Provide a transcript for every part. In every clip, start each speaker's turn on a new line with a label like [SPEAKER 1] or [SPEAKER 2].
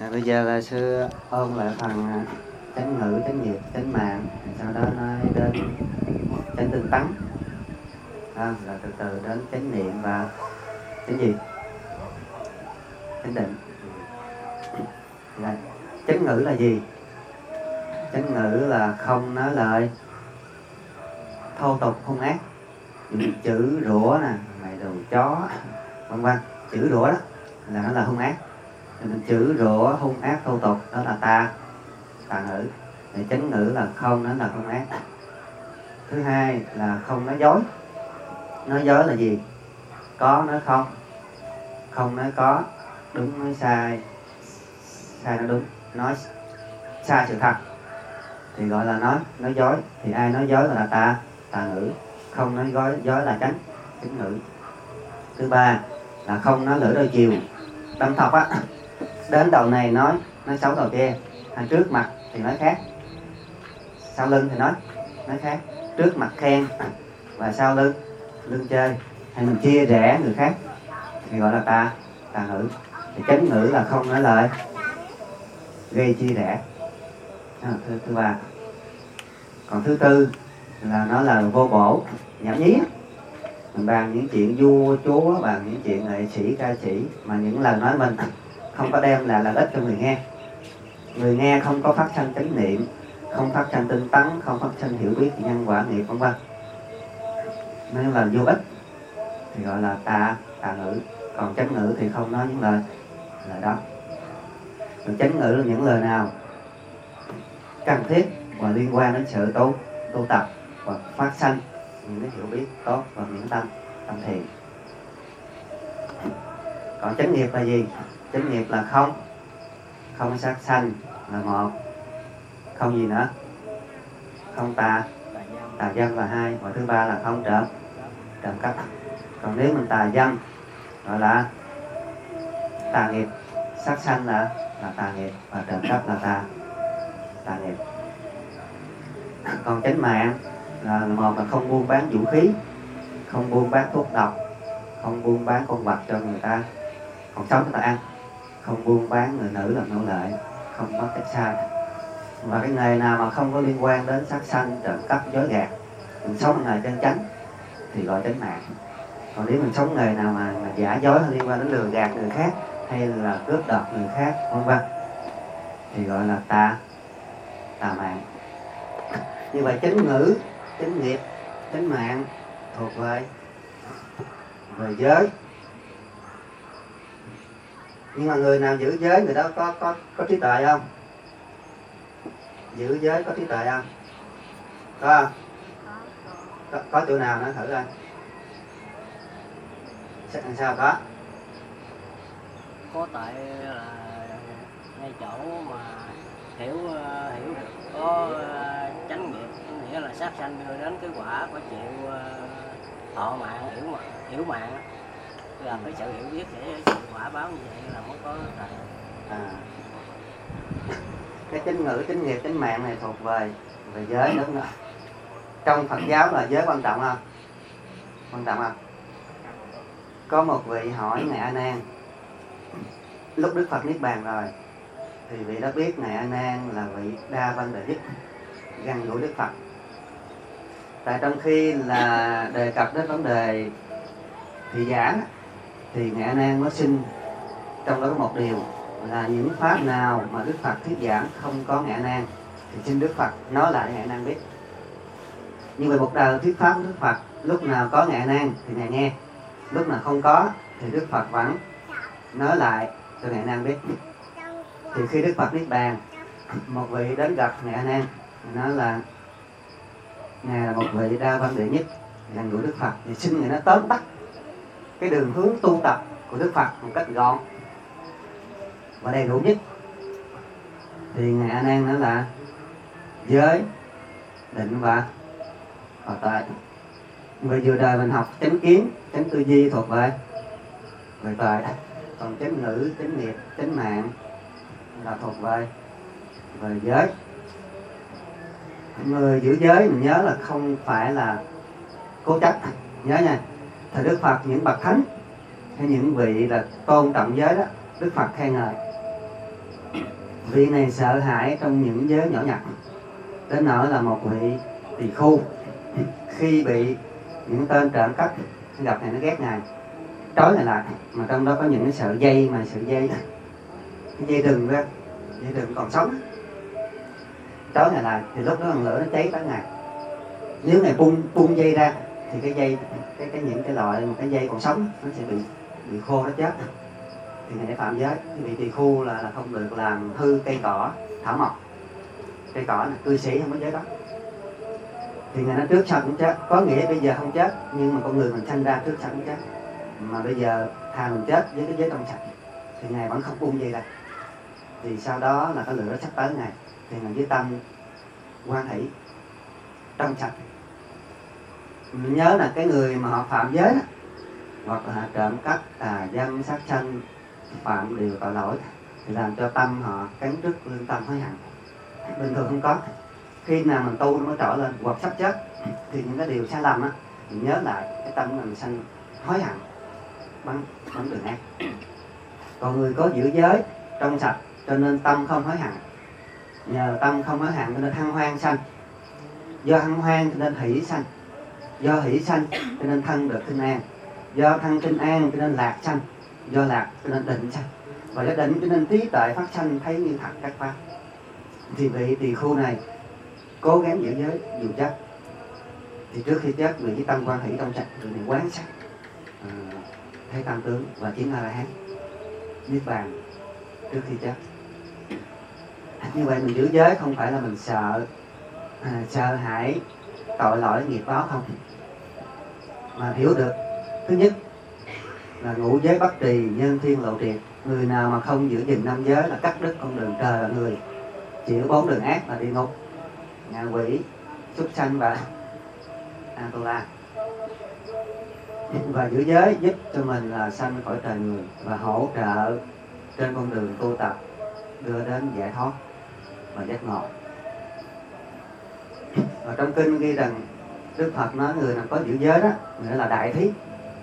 [SPEAKER 1] Bây giờ là sư ôn lại phần chánh ngữ, chánh nghiệp, chánh mạng, sau đó nói đến chánh tinh tấn, rồi từ từ đến chánh niệm và chánh gì? Chánh định. Chánh ngữ là gì? Chánh ngữ là không nói lời thô tục hung ác, chữ rủa nè, mày đồ chó, vân vân. Chữ rủa đó là nó là hung ác. Mình chữ rủa hung ác thô tục đó là tà ngữ. Thì chánh ngữ là không nói là hung ác. Thứ hai là không nói dối. Nói dối là gì? Có nói không, không nói có, đúng nói sai, sai nói đúng, nói sai sự thật thì gọi là nói dối. Thì ai nói dối là tà ngữ. Không nói dối là chánh ngữ. Thứ ba là không nói lưỡi đôi chiều, đâm thọc á, đến đầu này nói xấu đầu kia, hay trước mặt thì nói khác, sau lưng thì nói khác. Trước mặt khen và sau lưng chơi, hay mình chia rẽ người khác thì gọi là tà ngữ. Thì chánh ngữ là không nói lời gây chia rẽ. Thứ ba. Còn thứ tư là nó là vô bổ, nhảm nhí. Mình bàn những chuyện vua chúa, bàn những chuyện nghệ sĩ ca sĩ, mà những lời nói mình không có đem là lợi ích cho người nghe. Người nghe không có phát sanh chánh niệm, không phát sanh tinh tấn, không phát sanh hiểu biết nhân quả nghiệp vân vân, nên là vô ích thì gọi là tà ngữ. Còn chánh ngữ thì không nói những lời đó. Còn chánh ngữ là những lời nào cần thiết và liên quan đến sự tu tập và phát sanh những cái hiểu biết tốt và những tâm thiện. Còn chánh nghiệp là gì? Chánh nghiệp là không sát sanh là một, không gì nữa, không tà dâm là hai, và thứ ba là không trộm cắp. Còn nếu mình tà dâm gọi là tà nghiệp, sát sanh là tà nghiệp, và trộm cắp là tà nghiệp. Còn chánh mạng là một là không buôn bán vũ khí, không buôn bán thuốc độc, không buôn bán con vật cho người ta còn sống người ta ăn, không buôn bán người nữ làm nô lệ, không có cách sai. Và cái nghề nào mà không có liên quan đến sát sanh, trộm cắp, dối gạt, mình sống nghề chân chánh thì gọi chánh mạng. Còn nếu mình sống nghề nào mà giả dối liên quan đến lừa gạt người khác, hay là cướp đoạt người khác vân vân thì gọi là tà mạng. Như vậy chánh ngữ, chánh nghiệp, chánh mạng thuộc về giới. Nhưng mà người nào giữ giới người đó có trí tuệ không? Giữ giới có trí tuệ không? Có không? Có chỗ nào nói thử coi. Sao có?
[SPEAKER 2] Có tại là ngay chỗ mà hiểu được có chánh nghiệp, nghĩa là sát sanh đưa đến cái quả có chịu thọ mạng, hiểu mạng là cái sự hiểu biết để chịu quả báo như vậy là mới có thành.
[SPEAKER 1] Cái chánh ngữ, chánh nghiệp, chánh mạng này thuộc về giới nữa. Trong Phật giáo là giới quan trọng không? Quan trọng không? Có một vị hỏi Ngài A Nan, lúc Đức Phật niết bàn rồi thì vị đã biết Ngài A Nan là vị đa văn đệ nhất, gần gũi Đức Phật. Tại trong khi là đề cập đến vấn đề thị giả thì Ngài A Nan mới xin trong đó có một điều là những pháp nào mà Đức Phật thuyết giảng không có Ngài A Nan thì xin Đức Phật nói lại Ngài A Nan biết. Như vậy một đời thuyết pháp của Đức Phật, lúc nào có Ngài A Nan thì Ngài nghe, lúc nào không có thì Đức Phật vẫn nói lại cho Ngài A Nan biết. Thì khi Đức Phật niết bàn, một vị đến gặp Ngài A Nan nói là Ngài là một vị đa văn đệ nhất gần gũi Đức Phật, thì xin Ngài nó tóm tắt cái đường hướng tu tập của Đức Phật một cách gọn và đầy đủ nhất. Thì Ngài A Nan nói là giới, định và tuệ. Vì vừa đời mình học chánh kiến, chánh tư duy thuộc về tuệ. Còn chánh ngữ, chánh nghiệp, chánh mạng là thuộc về giới. Người giữ giới mình nhớ là không phải là cố chấp, nhớ nha. Thời Đức Phật những bậc thánh hay những vị là tôn trọng giới đó, Đức Phật khen ngợi. Vị này sợ hãi trong những giới nhỏ nhặt, đến nỗi là một vị tỳ khu khi bị những tên trộm cắp gặp này nó ghét ngài, trói ngài lại, mà trong đó có những cái sợi dây, mà sợi dây cái dây đừng ra, dây đừng còn sống, trói ngài lại, thì lúc đó ngọn lửa nó cháy tới ngài. Nếu ngài bung dây ra thì cái dây, những cái loại một cái dây còn sống nó sẽ bị khô, nó chết, thì ngài phạm giới. Thì vị tỳ khu là không được làm hư cây cỏ thảo mộc. Cây cỏ là cư sĩ không có giới đó. Thì ngài nói trước sau cũng chết, có nghĩa bây giờ không chết, nhưng mà con người mình sanh ra trước sau cũng chết, mà bây giờ thà mình chết với cái giới trong sạch thì ngài vẫn không buông dây ra. Thì sau đó là cái lửa sắp tới ngài, thì ngài với tâm hoan hỷ trong sạch. Mình nhớ là cái người mà họ phạm giới đó, hoặc là trộm cắp, tà dâm, sát sanh, phạm điều tội lỗi, thì làm cho tâm họ cắn rứt lương tâm hối hận. Bình thường không có. Khi nào mình tu nó mới trở lên, hoặc sắp chết thì những cái điều sai lầm á, mình nhớ lại cái tâm mình sanh hối hận, bắn đường ác. Còn người có giữ giới trong sạch cho nên tâm không hối hận. Nhờ tâm không hối hận cho nên hân hoan sanh. Do hân hoan cho nên hỷ sanh. Do hỷ sanh cho nên thân được kinh an. Do thân kinh an cho nên lạc sanh. Do lạc cho nên định sanh. Và do định cho nên trí tuệ phát sanh thấy như thật các pháp. Thì vị tỳ khu này cố gắng giữ giới dù chết. Thì trước khi chết, người với tâm quan hỷ trong sạch, người này quán sát thấy tam tướng và chứng A-la-hán niết bàn trước khi chết. Như vậy mình giữ giới không phải là mình sợ hãi tội lỗi nghiệp báo không, mà hiểu được thứ nhất là ngũ giới bất trì, nhân thiên lộ triệt. Người nào mà không giữ gìn 5 giới là cắt đứt con đường trời và người, chịu 4 đường ác là địa ngục, ngạ quỷ, súc sanh và Atula. Và giữ giới giúp cho mình là sanh khỏi trời người và hỗ trợ trên con đường tu tập đưa đến giải thoát và giác ngộ. Và trong kinh ghi rằng Đức Phật nói người nào có giữ giới đó nghĩa là đại thí.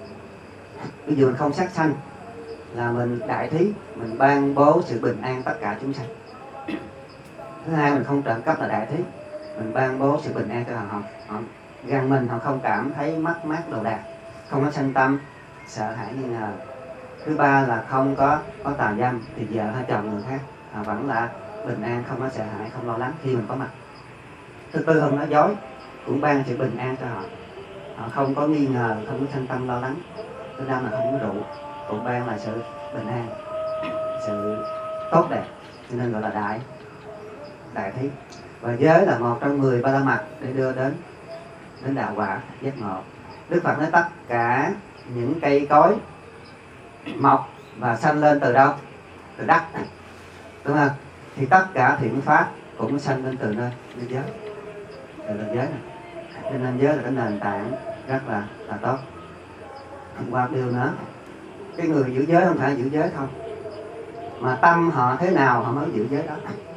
[SPEAKER 1] Ví dụ mình không sát sanh là mình đại thí, mình ban bố sự bình an tất cả chúng sanh. Thứ hai, mình không trộm cắp là đại thí, mình ban bố sự bình an cho họ gần mình, họ không cảm thấy mất mát đồ đạc, không có sanh tâm sợ hãi nghi ngờ. Thứ ba là không có tà dâm, thì vợ hay chồng người khác họ vẫn là bình an, không có sợ hãi, không lo lắng khi mình có mặt. Thứ tư, không nói dối, cũng ban sự bình an cho họ, họ không có nghi ngờ, không có sanh tâm lo lắng. Thứ năm là không có rượu, cũng ban là sự bình an, sự tốt đẹp, cho nên gọi là đại thí. Và giới là một trong 10 ba la mật để đưa đến đạo quả giác ngộ. Đức Phật nói tất cả những cây cối mọc và sanh lên từ đâu? Từ đất, đúng không? Thì tất cả thiện pháp cũng sanh lên từ nơi giới, từ giới này. Cho nên giới là cái nền tảng rất là tốt. Qua điều nữa, cái người giữ giới không phải giữ giới thôi, mà tâm họ thế nào họ mới giữ giới đó.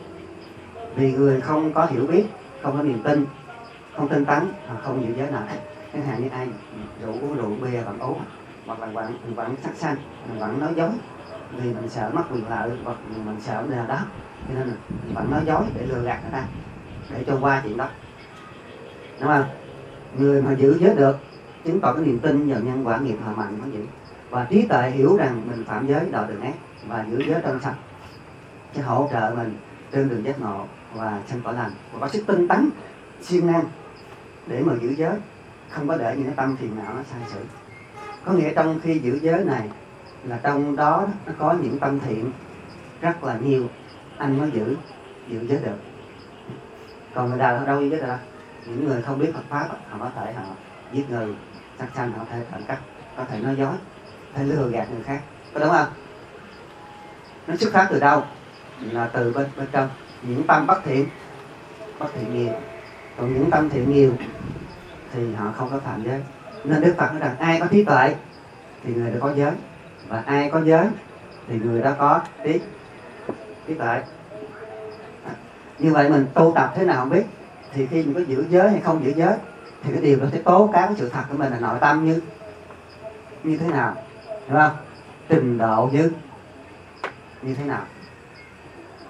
[SPEAKER 1] Vì người không có hiểu biết, không có niềm tin, không tinh tấn, họ không giữ giới nào. Chẳng hạn như ai uống rượu bia vẫn uống, hoặc là vẫn sát sanh, vẫn nói dối vì mình sợ mất quyền lợi, hoặc mình sợ điều đó, cho nên mình vẫn nói dối để lừa gạt người ta, để cho qua chuyện đó, đúng không? Người mà giữ giới được chứng tỏ cái niềm tin vào nhân quả nghiệp họ mạnh mới giữ, và trí tuệ hiểu rằng mình phạm giới đòi đường ác và giữ giới trong sạch sẽ hỗ trợ mình trên đường giác ngộ và sanh cõi lành, và có sức tinh tấn siêng năng để mà giữ giới, không có để những cái tâm phiền não nó sai sự. Có nghĩa trong khi giữ giới này là trong đó nó có những tâm thiện rất là nhiều, anh mới giữ giới được. Còn người đời họ đâu giữ giới được. Những người không biết Phật pháp họ có thể họ giết người, sát sanh, họ có thể trộm cắp, có thể nói dối, có thể lừa gạt người khác, có đúng không? Nó xuất phát từ đâu? Là từ bên trong những tâm bất thiện nhiều. Còn những tâm thiện nhiều thì họ không có phạm giới. Nên Đức Phật nói rằng ai có trí tuệ thì người đó có giới, và ai có giới thì người đó có trí tuệ. Như vậy mình tu tập thế nào không biết, thì khi mình có giữ giới hay không giữ giới thì cái điều đó sẽ tố cáo cái sự thật của mình là nội tâm như thế nào, đúng không? Trình độ như thế nào.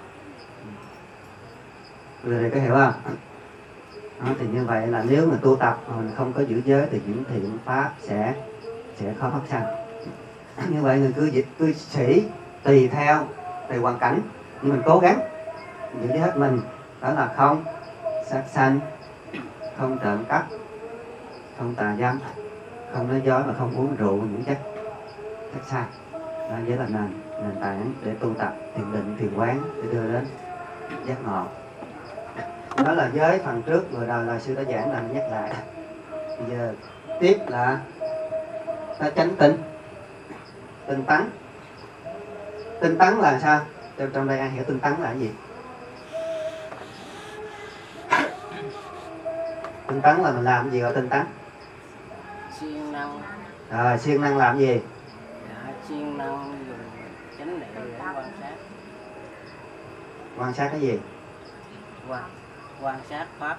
[SPEAKER 1] Người này có hiểu không? Đó, thì như vậy là nếu mà tu tập mà mình không có giữ giới thì những thiện pháp sẽ khó phát sanh. Như vậy người cư sĩ tùy hoàn cảnh, nhưng mình cố gắng giữ giới hết mình, đó là không sát sanh, không trộm cắp, không tà dâm, không nói dối và không uống rượu, những chất sai. Đó giới là nền tảng để tu tập thiền định, thiền quán để đưa đến giác ngộ. Đó là giới phần trước, vừa đầu là sư đã giảng, là nhắc lại. Bây giờ tiếp là ta chánh tinh tấn. Tinh tấn là sao? Trong đây ai hiểu tinh tấn là cái gì? Tinh tấn là mình làm cái gì gọi tinh tấn?
[SPEAKER 2] Siêng năng.
[SPEAKER 1] Siêng năng làm gì?
[SPEAKER 2] Dạ, siêng năng dùng chánh niệm để quan sát.
[SPEAKER 1] Quan sát cái gì?
[SPEAKER 2] Quan sát pháp.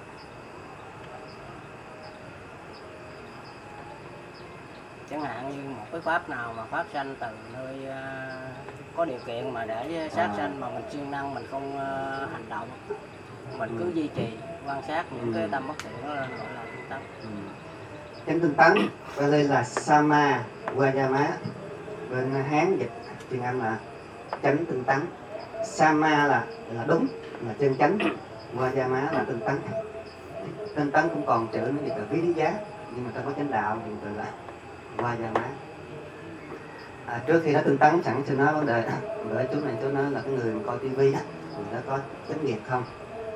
[SPEAKER 2] Chẳng hạn như một cái pháp nào mà phát sanh từ nơi có điều kiện mà để sát sanh, mà mình siêng năng mình không hành động, mình cứ duy trì quan sát những cái tâm bất thiện, đó là gọi là tinh tấn.
[SPEAKER 1] Chánh tinh tấn Bali là Sama Vayama, bên Hán dịch tiếng Anh là chánh tinh tấn. Sama là đúng, là chân chánh. Vayama là tinh tấn. Tinh tấn cũng còn chữ nó dịch là ví lý giá, nhưng mà ta có chánh đạo dùng từ là Vayama. Trước khi nói tinh tấn sẵn xin nói vấn đề bởi chú này chú nói là cái người mà coi tivi thì nó có chánh nghiệp không?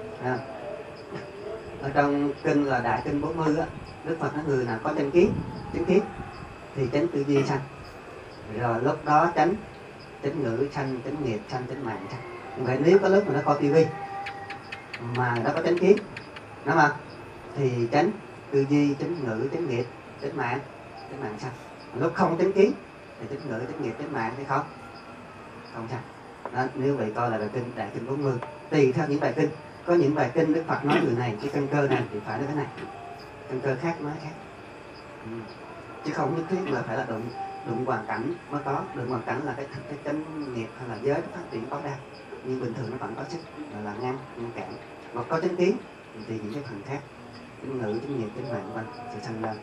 [SPEAKER 1] Ở trong kinh là Đại Kinh 40 á, Đức Phật nói người nào có chánh kiến thì chánh tư duy sanh, rồi lúc đó chánh ngữ sanh, chánh nghiệp sanh, chánh mạng sanh. Vậy nếu có lúc mà nó coi tivi mà nó có chánh kiến, đúng không? Thì chánh tư duy, chánh ngữ, chánh nghiệp, chánh mạng sanh. Lúc không chánh kiến thì chánh ngữ, chánh nghiệp, chánh mạng thì không sanh. Đó, nếu vậy coi là bài kinh Đại Kinh 40. Tùy theo những bài kinh, có những bài kinh Đức Phật nói điều này, cái căn cơ này thì phải nói cái này, căn cơ khác nói khác. Chứ không nhất thiết là phải là đụng hoàn cảnh mới có. Đụng hoàn cảnh là cái chánh nghiệp hay là giới phát triển tối đa, nhưng bình thường nó vẫn có sức là ngăn cản. Mà có chánh kiến thì những cái phần khác, chánh ngữ, chánh nghiệp, chánh mạng sẽ sanh lên.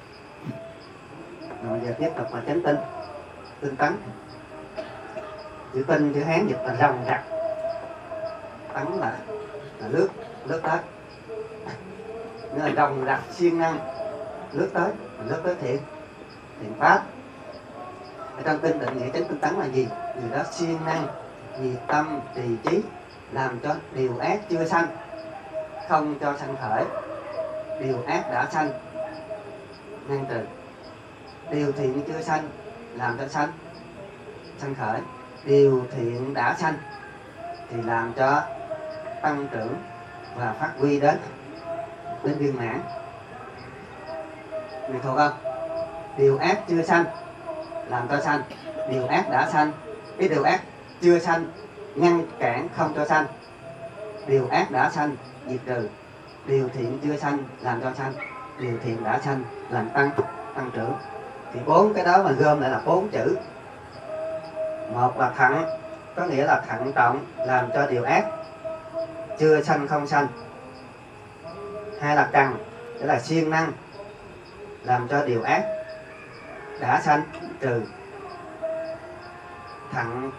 [SPEAKER 1] Rồi giờ tiếp tục là chánh tinh tấn. Chữ tinh, chữ Hán dịch là ròng rặc, tấn là lướt tới, nghĩa là ròng rặc siêng năng lướt tới thiện pháp. Ở trong kinh định nghĩa chánh tinh tấn là gì? Người đó siêng năng nhiệt tâm trì trí, làm cho điều ác chưa sanh không cho sanh khởi, điều ác đã sanh ngăn trừ, điều thiện chưa sanh làm cho sanh khởi, điều thiện đã sanh thì làm cho tăng trưởng và phát huy đến viên mãn. Người thuộc không? Điều ác chưa sanh làm cho sanh, điều ác đã sanh, cái điều ác chưa sanh ngăn cản không cho sanh, điều ác đã sanh diệt trừ, điều thiện chưa sanh làm cho sanh, điều thiện đã sanh làm tăng trưởng. Thì 4 cái đó mà gom lại là 4 chữ. Một là thận, có nghĩa là thận trọng làm cho điều ác chưa sanh không sanh. Hai là trần, tức là siêng năng làm cho điều ác đã sanh trừ. Thận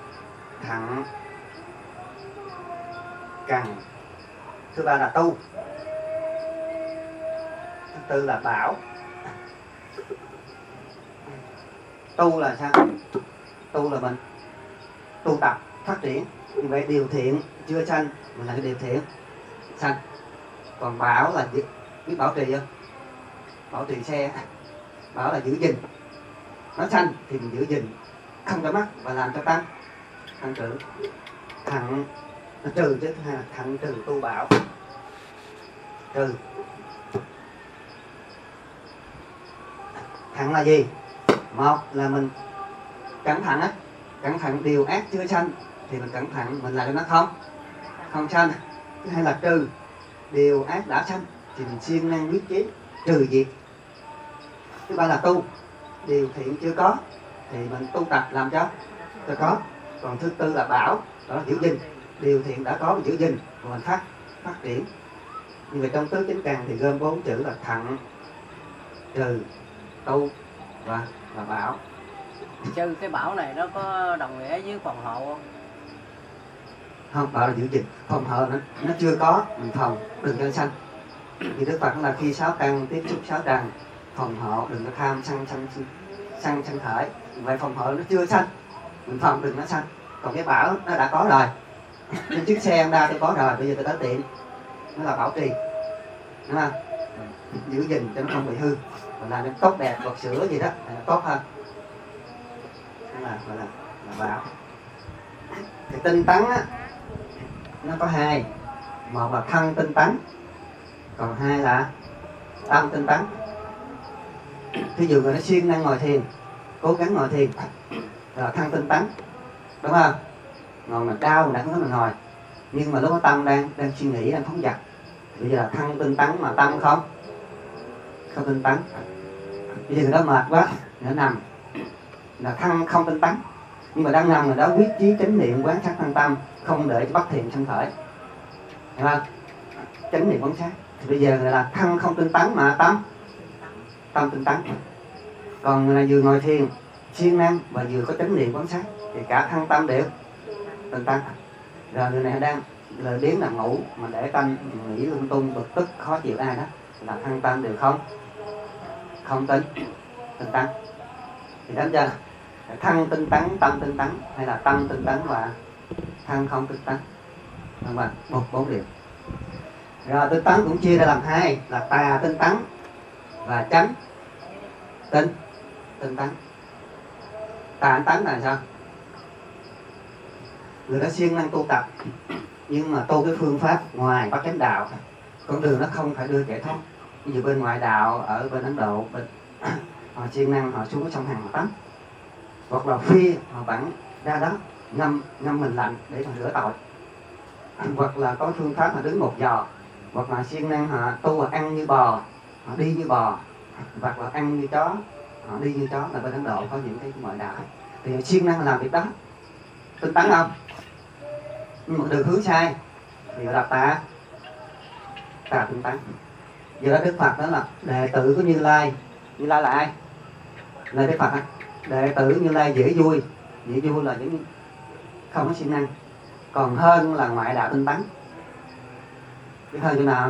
[SPEAKER 1] cần. Thứ ba là tu. Thứ tư là bảo. Tu là sao? Tu là mình tu tập phát triển. Như vậy điều thiện chưa sanh mình là cái điều thiện sanh. Còn bảo là biết bảo trì không? Bảo trì xe. Bảo là giữ gìn. Nó sanh thì mình giữ gìn không cho mất và làm cho tăng trưởng. Thận nó trừ chứ, thứ hai là thận trừ tu bảo. Trừ. Thận là gì? Một là mình cẩn thận á, cẩn thận điều ác chưa sanh thì mình cẩn thận mình làm cho nó không sanh. Thứ hai là trừ, điều ác đã sanh thì mình siêng năng quyết chí trừ diệt. Thứ ba là tu, điều thiện chưa có thì mình tu tập làm cho có. Còn thứ tư là bảo, đó là giữ gìn, điều thiện đã có mình giữ gìn và mình phát phát triển. Nhưng mà trong tứ chính căn thì gồm 4 chữ là thận, trừ, tu và bảo.
[SPEAKER 2] Trừ cái bảo này nó có đồng nghĩa với phòng hộ không?
[SPEAKER 1] Không, bảo là giữ gìn. Phòng hộ nó chưa có, mình phòng đừng cho sanh. Vì Đức Phật là khi 6 căn tiếp xúc 6 trần, phòng hộ đừng có tham sân khởi. Vậy phòng hộ nó chưa sanh, mình phòng đừng nó sanh. Còn cái bảo nó đã có rồi. Nên chiếc xe Honda tôi có rồi, bây giờ tôi tới tiệm, nó là bảo trì, đúng không? Giữ gìn cho nó không bị hư, và làm cho tốt đẹp, bột sữa gì đó là tốt hơn. Đó là gọi là bảo. Cái tinh tấn á, nó có hai, một là thân tinh tấn, còn hai là tâm tinh tấn. Ví dụ người nó siêng năng ngồi thiền, cố gắng ngồi thiền là thân tinh tấn, đúng không? Ngồi mà đau mình đã không mình ngồi, nhưng mà lúc đó tâm đang suy nghĩ, đang phóng dật, bây giờ là thân tinh tấn mà tâm không tinh tấn. Bây giờ người đó mệt quá, người đó nằm là thân không tinh tấn, nhưng mà đang nằm người đó quyết chí chánh niệm quán sát thân tâm, không để bất thiện sanh khởi, hiểu không? Chánh niệm quán sát thì bây giờ người là thân không tinh tấn mà tâm tinh tấn. Còn người là vừa ngồi thiền siêng năng và vừa có chánh niệm quán sát thì cả thân tâm đều tinh tấn. Rồi người này đang lời biếng nằm ngủ mà để tâm nghĩ lung tung, bực tức, khó chịu ai đó là thân tâm đều không tinh tấn. Thì đánh chưa? Thân tinh tấn, tâm tinh tấn, hay là tâm tinh tấn và thân không tinh tấn, không ạ? Bốn điều. Rồi tinh tấn cũng chia ra làm hai, là tà tinh tấn và chánh tinh tấn. Tà tinh tấn là sao? Người đó siêng năng tu tập, nhưng mà tu cái phương pháp ngoài bát chánh đạo, con đường nó không phải đưa giải thoát. Ví dụ bên ngoại đạo ở bên Ấn Độ, họ siêng năng họ xuống cái sông Hằng họ tắm, hoặc là phi họ vẫn ra đó ngâm mình lạnh để mà rửa tội, hoặc là có phương pháp họ đứng một giò, hoặc là siêng năng họ tu họ ăn như bò, họ đi như bò, hoặc là ăn như chó, họ đi như chó. Là bên Ấn Độ có những cái ngoại đạo thì họ siêng năng làm việc đó, tinh tấn không? Nhưng mà đường hướng sai thì gọi là tà tinh tấn. Giờ đó Đức Phật đó là đệ tử của Như Lai. Như Lai là ai? Là Đức Phật á. Đệ tử Như Lai dễ vui là những không có siêng năng, còn hơn là ngoại đạo tinh tấn. Biết hơn chỗ nào?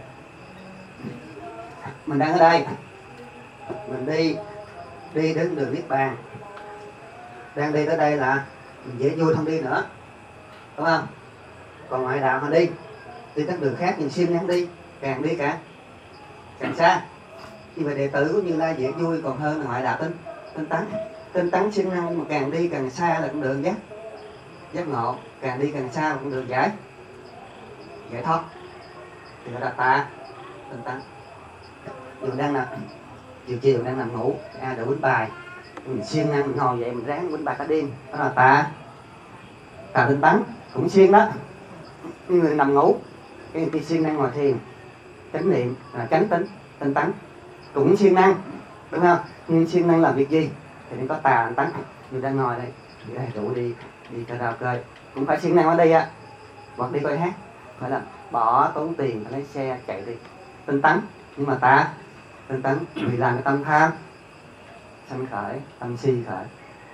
[SPEAKER 1] Mình đang ở đây, mình đi đến đường Niết Bàn, đang đi tới đây là mình dễ vui không đi nữa, đúng không? Còn ngoại đạo họ đi tới đường khác mình siêng năng đi, càng đi càng xa. Như vậy đệ tử của Như Lai dễ vui còn hơn là ngoại đạo tinh tấn siêng năng, nhưng mà càng đi càng xa là con đường giác ngộ, càng đi càng xa là con đường giải thoát, thì gọi là tà tinh tấn. Mình đang nằm chiều đang nằm ngủ, đợi quýnh bài, mình siêng năng mình ngồi dậy mình ráng quýnh bài cả đêm, đó là tà tinh tấn, cũng siêng đó. Người nằm ngủ cái khi siêng năng ngồi thiền chánh niệm là chánh tinh tấn, cũng siêng năng, đúng không? Nhưng siêng năng làm việc gì thì nó có tà tinh tấn. Người đang ngồi đây rủ đi karaoke cũng phải siêng năng ở đây á, hoặc đi coi hát, phải là bỏ tốn tiền lấy xe chạy đi, tinh tấn. Nhưng mà tà tinh tấn vì làm cái tâm tham sanh khởi, tâm si khởi.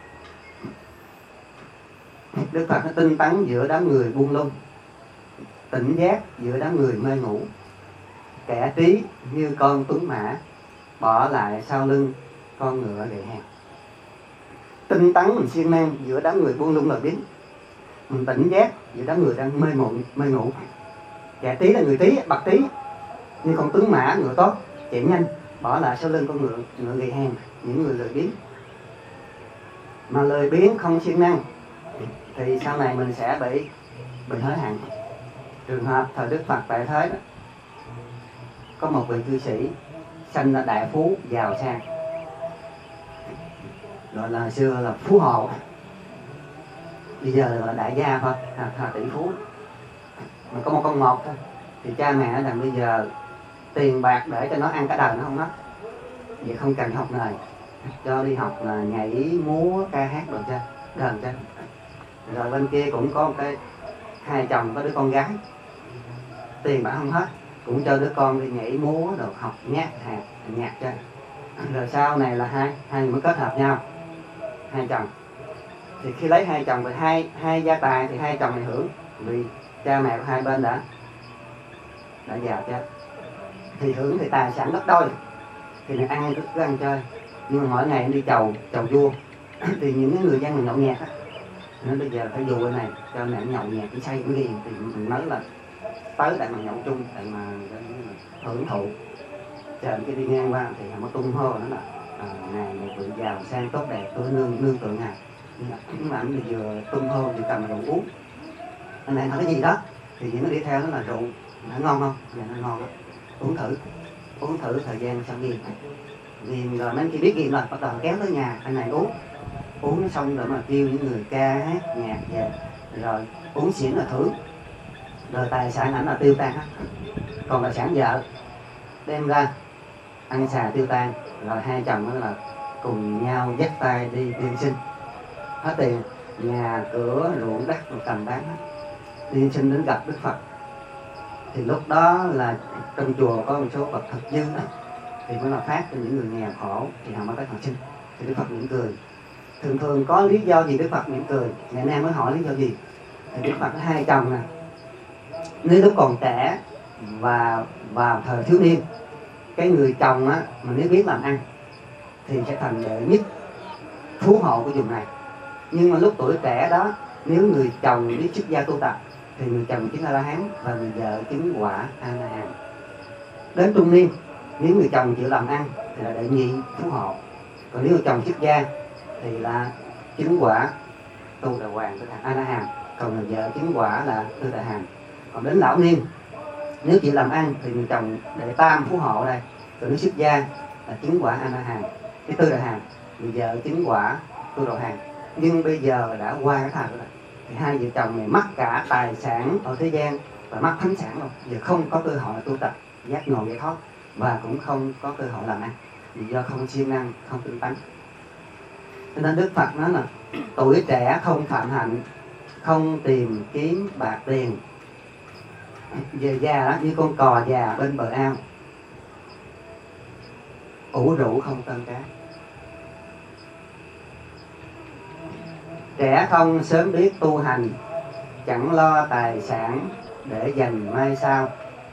[SPEAKER 1] Đức Phật nó tinh tấn giữa đám người buông lung, tỉnh giác giữa đám người mê ngủ, kẻ trí như con tuấn mã, bỏ lại sau lưng con ngựa gầy hèn. Tinh tấn mình siêng năng giữa đám người buông lung là biết, mình tỉnh giác giữa đám người đang mê ngủ. Kẻ trí là người trí, bậc trí, như con tuấn mã ngựa tốt chạy nhanh, bỏ lại sau lưng con ngựa gầy hèn, những người lười biếng. Mà lười biếng không siêng năng thì sau này mình sẽ bị hối hận. Trường hợp thời Đức Phật tại thế đó, có một vị cư sĩ sanh là đại phú giàu sang, gọi là xưa là phú hộ, bây giờ là gọi là đại gia thôi, tỷ phú. Mà có một con một thôi, thì cha mẹ rằng bây giờ tiền bạc để cho nó ăn cả đời nó không mất, vậy không cần học nghề, cho đi học là nhảy múa ca hát được chưa, đờn chưa. Rồi bên kia cũng có một cái hai chồng có đứa con gái, tiền bà không hết, cũng cho đứa con đi nhảy múa rồi học nhạc cho. Rồi sau này là hai người mới kết hợp nhau, hai chồng. Thì khi lấy hai chồng thì hai gia tài thì hai chồng này hưởng, vì cha mẹ của hai bên đã già chết, thì hưởng thì tài sản gấp đôi. Thì này ăn cứ ăn chơi, nhưng mà mỗi ngày đi chầu vua thì những cái người dân mình nhậu nhẹt á, nên bây giờ phải dù bên này cho mẹ nhậu nhẹt cũng say cũng ghiền, thì mình nói là tới tại mà nhậu chung, tại mà hưởng thụ. Trời cái đi ngang qua thì nó tung hô nó là ngài một vị giàu sang tốt đẹp, tôi nương tựa ngài. Nhưng mà anh thì vừa tung hô vừa cầm rượu uống. Anh này nói cái gì đó thì những nó đi theo nó là rượu, nó ngon không? Dạ nó ngon đó. Uống thử thời gian xong ghiền rồi mấy anh kia biết ghiền rồi, bắt đầu kéo tới nhà anh này uống xong rồi mà kêu những người ca hát nhạc về, rồi uống xỉn là thưởng, rồi tài sản ảnh là tiêu tan hết, còn tài sản vợ đem ra ăn xài tiêu tan. Rồi hai chồng đó là cùng nhau dắt tay đi tiên sinh, hết tiền, nhà cửa ruộng đất rồi cầm bán hết, tiên sinh đến gặp Đức Phật. Thì lúc đó là trong chùa có một số vật thật dư đó, thì mới là phát cho những người nghèo khổ, thì họ mới tới họ xin. Thì Đức Phật mỉm cười. Thường có lý do gì Đức Phật mỉm cười? Ngày nay mới hỏi lý do gì? Thì Đức Phật có hai chồng nè, nếu lúc còn trẻ và vào thời thiếu niên, cái người chồng á mà nếu biết làm ăn thì sẽ thành đệ nhất phú hộ của vùng này. Nhưng mà lúc tuổi trẻ đó, nếu người chồng biết xuất gia tu tập thì người chồng chứng A La Hán và người vợ chứng quả A La Hán. Đến trung niên, nếu người chồng chịu làm ăn thì là đệ nhị phú hộ, còn nếu người chồng xuất gia thì là chứng quả tu đà hoàng, tức là A La Hán, còn người vợ chứng quả là tư đà hàm. Còn đến lão niên, nếu chịu làm ăn thì người chồng đệ tam phú hộ đây, còn nếu xuất gia là chứng quả A La Hán, cái tư đà hàm, người vợ chứng quả tu đà hàm. Nhưng bây giờ đã qua cái thời rồi, thì hai vợ chồng này mất cả tài sản ở thế gian và mất thánh sản luôn, giờ không có cơ hội tu tập giác ngộ giải thoát, và cũng không có cơ hội làm ăn, vì do không siêng năng, không tinh tấn. Cho nên Đức Phật nói là tuổi trẻ không phạm hạnh, không tìm kiếm bạc tiền, về già đó như con cò già bên bờ ao, ủ rũ không cân cá. Trẻ không sớm biết tu hành, chẳng lo tài sản để dành mai sau.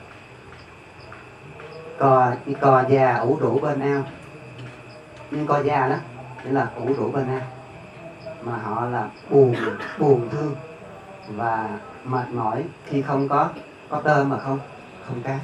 [SPEAKER 1] Cò già ủ rũ bên ao, nhưng cò già đó nghĩa là ủ rũ bên ao, mà họ là buồn thương và mệt mỏi khi không có tôm mà không cá.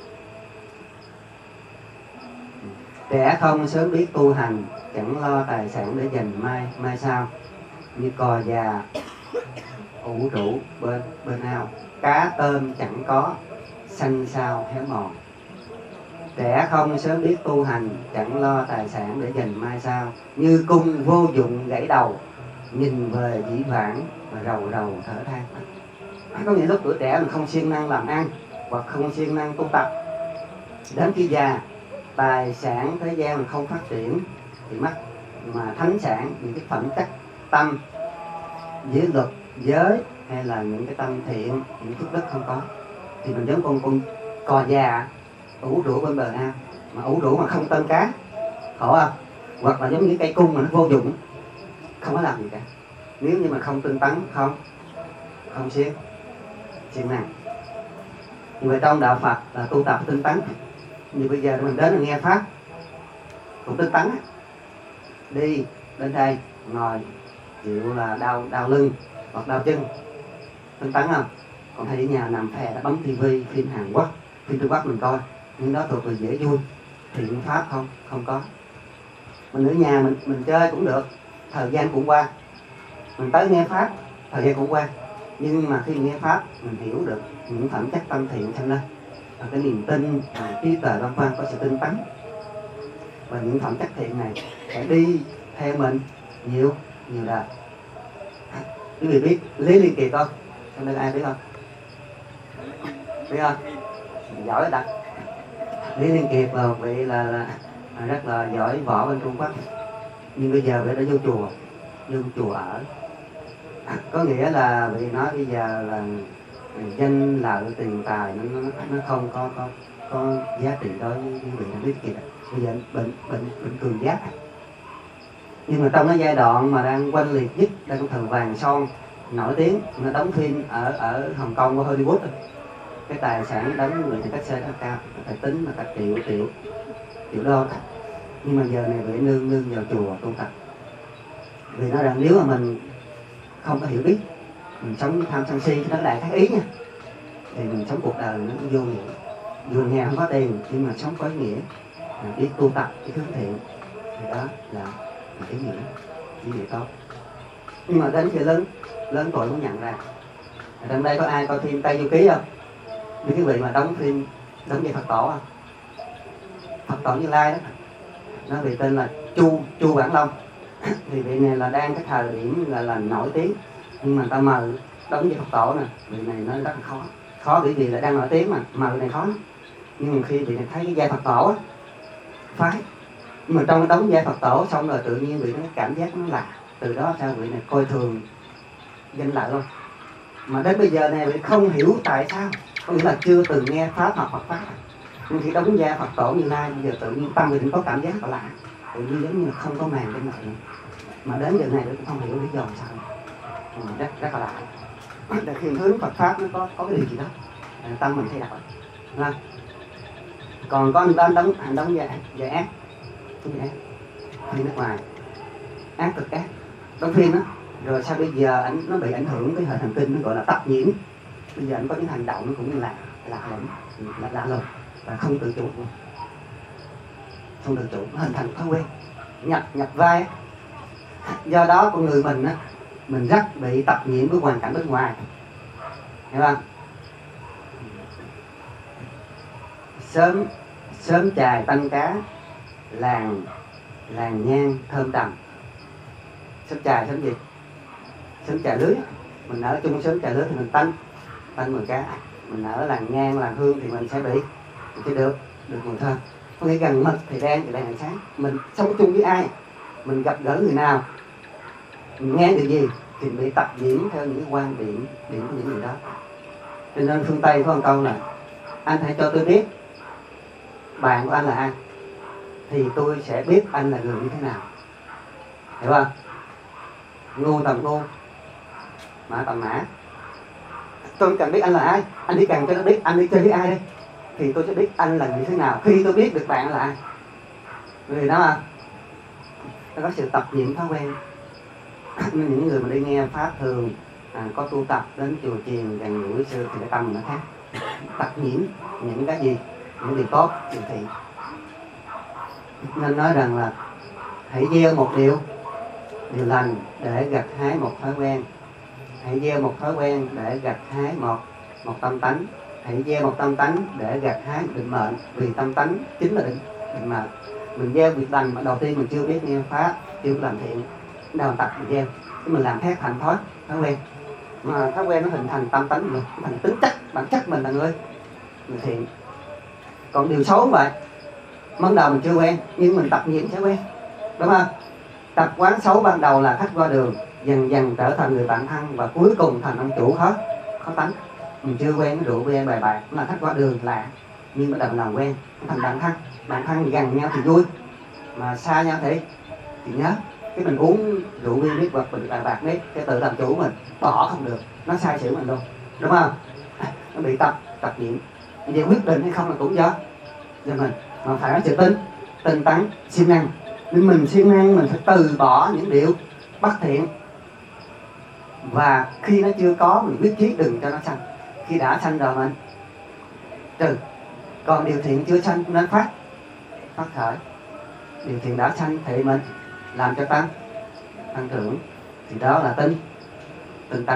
[SPEAKER 1] Trẻ không sớm biết tu hành, chẳng lo tài sản để dành mai sau, như cò già ủ rũ bên ao, cá tôm chẳng có, xanh sao héo mòn. Trẻ không sớm biết tu hành, chẳng lo tài sản để dành mai sau, như cung vô dụng gãy đầu, nhìn về dĩ vãng và rầu thở than. Có nghĩa lúc tuổi trẻ mình không siêng năng làm ăn hoặc không siêng năng tu tập, đến khi già tài sản thế gian mình không phát triển thì mất, mà thánh sản, những cái phẩm chất tâm, giới luật, giới hay là những cái tâm thiện, những phước đức không có, thì mình giống con cò già ủ rũ bên bờ ao, mà ủ rũ mà không tôm cá, khổ không? Hoặc là giống như cây cung mà nó vô dụng, không có làm gì cả, nếu như mà không tinh tấn, không siêng năng. Người trong đạo Phật là tu tập tinh tấn. Như bây giờ mình đến nghe pháp cũng tinh tấn, đi đến đây ngồi chịu là đau lưng hoặc đau chân, tinh tấn không? Còn hay ở nhà nằm phè đã bấm tivi, phim Hàn Quốc, phim Trung Quốc mình coi, nhưng đó thuộc về dễ vui, thiện pháp không có. Mình ở nhà mình chơi cũng được, thời gian cũng qua, mình tới nghe pháp thời gian cũng qua, nhưng mà khi nghe pháp mình hiểu được những phẩm chất tâm thiện sanh lên, và cái niềm tin, trí tuệ văn văn, có sự tinh tấn, và những phẩm chất thiện này sẽ đi theo mình nhiều đời. Quý vị biết Lý Liên Kiệt không? Trong đây ai biết không? Biết không? Giỏi đặt. Lý Liên Kiệt là vị là rất là giỏi võ bên Trung Quốc, nhưng bây giờ vị đã vô chùa ở. Có nghĩa là vị nói bây giờ là danh lợi tiền tài nó không có giá trị đối với vị đang biết kìa. Bây giờ bệnh cường giáp, nhưng mà trong cái giai đoạn mà đang oanh liệt nhất, đang thời vàng son nổi tiếng, nó đóng phim ở Hồng Kông và Hollywood, cái tài sản đóng người thì cách xe rất cao, phải tính là cả triệu đô. Nhưng mà giờ này vị nương vào chùa tu tập, vì nó rằng nếu mà mình không có hiểu biết, mình sống tham sân si, nó đại khác ý nha, thì mình sống cuộc đời nó vô nghĩa. Dù nghèo không có tiền nhưng mà sống có ý nghĩa, biết tu tập, biết hướng thiện, thì đó là ý nghĩa tốt. Nhưng mà đến khi lớn tuổi cũng nhận ra. Ở trong đây có ai coi phim Tây Du Ký không? Những cái vị mà đóng phim giống như Phật Tổ không? Phật Tổ Như Lai đó, nó bị tên là Chu Bản Long. Thì vị này là đang cái thời điểm là nổi tiếng, nhưng mà ta mời đóng như Phật Tổ nè, vị này nó rất là khó bởi vì là đang nổi tiếng mà mời này khó lắm. Nhưng mà khi vị này thấy cái vai Phật Tổ á, phái, nhưng mà trong đóng vai Phật Tổ xong rồi tự nhiên vị nó cảm giác nó lạ. Từ đó sao vị này coi thường danh lợi luôn. Mà đến bây giờ này vị không hiểu tại sao, có nghĩa là chưa từng nghe pháp hoặc Phật pháp. Nhưng khi đóng vai Phật Tổ Như Lai, bây giờ tự nhiên tâm vị có cảm giác lạ, tự nhiên giống như là không có màng danh lợi nữa. Mà đến giờ này cũng không hiểu lý do sao, rất là lạ. Để khi hướng Phật pháp nó có cái điều gì đó, tâm mình thay đổi. Còn có anh đóng vai ác, phim nước ngoài, ác cực ác, đóng phim đó, rồi sao bây giờ nó bị ảnh hưởng cái hệ thần kinh, nó gọi là tập nhiễm. Bây giờ anh có những hành động nó cũng lạ lùng và không tự chủ luôn, không tự chủ, hình thành thói quen nhập vai. Do đó con người mình á, mình rất bị tập nhiễm với hoàn cảnh bên ngoài, hiểu không? Sớm chài tanh cá, làng nhang thơm trầm. Sớm chài sớm gì? Sớm chài lưới. Mình ở chung sớm chài lưới thì mình tanh mùi cá. Mình ở làng nhang, làng hương thì mình sẽ được mùi thơm. Có nghĩa gần mực thì đen ánh sáng. Mình sống chung với ai, mình gặp gỡ người nào, mình nghe điều gì thì bị tập nhiễm theo những quan điểm của những người đó. Cho nên phương Tây có một câu là anh hãy cho tôi biết bạn của anh là ai, thì tôi sẽ biết anh là người như thế nào, hiểu không? Ngu tầm ngu, mã tầm mã. Tôi cần biết anh là ai, anh chỉ cần cho tôi biết anh đi chơi với ai đi, thì tôi sẽ biết anh là như thế nào. Khi tôi biết được bạn là ai, vì đó mà nó có sự tập nhiễm thói quen. Những người mà đi nghe pháp thường có tu tập đến chùa chiền gần gũi sư thì cái tâm mình nó khác, tập nhiễm những cái gì, những điều tốt, điều thiện. Nên nói rằng là hãy gieo một điều lành để gặt hái một thói quen. Hãy gieo một thói quen để gặt hái một tâm tánh. Hãy gieo một tâm tánh để gặt hái một định mệnh. Vì tâm tánh chính là định mệnh. Mình gieo việc lành mà đầu tiên mình chưa biết nghe pháp, chưa làm thiện, đào tập mình gieo, mình làm thét thành thói quen. Mà thói quen nó hình thành tâm tánh mình, thành tính chất, bản chất mình là người thiện. Còn điều xấu vậy, ban đầu mình chưa quen nhưng mình tập nhiễm sẽ quen, đúng không? Tập quán xấu ban đầu là khách qua đường, dần dần trở thành người bạn thân và cuối cùng thành ông chủ khó tánh. Mình chưa quen cái rượu bia bài bạc là khách qua đường lạ, nhưng bắt đầu làm quen thành bạn thân gần nhau thì vui, mà xa nhau thì nhớ. Cái mình uống rượu bia biết vật mình bài bạc biết, cái tự làm chủ mình bỏ không được, nó sai sử mình luôn, đúng không? Nó bị tập nhiễm. Vì quyết định hay không là cũng do mình, mà phải có sự tinh tấn, siêng năng. Nên mình siêng năng, mình phải từ bỏ những điều bất thiện. Và khi nó chưa có, mình quyết chí đừng cho nó sanh. Khi đã sanh rồi mình trừ. Còn điều thiện chưa sanh nên phát khởi. Điều thiện đã sanh thì mình làm cho tăng trưởng. Thì đó là tinh tấn.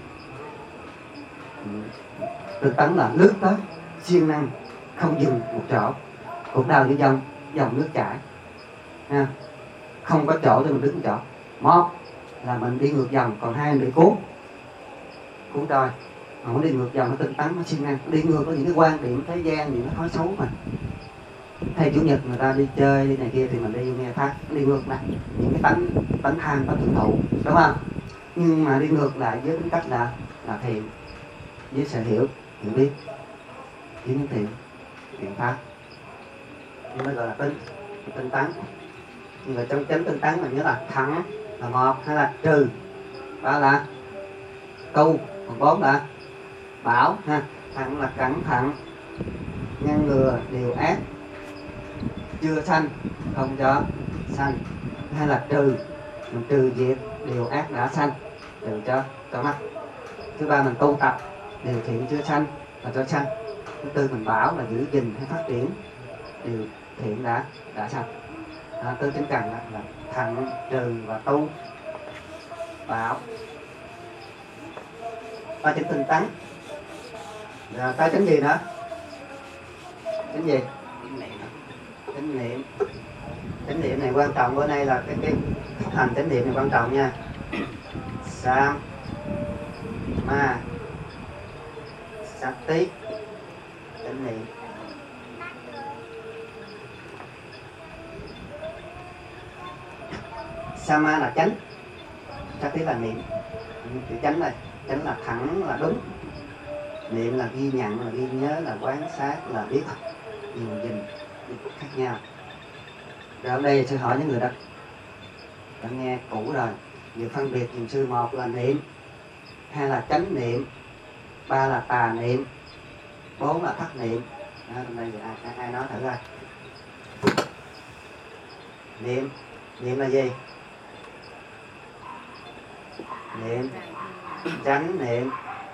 [SPEAKER 1] Tinh tấn là lướt tới, siêng năng, không dừng một chỗ. Cuộc đời như dòng nước chảy, không có chỗ cho mình đứng chỗ. Một là mình đi ngược dòng, còn hai mình bị cuốn trôi. Mà muốn đi ngược dòng nó tinh tấn, nó siêng năng, đi ngược với những cái quan điểm thế gian, những cái thói xấu mình. Thầy chủ nhật người ta đi chơi đi này kia thì mình đi nghe pháp, đi ngược lại những cái tánh tham, tánh hưởng thụ, đúng không? Nhưng mà đi ngược lại với tính cách là thiện, với sự hiểu biết với những thiện pháp, nhưng mới gọi là tinh tấn. Nhưng mà trong chánh tinh tấn mình nhớ là thắng là một, hay là trừ, ba là tu, còn bốn là bảo ha. Thắng là cẩn thận ngăn ngừa điều ác chưa sanh không cho sanh, hay là trừ, mình trừ diệt điều ác đã sanh, trừ cho mắt. Thứ ba mình tu tập điều thiện chưa sanh là cho sanh. Thứ tư mình bảo là giữ gìn hay phát triển điều thiện đã sanh. Tứ chánh cần là thận, trừ và tu, bảo. Ba chánh tinh tấn. Rồi tới chánh gì nữa? Chánh gì? Chánh niệm. Chánh niệm này quan trọng, bữa nay là cái thực hành chánh niệm này quan trọng nha. Sam ma sát tí chánh niệm. Sama là chánh, sát tí là niệm. Chữ chánh này, chánh là thẳng, là đúng. Niệm là ghi nhận, là ghi nhớ, là quan sát, là biết, nhìn nhìn khác nhau. Rồi ở đây sư hỏi những người đã nghe cũ rồi, việc phân biệt dùm sư: một là niệm, hai là chánh niệm, ba là tà niệm, bốn là thất niệm. Hôm nay ai nói thử coi. Niệm là gì? Niệm, chánh niệm,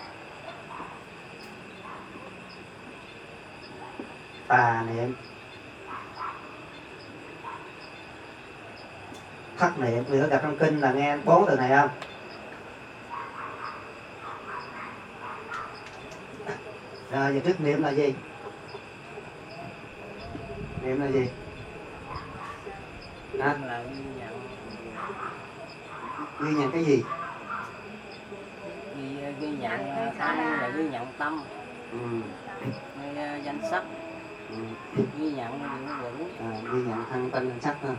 [SPEAKER 1] tà niệm, thất niệm. Vì có gặp trong kinh là nghe 4 từ này không? Rồi giờ trước niệm là gì? Niệm là gì?
[SPEAKER 2] Là ghi nhận.
[SPEAKER 1] Ghi nhận cái gì?
[SPEAKER 2] Ghi nhận thân là ghi nhận tâm. Danh sắc. Ghi nhận những vững.
[SPEAKER 1] Ghi nhận thân tâm danh sắc thôi.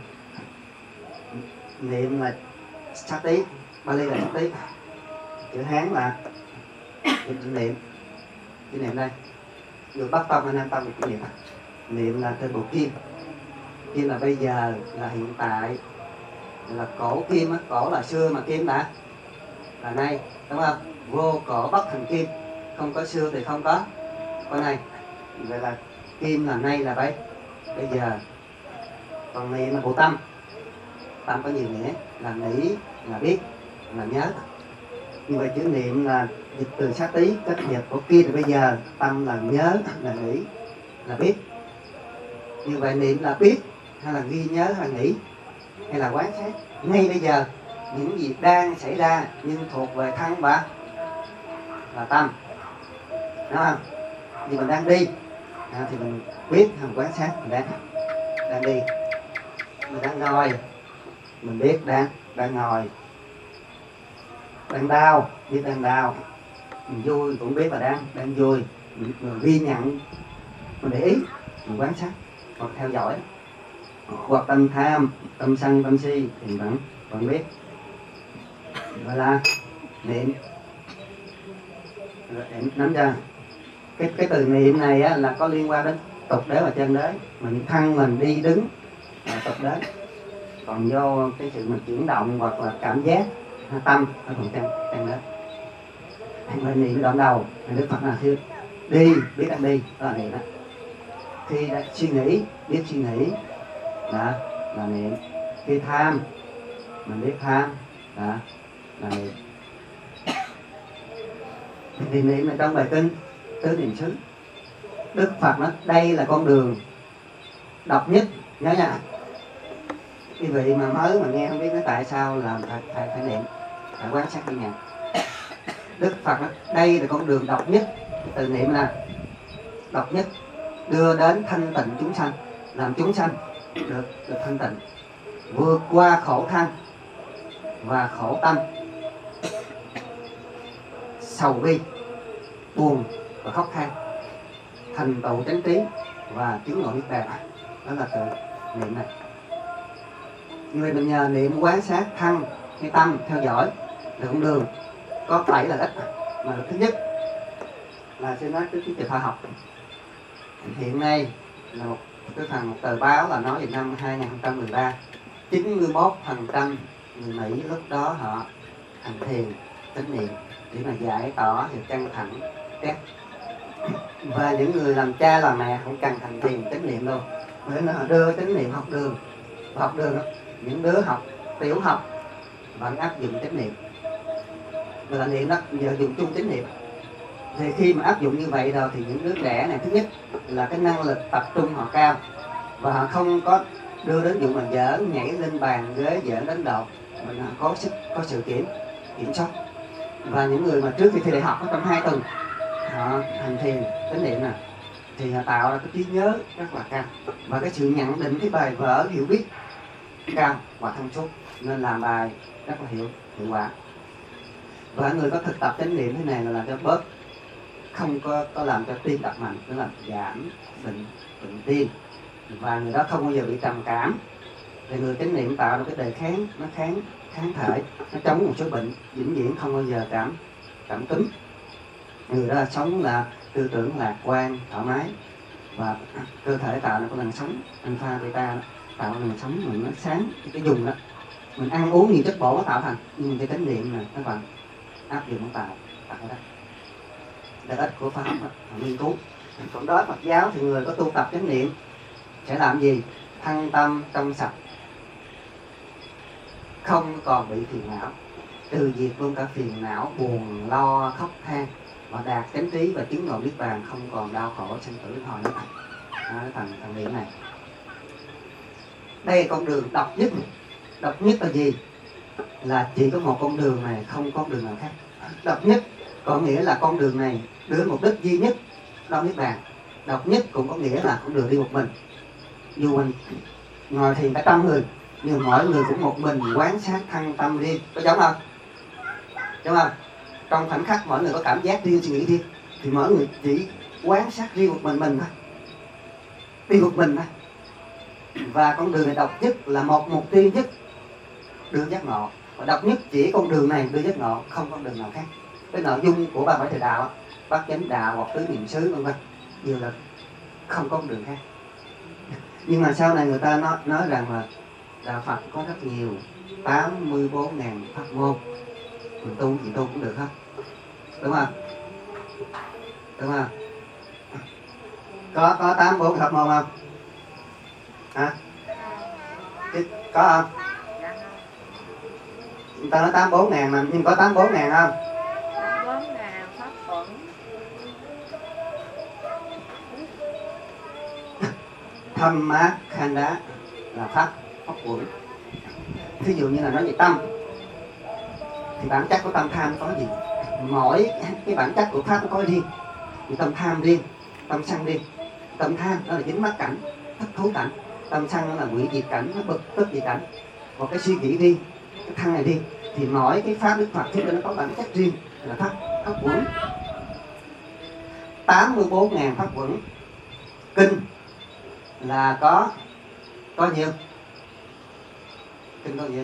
[SPEAKER 1] Niệm là sát tí, Bali là sát tí, chữ Hán là niệm. Chữ niệm đây, được Bắc Tông hay Nam Tông thì chữ niệm. Niệm là trên bộ kim. Kim là bây giờ, là hiện tại, là cổ kim á. Cổ là xưa mà kim là nay, đúng không? Vô cổ bất thành kim, không có xưa thì không có nay. Vậy là kim là nay, là bây giờ. Còn niệm là bộ tâm. Tâm có nhiều nghĩa, là nghĩ, là biết, là nhớ. Như vậy chữ niệm là dịch từ sát tí, kết nhập của kia thì bây giờ. Tâm là nhớ, là nghĩ, là biết. Như vậy niệm là biết, hay là ghi nhớ, hay là nghĩ, hay là quán sát ngay bây giờ những việc đang xảy ra nhưng thuộc về thân và tâm, đúng không? Vì mình đang đi thì mình biết, mình quan sát mình đang đi. Mình đang ngồi, mình biết đang ngồi. Đang đau, biết đang đau. Mình vui cũng biết là đang vui. Mình ghi nhận, mình để ý, mình quan sát hoặc theo dõi. Hoặc tâm tham, tâm sân, tâm si thì vẫn biết. Gọi là niệm. Nắm chưa? Cái từ niệm này á, là có liên quan đến tục đế và chân đế. Mình thân, mình đi đứng là tục đế. Còn vô cái sự mình chuyển động hoặc là cảm giác, tâm nó còn chân đế. Mình niệm đoạn đầu, Đức Phật là khi đi, biết đang đi, đó là niệm đó. Khi đã suy nghĩ, biết suy nghĩ, là niệm. Khi tham, mình biết tham, là niệm. Thì niệm là trong bài kinh Tứ Niệm xứ, Đức Phật nói đây là con đường độc nhất. Nhớ nha, quý vị mà mới mà nghe không biết nói tại sao là phải niệm, phải quan sát ghi nhận. Đức Phật nói đây là con đường độc nhất. Từ niệm là độc nhất, đưa đến thanh tịnh chúng sanh, làm chúng sanh được thanh tịnh, vượt qua khổ thân và khổ tâm, sầu bi, buồn và khóc than, thành tựu chánh trí và chứng ngộ niết bàn. Đó là từ niệm này. Như vậy mình nhờ niệm quán sát thân hay tâm, theo dõi là con đường có 7 lợi ích. Mà thứ nhất, là sẽ nói tới cái khoa học. Hiện nay là một tờ báo là nói về năm 2013, 91% người Mỹ lúc đó họ hành thiền chánh niệm để mà giải tỏa sự căng thẳng stress. Và những người làm cha làm mẹ không cần hành thiền chánh niệm đâu, bởi nó đưa chánh niệm học đường đó. Những đứa học tiểu học vẫn áp dụng chánh niệm, người ta niệm đó giờ dùng chung chánh niệm. Thì khi mà áp dụng như vậy rồi thì những đứa trẻ này, thứ nhất là cái năng lực tập trung họ cao và họ không có đưa đến vụ mà giỡn nhảy lên bàn ghế, giỡn đánh đột, mình có sự kiểm soát. Và những người mà trước khi thi đại học trong 2 tuần họ hành thiền chánh niệm nè thì họ tạo ra cái trí nhớ rất là cao và cái sự nhận định cái bài vở hiểu biết cao và thông suốt, nên làm bài rất là hiệu quả. Và người có thực tập chánh niệm thế này là làm cho bớt, không có làm cho tim đập mạnh, nó làm giảm bệnh tim, và người đó không bao giờ bị trầm cảm. Thì người chánh niệm tạo ra cái đề kháng, nó kháng thể, nó chống một số bệnh vĩnh viễn, không bao giờ cảm cúm. Người đó sống là tư tưởng lạc quan, thoải mái, và cơ thể tạo ra cái làn sóng alpha beta đó, tạo ra làn sóng mình nó sáng cái dùng đó. Mình ăn uống nhiều chất bổ nó tạo thành, nhưng cái chánh niệm này các bạn áp dụng nó tạo cái đó. Lợi ích của khoa học đó, nghiên cứu. Còn đối Phật giáo thì người có tu tập chánh niệm sẽ làm gì? Thân tâm trong sạch, không còn bị phiền não, trừ diệt luôn cả phiền não, buồn lo, khóc than, và đạt chánh trí và chứng ngộ niết bàn, không còn đau khổ sanh tử luân hồi nữa. Đó, thằng niệm này. Đây là con đường độc nhất là gì? Là chỉ có một con đường này, không có đường nào khác. Độc nhất có nghĩa là con đường này đưa mục đích duy nhất đó niết bàn. Độc nhất cũng có nghĩa là con đường đi một mình. Dù mình ngồi thiền cả 100 người, nhưng mỗi người cũng một mình quán sát thân tâm riêng, có giống không? Đúng không? Trong khoảnh khắc mỗi người có cảm giác riêng, suy nghĩ riêng, thì mỗi người chỉ quán sát riêng một mình thôi, đi một mình thôi. Và con đường này độc nhất là một mục tiêu nhất, đưa giác ngộ. Và độc nhất chỉ con đường này đưa giác ngộ, không con đường nào khác. Cái nội dung của 37 thời đạo, bát chánh đạo hoặc tứ niệm xứ vân vân, đều là không có con đường khác. Nhưng mà sau này người ta nói rằng là đạo Phật có rất nhiều 84.000 pháp môn, mình tu gì tu cũng được hết, đúng không? Đúng không? Có 84 pháp môn không? Hả? Có không? Người ta nói 84.000 mà, nhưng có 84.000 không?
[SPEAKER 3] 84.000 pháp thuận.
[SPEAKER 1] Thâm mát khanda là pháp quẩn. Thí dụ như là nói về tâm, thì bản chất của tâm tham có gì? Mỗi cái bản chất của pháp nó có riêng. Thì tâm tham riêng, tâm sân riêng. Tâm tham nó là dính mắc cảnh, thích thú cảnh. Tâm sân nó là hủy diệt cảnh, nó bực tức diệt cảnh. Một cái suy nghĩ riêng, cái thân này riêng. Thì mỗi cái pháp Đức Phật thì nó có bản chất riêng, là pháp quẩn. 84.000 pháp quẩn. Kinh là có nhiêu? Kinh có nhiêu?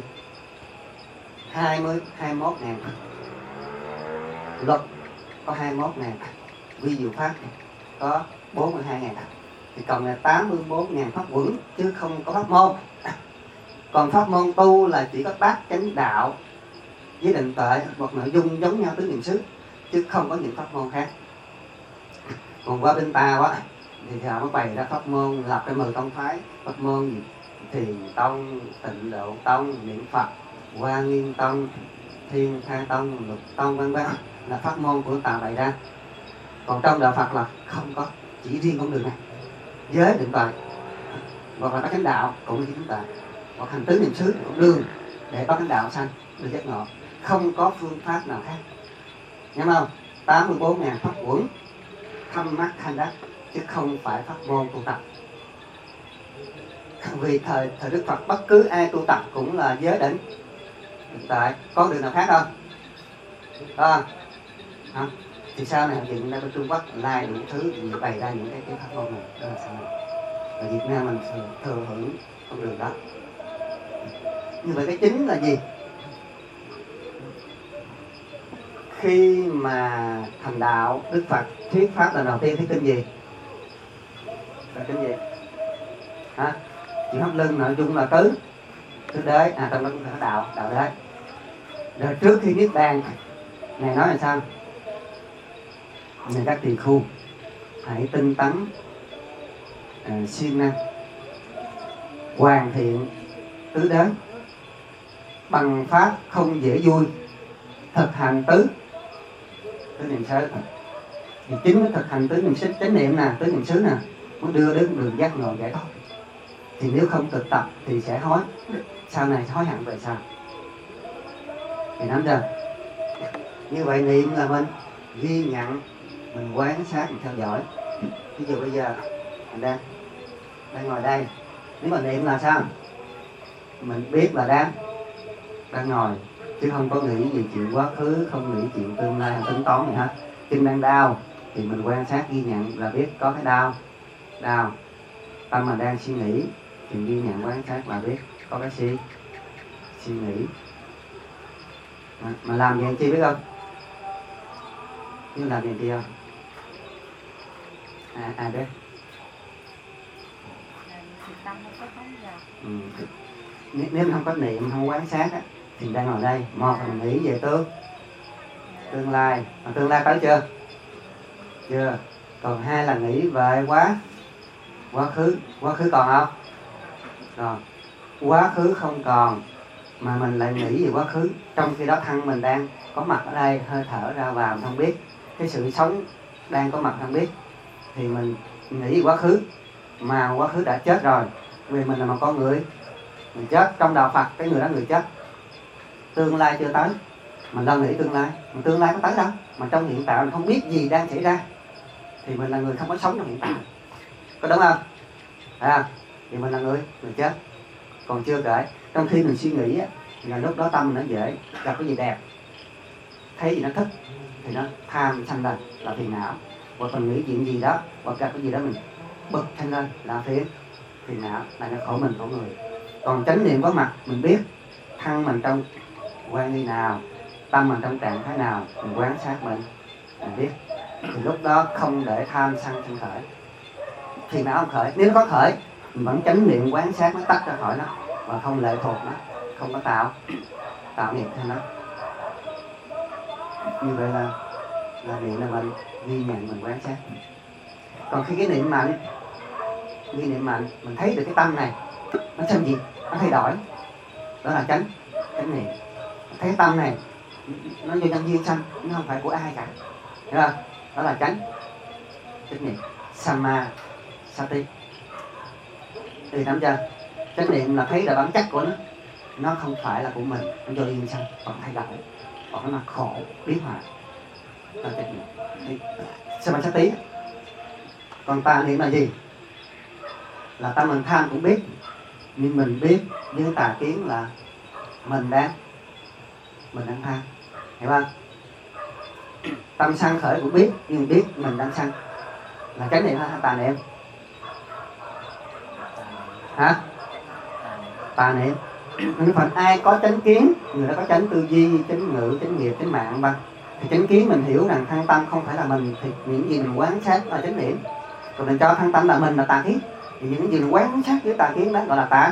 [SPEAKER 1] 21.000. Luật có 21.000. Vi diệu pháp có 42.000. Thì còn là 84.000 pháp quẩn, chứ không có pháp môn. Còn pháp môn tu là chỉ có bát chánh đạo với định tuệ, một nội dung giống nhau tứ niệm xứ, chứ không có những pháp môn khác. Còn qua bên ta quá thì họ mới bày ra pháp môn, lập ra 10 tông phái, pháp môn gì? Thiền tông, Tịnh độ tông, niệm Phật, Hoa Nghiêm tông, Thiên Tha tông, Lục tông vân vân, là pháp môn của ta bày ra. Còn trong đạo Phật là không có, chỉ riêng con đường này, giới định tuệ, hoặc là bát chánh đạo cũng là định tuệ, hoặc hành tứ niệm xứ con đường để bát chánh đạo sanh được giác ngộ, không có phương pháp nào khác. Nhớ không? 84.000 pháp quẩn, thâm mắt thanh đắc, chứ không phải pháp môn tu tập. Vì thời Đức Phật bất cứ ai tu tập cũng là giới định tại có đường nào khác không? Không? Thì sau này dựng ra bên Trung Quốc lai đủ thứ gì bày ra những cái pháp môn này, đó là sao? Ở Việt Nam mình thừa hưởng con đường đó. Như vậy cái chính là gì? khi mà thành đạo, Đức Phật thuyết pháp lần đầu tiên thuyết kinh gì? Là kinh gì? Hả? Chuyện Pháp Luân nội dung là tứ đế, trong đó cũng có đạo đế. Rồi trước khi niết bàn, Ngài nói là sao? Này các tỳ khu, hãy tinh tấn, siêng năng, hoàn thiện tứ đế bằng pháp không dễ vui, thực hành tứ niệm xứ. Thì chính cái thực hành tứ niệm xứ, chánh niệm nè, tứ niệm xứ nè, mới đưa đến đường giác ngộ giải thoát. Thì nếu không thực tập thì sẽ hối, sau này hối hận về sau. Thì nắm chưa? Như vậy niệm là mình ghi nhận, mình quan sát, mình theo dõi. Ví dụ bây giờ mình đang ngồi đây, nếu mà niệm là sao? Mình biết là đang ngồi, chứ không có nghĩ gì chuyện quá khứ, không nghĩ chuyện tương lai, tính toán gì hết. Chân đang đau thì mình quan sát ghi nhận là biết có cái đau. Tâm mình đang suy nghĩ thì ghi nhận quan sát là biết có cái suy nghĩ. Mà làm gì chi biết không? Nhưng làm gì chi không? Ai biết?
[SPEAKER 3] Tâm không có phóng dật.
[SPEAKER 1] Nếu không có niệm, không quán sát á, thì đang ngồi đây, một là mình nghĩ về tương lai. Mà tương lai tới chưa? Còn hai là nghĩ về quá khứ còn không? Rồi, quá khứ không còn mà mình lại nghĩ về quá khứ, trong khi đó thân mình đang có mặt ở đây, hơi thở ra vào mình không biết, cái sự sống đang có mặt không biết, thì mình nghĩ về quá khứ, mà quá khứ đã chết rồi. Vì mình là một con người chết. Trong đạo Phật cái người đó người chết, tương lai chưa tới, mình đang nghĩ tương lai, mà tương lai có tới đâu. Mà trong hiện tại mình không biết gì đang xảy ra, thì mình là người không có sống trong hiện tại, có đúng không? Thì mình là người chết. Còn chưa kể, trong khi mình suy nghĩ á, là lúc đó tâm nó dễ gặp cái gì đẹp, thấy gì nó thích thì nó tham sanh lên là phiền não. Hoặc mình nghĩ chuyện gì đó, hoặc gặp cái gì đó mình bực sanh lên là phiền não, là nó khổ mình khổ người. Còn chánh niệm có mặt, mình biết thân mình trong quan nghi nào, tâm mình trong trạng thái nào, mình quan sát mình biết, thì lúc đó không để tham sân sanh khởi, phiền não không khởi. Nếu nó có khởi, mình vẫn chánh niệm quan sát nó, tách ra khỏi nó, và không lệ thuộc nó, không có tạo nghiệp cho nó. Như vậy là niệm là mình ghi nhận, mình quan sát. Còn khi cái niệm mạnh, mình thấy được cái tâm này nó sao gì, nó thay đổi, đó là chánh niệm. Thấy cái tâm này nó vô nhân duyên sanh, nó không phải của ai cả, hiểu không? Đó là chánh niệm, Samasati. Thì nắm chưa? Chánh niệm là thấy là bản chất của nó không phải là của mình, nó do duyên sanh, còn thay đổi, còn nó khổ biến hóa. Đó là chánh niệm, Samasati. Còn tà niệm là gì? Là tâm mình tham cũng biết, nhưng mình biết với tà kiến là mình đang tham, hiểu không? Tâm sân khởi cũng biết, nhưng biết mình đang sân, là chánh niệm hay tà niệm? Hả? Tà niệm. Nên phần ai có chánh kiến, người đó có chánh tư duy, chánh ngữ, chánh nghiệp, chánh mạng bằng. Thì chánh kiến mình hiểu rằng thân tâm không phải là mình, thì những gì mình quán sát là chánh niệm. Còn mình cho thân tâm là mình là tà kiến, thì những gì mình quán sát với tà kiến đó gọi là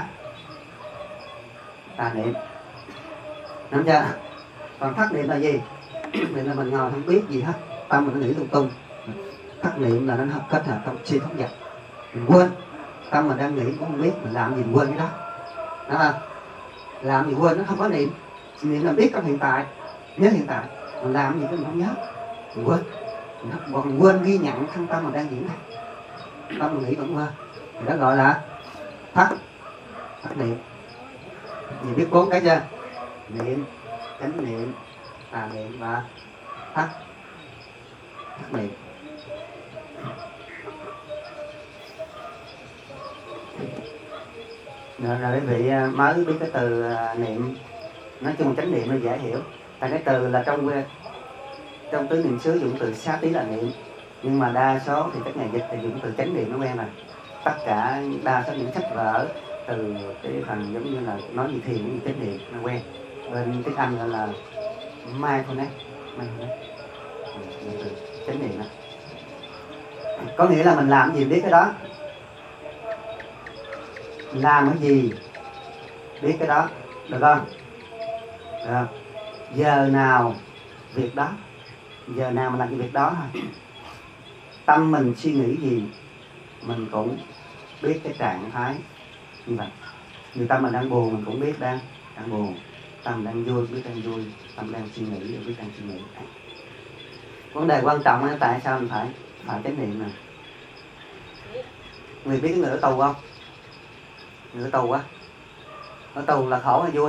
[SPEAKER 1] tà niệm. Nắm chưa? Còn thất niệm là gì? Niệm là mình ngồi không biết gì hết, tâm mình nó nghĩ lung tung. Thất niệm là nó kết hợp trong suy thống vật, mình quên, tâm mình đang nghĩ cũng không biết, mình làm gì mình quên cái đó, đúng không? Làm gì quên, nó không có niệm. Niệm là biết trong hiện tại, nhớ hiện tại. Mình làm gì cái mình không nhớ, mình quên ghi nhận thân tâm mình đang diễn ra, tâm mình nghĩ vẫn quên, thì đó gọi là thất niệm. Vì biết 4 cái chưa? Niệm, chánh niệm, tà niệm và thất niệm. Rồi quý vị mới biết cái từ niệm. Nói chung chánh niệm nó dễ hiểu. Tại cái từ là trong tứ niệm xứ dùng từ xá tí là niệm, nhưng mà đa số thì các nhà dịch thì dùng từ chánh niệm nó quen rồi. Tất cả đa số những sách vở từ cái phần giống như là nói gì thiền, gì chánh niệm nó quen. Bên tiếng Anh gọi là mindfulness, Mày không biết. Chánh niệm đó. Có nghĩa là mình làm cái gì biết cái đó. Mình làm cái gì biết cái đó. Được không? Được không? Giờ nào việc đó. Giờ nào mình làm cái việc đó thôi. Tâm mình suy nghĩ gì mình cũng biết cái trạng thái như vậy. Như tâm mình đang buồn mình cũng biết đang buồn. Tâm đang vui biết đang vui. Tâm đang suy nghĩ biết đang suy nghĩ. Vấn đề quan trọng là tại sao mình phải chánh niệm nè. Người biết cái người ở tù không? Người ở tù á. Ở tù là khổ hay vui?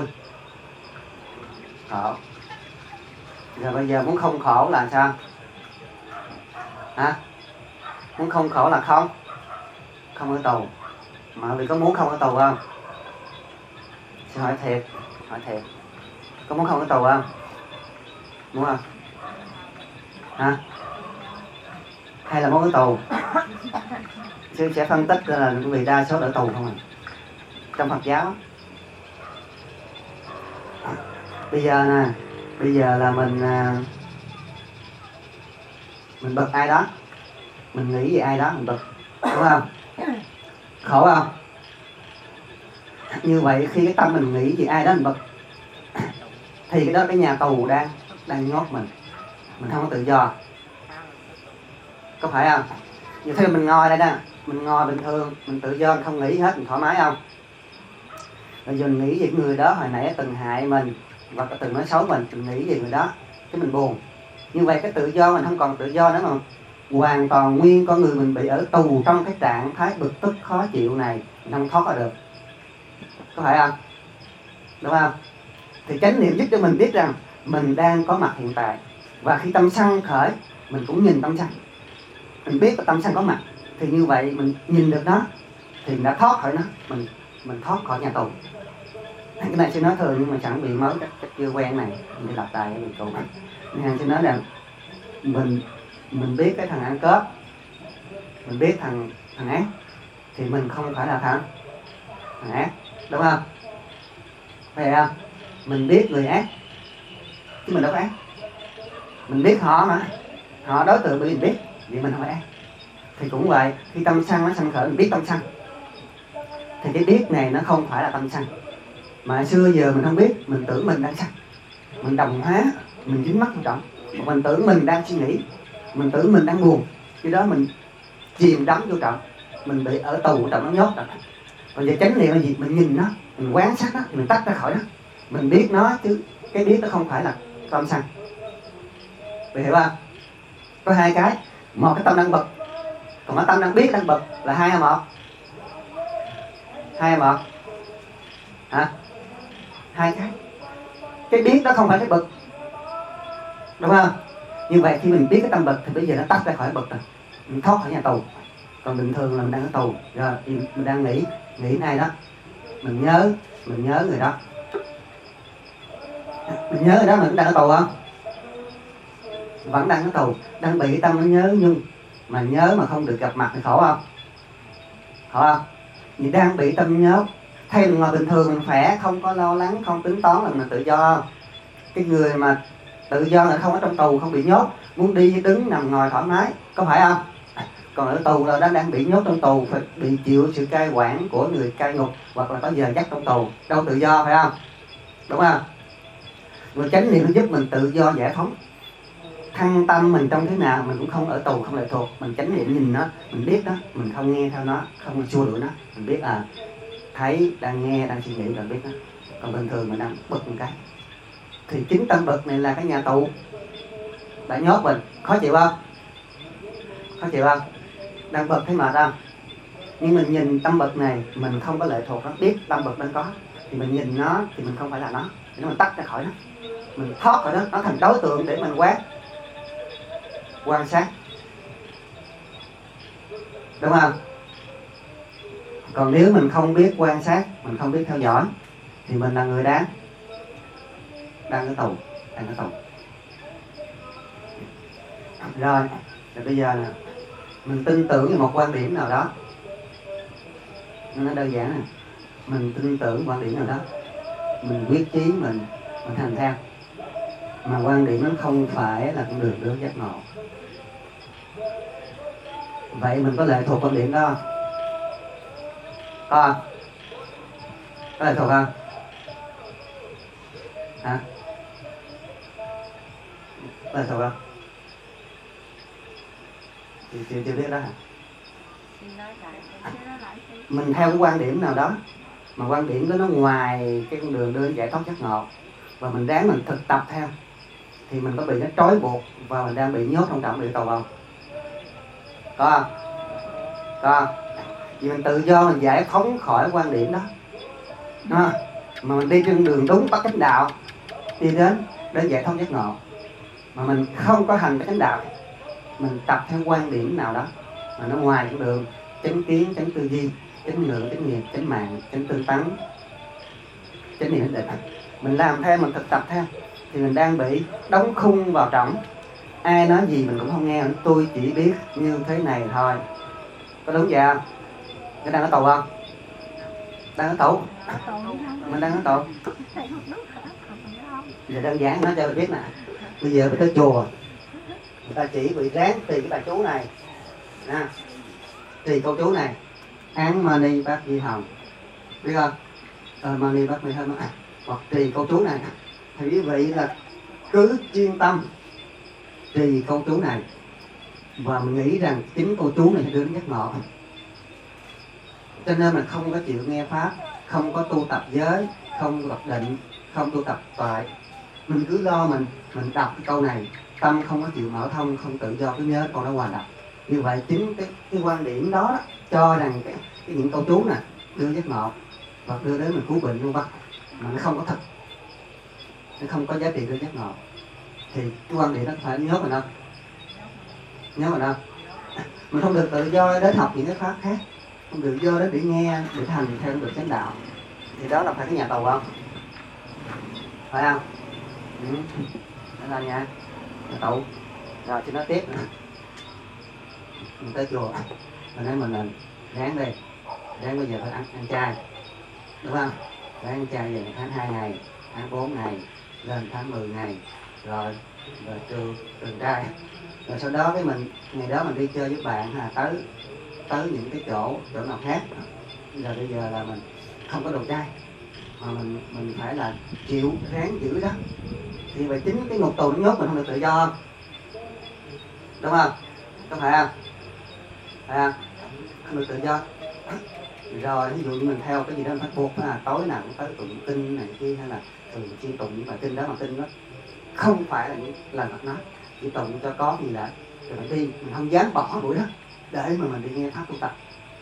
[SPEAKER 1] Khổ. Giờ bây giờ muốn không khổ là sao? Hả? Muốn không khổ là không ở tù. Mà vì có muốn không ở tù không? Xin hỏi thiệt. Có muốn không ở tù không? Muốn không? Hả? Hay là muốn ở tù? Sư sẽ phân tích là vì đa số ở tù không à. Trong Phật giáo. Bây giờ nè, bây giờ là mình bực ai đó, mình nghĩ về ai đó mình bực, đúng không? Khổ không? Như vậy khi cái tâm mình nghĩ về ai đó mình bực, thì cái đó cái nhà tù đang nhốt mình không có tự do, có phải không? Như thế mình ngồi đây đó, mình ngồi bình thường, mình tự do, mình không nghĩ hết, mình thoải mái không? Bây giờ mình nghĩ về người đó hồi nãy từng hại mình và từng nói xấu mình nghĩ về người đó, cái mình buồn. Như vậy cái tự do mình không còn tự do nữa mà hoàn toàn nguyên con người mình bị ở tù trong cái trạng thái bực tức khó chịu này, mình không thoát ra được, có phải không? Đúng không? Thì chánh niệm giúp cho mình biết rằng mình đang có mặt hiện tại, và khi tâm sân khởi mình cũng nhìn tâm sân, mình biết là tâm sân có mặt, thì như vậy mình nhìn được nó thì mình đã thoát khỏi nó, mình thoát khỏi nhà tù. Cái này sẽ nói thường nhưng mà chẳng bị mới cách chưa quen này, mình đi lặp lại cái câu này. Nên sẽ nói là mình biết cái thằng ăn cướp, mình biết thằng ác, thì mình không phải là thằng ác, đúng không? Phải không? Mình biết người ác chứ mình đâu có ác. Mình biết họ mà, họ đối tượng bị mình biết, vì mình không phải ác. Thì cũng vậy, khi tâm sân nó sanh khởi mình biết tâm sân, thì cái biết này nó không phải là tâm sân. Mà xưa giờ mình không biết, mình tưởng mình đang sân, mình đồng hóa, mình dính mắc vào trọng, mình tưởng mình đang suy nghĩ, mình tưởng mình đang buồn, khi đó mình chìm đắm vô trọng, mình bị ở tù trọng nó nhốt rồi. Còn giờ chánh niệm là gì? Mình nhìn nó, mình quan sát nó, mình tách ra khỏi nó, mình biết nó, chứ cái biết nó không phải là tâm sân. Vì hiểu không? Có hai cái, một cái tâm đang bực, còn cái tâm đang biết đang bực là hai hay một? Hai hay một? Hả? Hai cái biết đó không phải cái bực, đúng không? Như vậy khi mình biết cái tâm bực thì bây giờ nó tách ra khỏi bực rồi, mình thoát khỏi nhà tù. Còn bình thường là mình đang ở tù rồi, mình đang nghĩ ai đó, mình nhớ người đó, mình nhớ người đó, mình cũng đang ở tù không? Vẫn đang ở tù, đang bị cái tâm nó nhớ nhung, mà nhớ mà không được gặp mặt thì khổ không? Khổ không? Vì đang bị tâm nhớ. Thay vì ngồi bình thường mình khỏe, không có lo lắng, không tính toán là mình tự do. Cái người mà tự do là không ở trong tù, không bị nhốt, muốn đi đứng nằm ngồi thoải mái, có phải không? Còn ở tù là đang bị nhốt trong tù, phải bị chịu sự cai quản của người cai ngục, hoặc là có giờ giấc trong tù, đâu tự do, phải không? Đúng không? Người chánh niệm nó giúp mình tự do giải phóng. Thăng tâm mình trong thế nào mình cũng không ở tù, không lệ thuộc. Mình chánh niệm nhìn nó, mình biết nó, mình không nghe theo nó, không xua đuổi nó, mình biết thấy, đang nghe, đang suy nghĩ là biết nó. Còn bình thường mình đang bực một cái, thì chính tâm bực này là cái nhà tù đã nhốt mình. Khó chịu không? Khó chịu không? Đang bực thấy mệt không? Nhưng mình nhìn tâm bực này, mình không có lệ thuộc nó, biết tâm bực đang có, thì mình nhìn nó thì mình không phải là nó, thì mình tách ra khỏi nó, mình thoát khỏi nó thành đối tượng để mình quan sát, đúng không? Còn nếu mình không biết quan sát, mình không biết theo dõi, thì mình là người đang ở tù. Rồi bây giờ nè, mình tin tưởng vào một quan điểm nào đó, nó đơn giản nè, mình tin tưởng quan điểm nào đó, mình quyết chí mình hành theo. mà quan điểm nó không phải là con đường đến giác ngộ. Vậy mình có lệ thuộc quan điểm đó không? Có không? Có lệ thuộc không? Hả? Có lệ thuộc không? Chưa biết đó hả? Mình theo cái quan điểm nào đó mà quan điểm đó nó ngoài cái con đường đến giải thoát giác ngộ và mình ráng mình thực tập theo thì mình có bị nó trói buộc và mình đang bị nhốt trong trọng địa cầu không? Có không? Có không? Vì mình tự do mình giải phóng khỏi quan điểm đó, mà mình đi trên đường đúng bắt chánh đạo đi đến giải thoát giác ngộ mà mình không có hành chánh đạo, mình tập theo quan điểm nào đó mà nó ngoài cái đường chánh kiến, chánh tư duy, chánh ngữ, chánh nghiệp, chánh mạng, chánh tinh tấn, chánh niệm định, mình làm theo, mình thực tập theo thì mình đang bị đóng khung vào trọng. Ai nói gì mình cũng không nghe, tôi chỉ biết như thế này thôi. Có đúng vậy không? Cái đang ở tù không? Đang ở tù. Mình đang ở tù. Giờ đơn giản nói cho mình biết nè. Bây giờ mình tới chùa, người ta chỉ bị ráng tùy cái bài chú này nè, tùy câu chú này: án mani bát di hồng, biết không? Mani bát di hồng, hoặc tùy câu chú này thì quý vị là cứ chuyên tâm trì câu chú này và mình nghĩ rằng chính câu chú này sẽ đưa đến giác ngộ. Cho nên mình không có chịu nghe pháp, không có tu tập giới, không tu tập định, không tu tập tuệ. Mình cứ lo mình đọc cái câu này, tâm không có chịu mở thông, không tự do, cứ nhớ câu đó hoài đọc. Như vậy chính cái quan điểm đó cho rằng cái những câu chú này đưa giác ngộ và đưa đến mình cứu bệnh luôn vân, mà nó không có thật, nó không có giá trị đưa giác ngộ thì cái quan điểm đó phải nhớ mình đâu, nhớ mình đâu. Mình không được tự do đến học những cái pháp khác, không được do đến để nghe, để thành theo được chánh đạo, thì đó là phải cái nhà tù không? Phải không? Đó là nhà tù. Rồi thì nói tiếp nữa. Mình tới chùa, mình nói mình là ráng đi, ráng bây giờ phải ăn chay, đúng không? Ráng ăn chay về tháng 2 ngày, tháng 4 ngày, lên tháng 10 ngày, rồi trường trai. Rồi sau đó cái mình ngày đó mình đi chơi với bạn tới những cái chỗ nào khác. Rồi bây giờ là mình không có đồ chay mà mình phải là chịu ráng giữ đó, thì vậy chính cái ngục tù nó nhốt mình không được tự do không? Đúng không? Có phải không? Phải không? Không được tự do. Rồi ví dụ như mình theo cái gì đó mình bắt buộc tối nào cũng tới tụng kinh này kia, hay là thường xuyên tụng những bài kinh đó, mà kinh đó không phải là những lời Phật nói, chỉ tụng cho có gì đã rồi mình đi, mình không dám bỏ buổi đó để mà mình đi nghe pháp tu tập.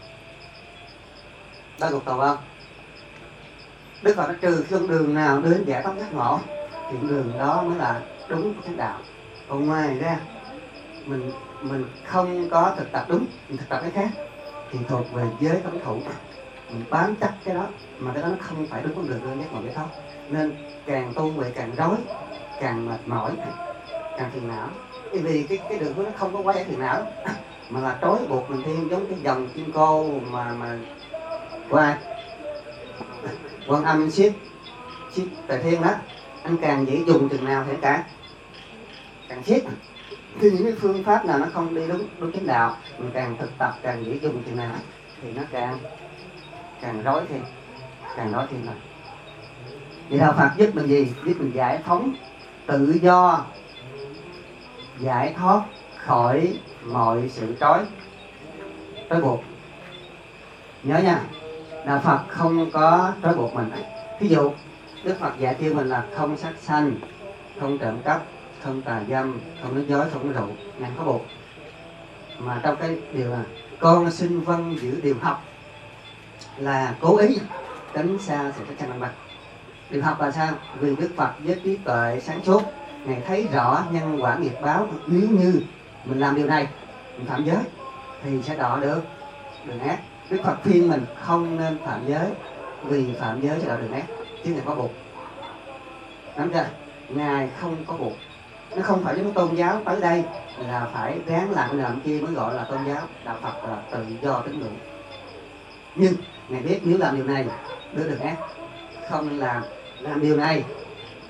[SPEAKER 1] Đó ngục tù không? Đức Phật đã trừ con đường nào đến giải thoát giác ngộ thì con đường đó mới là đúng chánh đạo. Còn ngoài ra mình không có thực tập đúng, mình thực tập cái khác thì thuộc về giới cấm thủ, mình bám chắc cái đó mà cái đó nó không phải đúng con đường đến giác ngộ giải thoát. Nên càng tu về càng rối, càng mệt mỏi, càng phiền não. Bởi vì cái đường hướng nó không có quá giải phiền não mà là trói buộc mình thêm, giống cái dòng chim cô mà của ai? Quan Âm siết Tề Thiên đó, anh càng dễ dùng chừng nào thì càng siết. Thì những cái phương pháp nào nó không đi đúng chánh đạo, mình càng thực tập càng dễ dùng chừng nào thì nó càng rối thêm, rồi. Thì đạo Phật giúp mình gì? Giúp mình giải phóng, tự do, giải thoát khỏi mọi sự trói buộc. Nhớ nha, đạo Phật không có trói buộc mình. Ví dụ Đức Phật dạy kêu mình là không sát sanh, không trộm cắp, không tà dâm, không nói dối, không nói rượu, ngàn có buộc. Mà trong cái điều là con xin vâng giữ điều học là cố ý tránh xa sự sát sanh bằng bạc. Điều học là sao? Vì Đức Phật với trí tuệ sáng suốt, Ngài thấy rõ nhân quả nghiệp báo, nếu như mình làm điều này, mình phạm giới thì sẽ đọa được đường ác. Đức Phật khuyên mình không nên phạm giới, vì phạm giới sẽ đọa đường ác, chứ Ngài có buộc. Nắm chưa? Ngài không có buộc. Nó không phải giống tôn giáo tới đây là phải ráng làm kia mới gọi là tôn giáo. Đạo Phật là tự do tín ngưỡng. Nhưng Ngài biết nếu làm điều này đưa đường ác, không nên làm điều này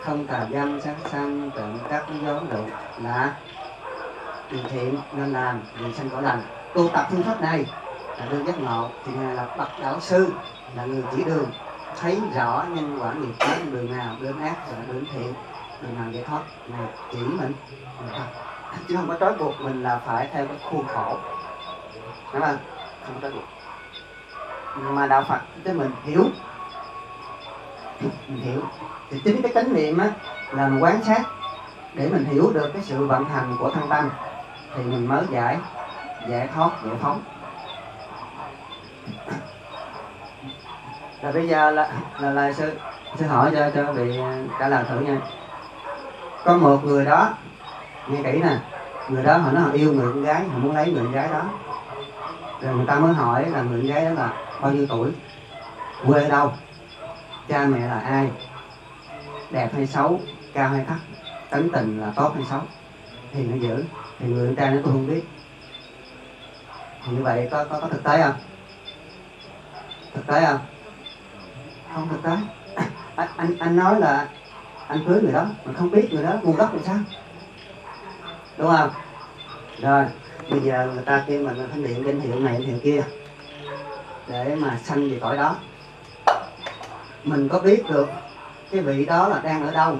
[SPEAKER 1] không tà dâm sát sanh trộm cắp giấu lục là điều thiện nên làm vì sanh cõi lành. Tu tập phương pháp này là đường giác ngộ thì ngài là bậc đạo sư, là người chỉ đường, thấy rõ nhân quả nghiệp báo, đường nào đường ác và đường thiện, đường nào giải thoát, ngài chỉ mình chứ không có trói buộc mình là phải theo cái khuôn khổ, đúng không? Không có trói buộc. Mà đạo Phật cho mình hiểu thì chính cái chánh niệm á là mình quán sát để mình hiểu được cái sự vận hành của thân tâm thì mình mới giải thoát, giải phóng. Rồi bây giờ là sư hỏi cho vị trả lời thử nha. Có một người đó, nghe kỹ nè, người đó họ nói họ yêu người con gái, họ muốn lấy người con gái đó. Rồi người ta mới hỏi là người con gái đó là bao nhiêu tuổi, quê ở đâu, cha mẹ là ai, đẹp hay xấu, cao hay thấp, tính tình là tốt hay xấu, hiền hay dữ. Thì người con trai nói tôi không biết. Thì như vậy có thực tế không? Thực tế không? Không thực tế. Anh nói là anh cưới người đó mà không biết người đó nguồn gốc làm sao, đúng không? Rồi bây giờ người ta kêu mình phải niệm danh hiệu này danh hiệu kia để mà sanh về cõi đó. Mình có biết được cái vị đó là đang ở đâu,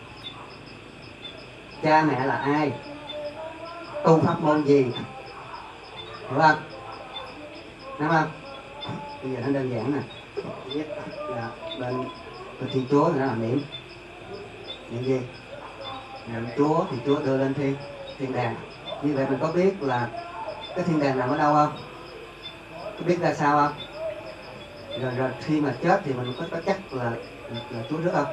[SPEAKER 1] cha mẹ là ai, tu pháp môn gì, hiểu không? Đúng không? Bây giờ nó đơn giản nè. Thứ nhất là bên Thiên Chúa thì nó là niệm gì? Niệm Chúa thì Chúa đưa lên thiên đàng. Như vậy mình có biết là cái thiên đàng nằm ở đâu không? Có biết ra sao không? Rồi khi mà chết thì mình có chắc là Chúa rước không?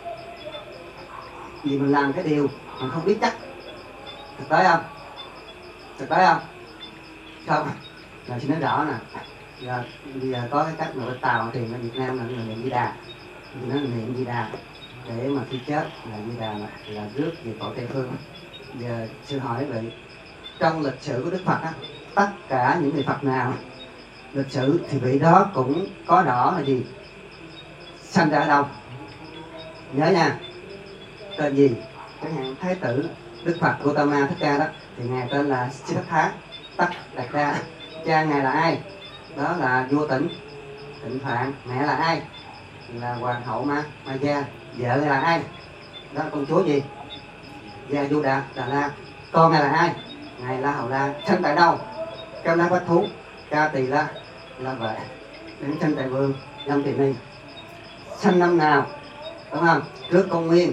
[SPEAKER 1] Vì mình làm cái điều mình không biết chắc. Thực tế không? Thực tế không? Không. Rồi xin nói rõ nè. Rồi bây giờ có cái cách mà bên Tàu thì ở Việt Nam là người niệm Di Đà. Thì nó niệm Di Đà để mà khi chết là Di Đà là rước về cõi Tây Phương. Giờ sư hỏi vậy, trong lịch sử của Đức Phật á, tất cả những người Phật nào lịch sử thì vị đó cũng có rõ là gì? Sanh ra ở đâu? Nhớ nha. Tên gì? Chẳng hạn Thái tử Đức Phật Gautama Thích Ca đó thì ngài tên là Siddhartha Tất Đạt Đa. Cha ngài là ai? Đó là vua Tịnh Phạn. Mẹ là ai? Là hoàng hậu Ma Gia. Vợ là ai? Đó là công chúa gì? Gia Du Đà La. Con ngài là ai? Ngài La Hầu La. Sanh tại đâu? Cao La Bách Thú Ca Tỳ La Vệ. Đến sanh tại Vương Lâm Tỳ Ni. Sanh năm nào? Đúng không? Trước công nguyên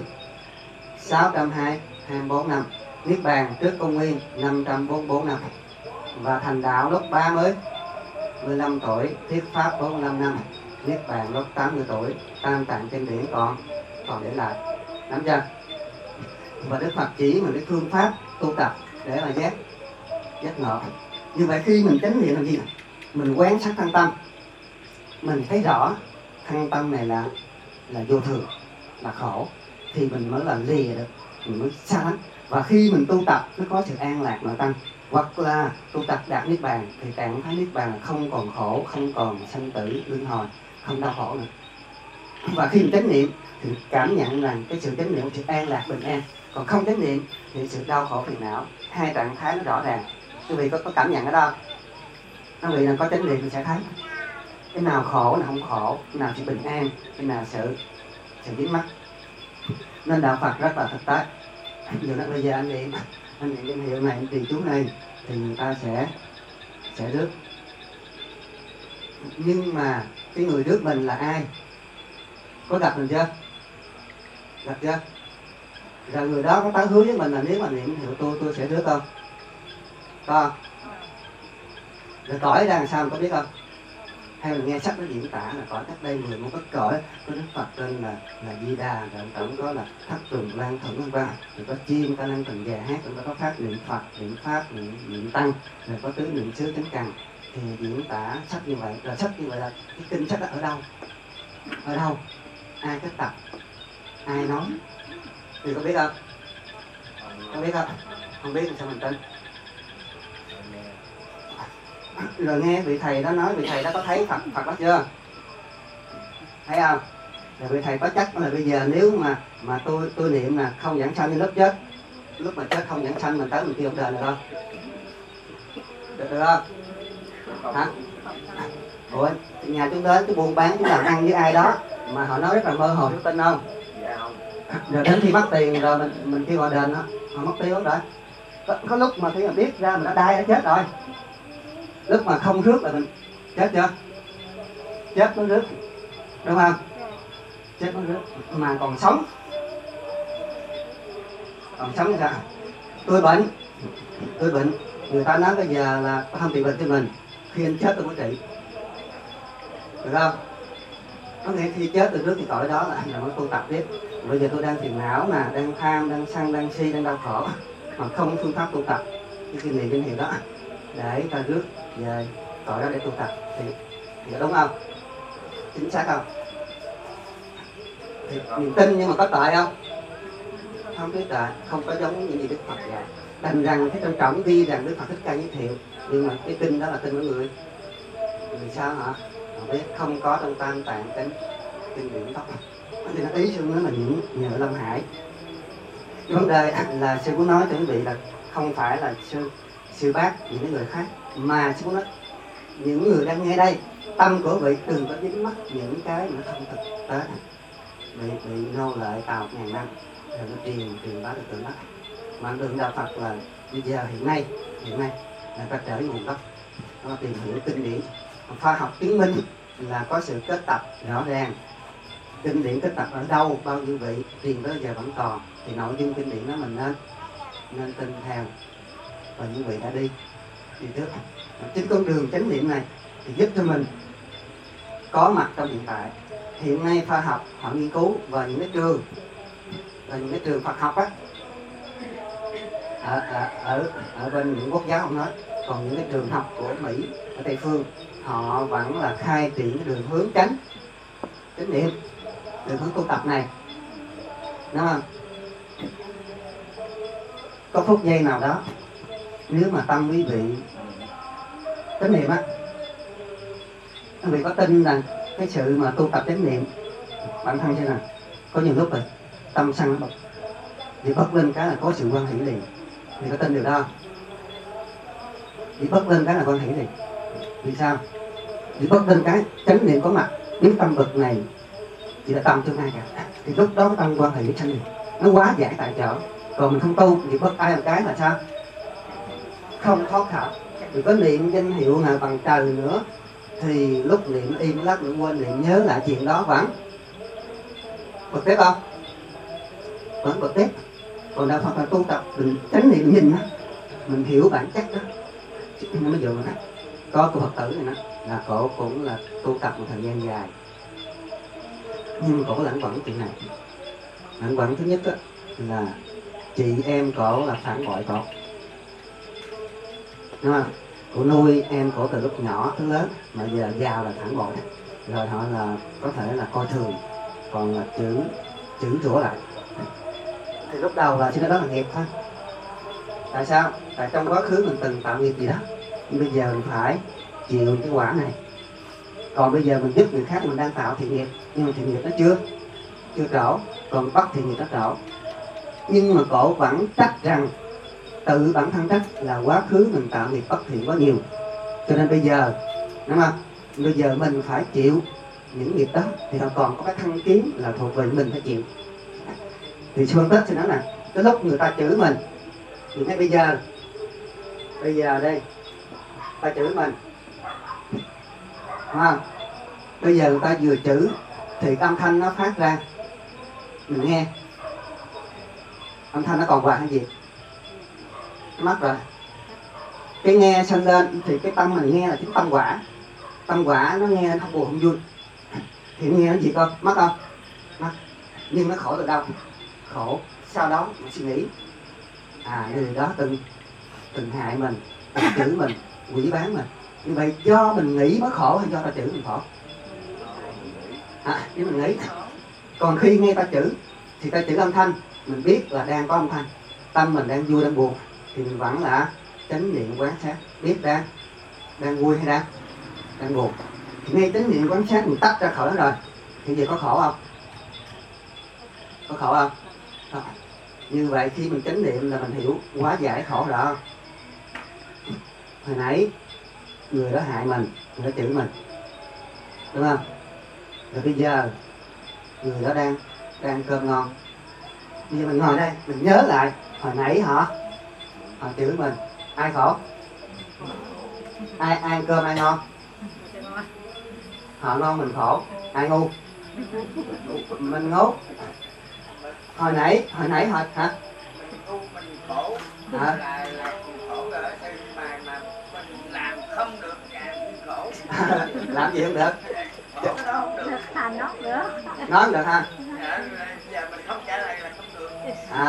[SPEAKER 1] 624 năm. Niết bàn trước công nguyên 544 năm. Và thành đạo lúc 15 tuổi. Thuyết pháp 45 năm. Niết bàn lúc 80 tuổi. Tam tạng kinh điển còn để lại. Nắm chưa? Và Đức Phật chỉ mình cái phương pháp tu tập để mà giác ngộ. Như vậy khi mình chánh niệm làm gì? Mình quán sát thân tâm, mình thấy rõ thân tâm này là vô thường, là khổ, thì mình mới là lìa được, mình mới xa lắm. Và khi mình tu tập nó có sự an lạc nội tâm, hoặc là tu tập đạt niết bàn thì trạng thái niết bàn là không còn khổ, không còn sanh tử luân hồi, không đau khổ nữa. Và khi mình chánh niệm thì cảm nhận rằng cái sự chánh niệm, sự an lạc bình an. Còn không chánh niệm thì sự đau khổ phiền não. Hai trạng thái nó rõ ràng. Quý vị có cảm nhận ở đâu? Quý vị là có chánh niệm thì sẽ thấy cái nào khổ, nào không khổ, cái nào sự bình an, cái nào sự dính mắc. Nên đạo Phật rất là thực tế. Giờ bây giờ anh niệm danh hiệu này, anh trì chú này thì người ta sẽ rước. Nhưng mà cái người rước mình là ai? Có gặp mình chưa? Gặp chưa? Rồi người đó có tán hứa với mình là nếu mà niệm hiệu tôi sẽ rước không? Có. Rồi cõi ra làm sao mình có biết không? Hay là nghe sách nó diễn tả là cõi cách đây 10 cái cõi có Đức Phật tên là Di Đà, rồi tổng có là Thất Tùng Lan Thủng vân vân, rồi có chim, có năng thần già hát, rồi có pháp niệm Phật, niệm pháp, niệm tăng, rồi có tứ niệm xứ chánh cần. Thì diễn tả sách như vậy. Rồi sách như vậy là cái kinh sách đó ở đâu? Ở đâu? Ai kết tập? Ai nói? Thì có biết không? Có biết không? Không biết thì sao mình tin? Rồi nghe vị thầy đó nói, vị thầy đó có thấy Phật đó chưa? Thấy không? Rồi vị thầy có chắc là bây giờ nếu mà tôi niệm là không giảng sanh lúc chết, lúc mà chết không giảng sanh mình tới mình kêu ông đền được không? Được không? Hả? Ủa, nhà chúng đến chúng buôn bán chúng làm ăn với ai đó mà họ nói rất là mơ hồ, tin không? Rồi đến khi mất tiền rồi mình kêu họ đền họ mất tiêu rồi. Có lúc mà khi mà biết ra mình đã đai đã chết rồi. Lúc mà không rước là mình chết chưa? Chết mới rước, đúng không? Chết mới rước mà còn sống thì sao? Tôi bệnh, người ta nói bây giờ là không trị bệnh cho mình, khi anh chết tôi mới trị, được không? Có nghĩa khi chết từ trước thì tội đó là anh mới tu tập tiếp. Bây giờ tôi đang phiền não nè, đang tham, đang sân, đang si, đang đau khổ mà không phương pháp tu tập cái kinh nghiệm kinh hiệu đó để ta rước về tội đó để tu tập thì đúng không? Chính xác không? Thì niềm tin nhưng mà có tội không? Không biết tội, không có giống những gì Đức Phật dạy. Đành rằng cái trong trọng ghi rằng Đức Phật Thích Ca giới thiệu, nhưng mà cái kinh đó là kinh của người sao hả? Họ biết không có trong Tam Tạng kinh điển Pháp. Thì nó ý sư nói là những nhờ Lâm Hải. Vấn đề là sư muốn nói cho quý vị là không phải là sư bác những người khác, mà sư muốn nói những người đang nghe đây, tâm của vị đừng có dính mắc những cái mà không thực tế, bị nô lệ tàu ngàn năm rồi nó truyền bá được đó. Mà đường đạo Phật là bây giờ hiện nay là ta trở nguồn gốc, nó tìm hiểu kinh điển, khoa học chứng minh là có sự kết tập rõ ràng. Kinh điển kết tập ở đâu, bao nhiêu vị, tiền tới giờ vẫn còn, thì nội dung kinh điển đó mình nên tin theo. Và những vị đã đi trước trên con đường chánh niệm này thì giúp cho mình có mặt trong hiện tại. Hiện nay khoa học họ nghiên cứu và những cái trường Phật học á, ở bên những quốc giáo không nói, còn những cái trường học của Mỹ ở Tây phương họ vẫn là khai triển cái đường hướng chánh niệm, đường hướng tu tập này, đúng không? Có phút giây nào đó nếu mà tâm quý vị chánh niệm á, quý vị có tin rằng cái sự mà tu tập chánh niệm bản thân thế nào? Có nhiều lúc rồi tâm sân nó bật, thì bật lên cái là có sự quan hỷ liền. Thì có tin điều đó? Thì bật lên cái là quan hỷ liền. Vì sao? Thì bật lên cái chánh niệm có mặt. Nếu tâm bực này chỉ là tâm trong ai cả, thì lúc đó tâm quan hệ với chánh niệm nó quá giải tại chỗ. Còn mình không tu thì bất ai một cái là sao? Không thoát khảo. Thì có niệm danh hiệu nào bằng trời nữa thì lúc niệm im lát nữa quên niệm, nhớ lại chuyện đó vẫn bực tiếp không? Vẫn bực tiếp. Còn đạo Phật là tu tập mình chánh niệm nhìn đó, mình hiểu bản chất đó. Nó mới dụ đó. Có cô Phật tử này đó là cổ cũng là tu tập một thời gian dài, nhưng cổ lẳng quẩn chuyện này. Lẳng quẩn thứ nhất đó, là chị em cổ là phản bội cổ, đúng không? Cổ nuôi em cổ từ lúc nhỏ tới lớn, mà giờ giàu là phản bội, rồi họ là có thể là coi thường, còn là chữ rủa lại. Thì lúc đầu là xin đó là nghiệp thôi. Tại sao? Tại trong quá khứ mình từng tạo nghiệp gì đó, nhưng bây giờ mình phải chịu cái quả này. Còn bây giờ mình giúp người khác mình đang tạo thiện nghiệp, nhưng mà thiện nghiệp nó chưa trổ, còn bắt thiện nghiệp nó trổ. Nhưng mà cổ vẫn trách rằng tự bản thân trách là quá khứ mình tạo nghiệp bất thiện quá nhiều, cho nên bây giờ, đúng không? Bây giờ mình phải chịu những nghiệp đó, thì họ còn có cái thăng kiến là thuộc về mình phải chịu. Thì phân tích thì nói là cái lúc người ta chửi mình thì ngay bây giờ đây ta chửi mình, đúng không? Bây giờ người ta vừa chửi thì âm thanh nó phát ra mình nghe, âm thanh nó còn hoài hay gì? Mất rồi. Cái nghe sanh lên thì cái tâm mình nghe là chính tâm quả. Tâm quả nó nghe không buồn không vui thì nó nghe nó gì con? Mất không? Mất. Nhưng nó khổ từ đâu? Khổ sau đó mình suy nghĩ người đó từng hại mình, từng chửi mình, quỷ bán mình. Như vậy do mình nghĩ mới khổ hay do ta chửi mình khổ? Nếu mình nghĩ. Còn khi nghe ta chửi thì ta chửi âm thanh, mình biết là đang có âm thanh, tâm mình đang vui đang buồn, thì mình vẫn là chánh niệm quán sát, biết đang vui hay đang buồn. Thì ngay chánh niệm quán sát mình tách ra khỏi đó rồi thì giờ có khổ không? Có khổ không? Không. Như vậy khi mình chánh niệm là mình hiểu hóa giải khổ rõ không? Hồi nãy người đó hại mình, người đó chửi mình, đúng không? Rồi bây giờ người đó đang ăn cơm ngon. Bây giờ mình ngồi đây, mình nhớ lại hồi nãy họ chửi mình, ai khổ? Ai ăn cơm ai ngon? Họ ngon mình khổ. Ai ngu? Mình ngu. Hồi nãy họ hả?
[SPEAKER 4] Mình khổ là khổ ở trên mà mình làm không được càng khổ.
[SPEAKER 1] Làm gì không được?
[SPEAKER 4] Khổ cái đó không được.
[SPEAKER 3] Thành nó nữa.
[SPEAKER 1] Nói không được ha?
[SPEAKER 4] Giờ mình không trả lời là không được.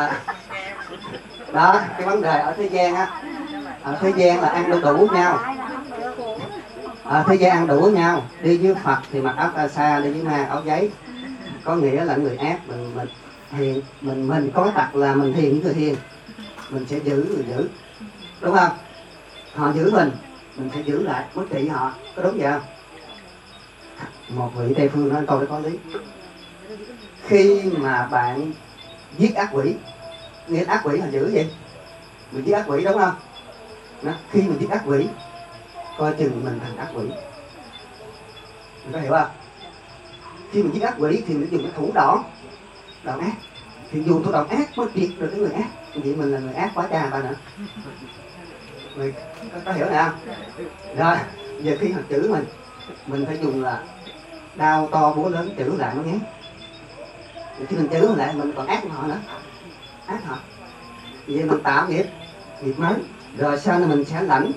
[SPEAKER 1] Đó, cái vấn đề ở thế gian á, ở thế gian là ăn đủ với nhau. Ở thế gian ăn đủ với nhau. Đi với Phật thì mặc áo ca sa, đi với ma áo giấy. Có nghĩa là người ác mình hiền, mình có tật là mình hiền với người hiền, mình sẽ giữ người giữ, đúng không? Họ giữ mình sẽ giữ lại, mới trị họ, có đúng vậy không? Một vị Tây Phương nói câu đó có lý. Khi mà bạn giết ác quỷ, nghĩa ác quỷ là giữ gì? Mình giết ác quỷ đúng không? Đó, khi mình giết ác quỷ, coi chừng mình thành ác quỷ. Mình có hiểu không? Khi mình giết ác quỷ thì mình dùng cái thủ đoạn ác, thì dùng thủ đoạn ác mới triệt được cái người ác. Vậy mình là người ác quá cha ta nữa. Mình có hiểu này không? Rồi, giờ khi họ chửi mình phải dùng là đao to búa lớn chửi lại nó nghe. Khi mình chửi lại mình còn ác họ nữa, ác họ. Vậy mình tạo nghiệp mới. Rồi sau này mình sẽ lãnh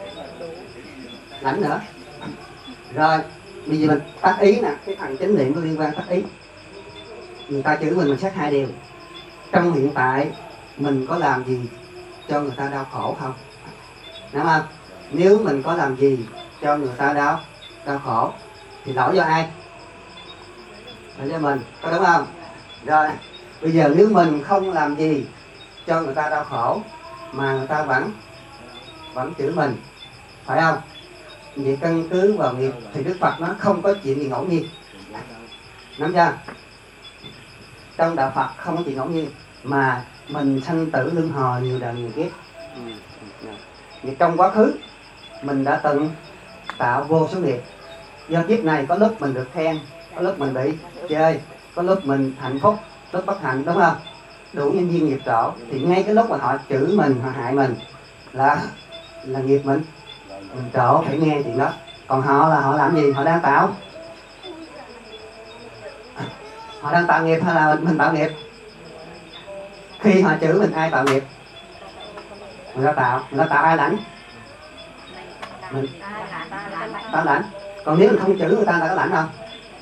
[SPEAKER 1] nữa. Rồi bây giờ mình tác ý nè, cái thằng chánh niệm có liên quan tác ý. Người ta chửi mình xét hai điều. Trong hiện tại mình có làm gì cho người ta đau khổ không? Đúng không? Nếu mình có làm gì cho người ta đau khổ thì lỗi do ai? Lỗi do mình, có đúng không? Rồi bây giờ nếu mình không làm gì cho người ta đau khổ mà người ta vẫn chửi mình, phải không? Vậy căn cứ vào nghiệp thì Đức Phật nó không có chuyện gì ngẫu nhiên. Nắm chưa? Trong đạo Phật không có chuyện ngẫu nhiên, mà mình sanh tử luân hồi nhiều đời nhiều kiếp. Vậy trong quá khứ mình đã từng tạo vô số nghiệp. Do kiếp này có lúc mình được khen, có lúc mình bị chơi, có lúc mình hạnh phúc, lúc bất hạnh, đúng không? Đủ nhân duyên nghiệp trổ. Thì ngay cái lúc mà họ chửi mình, họ hại mình là nghiệp mình trổ, phải nghe chuyện đó. Còn họ là họ làm gì? Họ đang tạo nghiệp hay là mình tạo nghiệp? Khi họ chửi mình ai tạo nghiệp? Người ta tạo ai lãnh? Mình ta lãnh. Còn nếu mình không chửi người ta có lãnh không?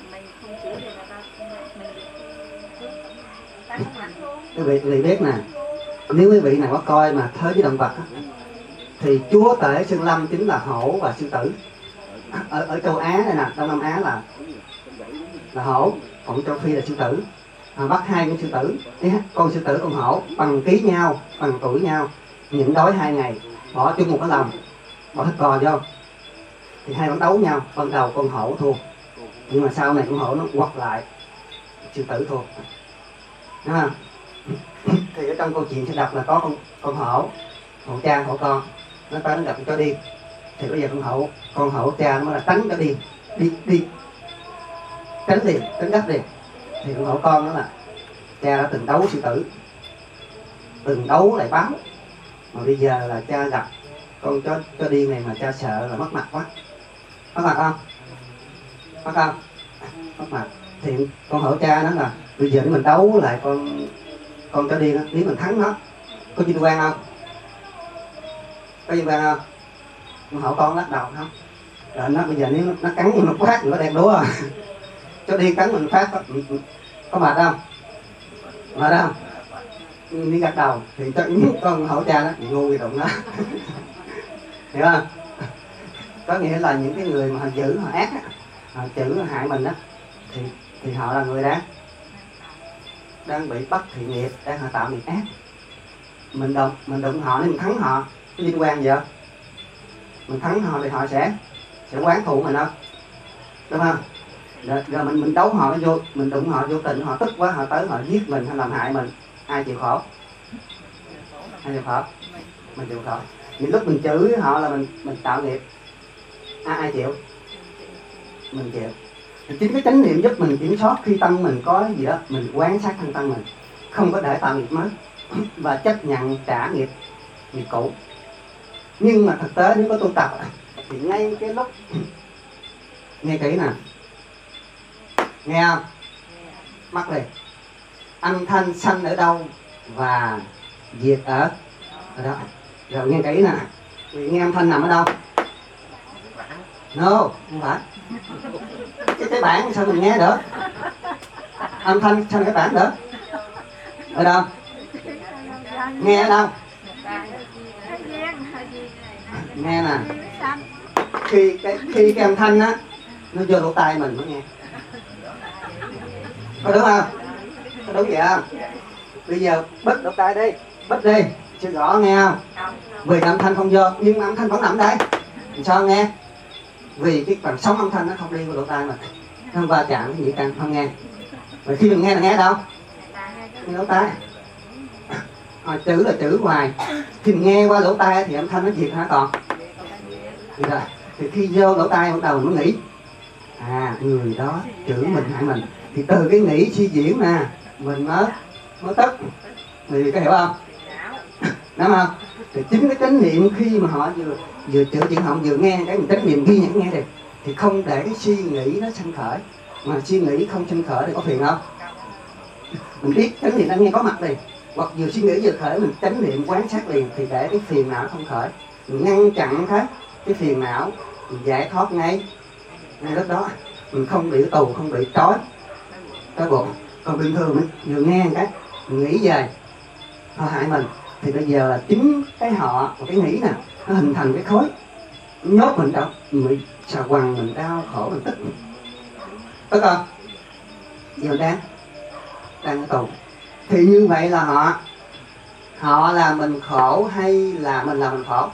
[SPEAKER 1] Quý vị biết nè, nếu quý vị nào có coi mà Thế Giới Động Vật thì chúa tể Sơn Lâm chính là hổ và sư tử. Ở châu Á này nè, Đông Nam Á là hổ, còn châu Phi là sư tử. Bắt hai con sư tử, con sư tử con hổ bằng ký nhau, bằng tuổi nhau, nhịn đói 2 ngày, bỏ chung một cái lồng, bỏ thịt cò vô, thì hai con đấu nhau. Ban đầu con hổ thua, nhưng mà sau này con hổ nó quật lại, sư tử thua. Đúng không? Thì ở trong câu chuyện sẽ đọc là có con hổ cha hổ con, nó tới nó gặp cho đi. Thì bây giờ con hổ cha nó là tránh cho đi tránh gấp đi. Thì con hổ con đó là cha đã từng đấu sư tử, từng đấu lại báo, mà bây giờ là cha gặp con chó điên này mà cha sợ là mất mặt quá. Mất mặt không? Mất không? Mất mặt. Thì con hổ cha nó là bây giờ nếu mình đấu lại con chó điên đó, nếu mình thắng nó có vinh quang không? Có vinh quang không? Con hổ con lắc đầu không? Rồi nó bây giờ nếu nó cắn nó quát nó đem đúa à. Chó điên cắn mình phát có mệt không? Mệt không? Đi gật đầu thì con hổ cha đó bị ngu bị đụng đó. Hiểu không? Có nghĩa là những cái người mà họ giữ họ ác á, họ chửi họ hại mình á, thì họ là người đang bị bất thiện nghiệp, đang họ tạo nghiệp ác. Mình đụng họ nếu mình thắng họ có liên quan gì không? Mình thắng họ thì họ sẽ quán thù mình không? Đúng không? Rồi mình đấu họ vô, mình đụng họ vô tình, họ tức quá họ tới họ giết mình hay làm hại mình, ai chịu khổ? Ai chịu khổ? Mình chịu khổ. Những lúc mình chửi họ là mình tạo nghiệp, ai chịu? Mình chịu. Thì chính cái chánh niệm giúp mình kiểm soát khi tâm mình có gì đó, mình quan sát thân tâm mình, không có để tạo nghiệp mới và chấp nhận trả nghiệp cũ. Nhưng mà thực tế nếu có tu tập thì ngay cái lúc nghe kỹ nè, nghe không? Mắt liền. Âm thanh sanh ở đâu và diệt ở đó. Rồi nghe kỹ nè, nghe âm thanh nằm ở đâu? No, không phải. Cái bảng sao mình nghe được? Âm thanh sao cái bảng được? Ở đâu? Nghe ở đâu? Nghe nè. Khi cái âm thanh á nó vô lỗ tai mình mới nghe. Có đúng không? Có đúng vậy không? Bây giờ bứt lỗ tai đi, bứt đi, chưa rõ nghe không? Vì âm thanh không vô, nhưng âm thanh vẫn nằm đây. Sao nghe? Vì cái phần sóng âm thanh nó không đi vào lỗ tai mình, không va chạm cái nhĩ căn, không nghe. Rồi khi mình nghe là nghe đâu? Nghe lỗ tai. Chữ là chữ hoài. Khi mình nghe qua lỗ tai thì âm thanh nó diệt hả còn? Rồi. Thì khi vô lỗ tai bắt đầu mình mới nghĩ người đó chửi mình hại mình, thì từ cái nghĩ suy diễn nè mình mới tức. Thì có hiểu không? Đúng không? Thì chính cái chánh niệm khi mà họ vừa chửi chuyện họ vừa nghe cái mình chánh niệm ghi nhận nghe được, thì không để cái suy nghĩ nó sanh khởi. Mà suy nghĩ không sanh khởi thì có phiền không? Mình biết chánh niệm đang nghe có mặt liền, hoặc vừa suy nghĩ vừa khởi mình chánh niệm quán sát liền, thì để cái phiền não không khởi, mình ngăn chặn cái phiền não, mình giải thoát ngay lúc đó, mình không bị tù, không bị trói buộc. Còn bình thường mình vừa nghe cái mình nghĩ về họ hại mình, thì bây giờ là chính cái họ và cái nghĩ nè nó hình thành cái khối nhốt mình đâu, mình xà quằn, mình đau khổ, mình tức. Có không? Giờ đang ở tù. Thì như vậy là họ là mình khổ hay là mình khổ?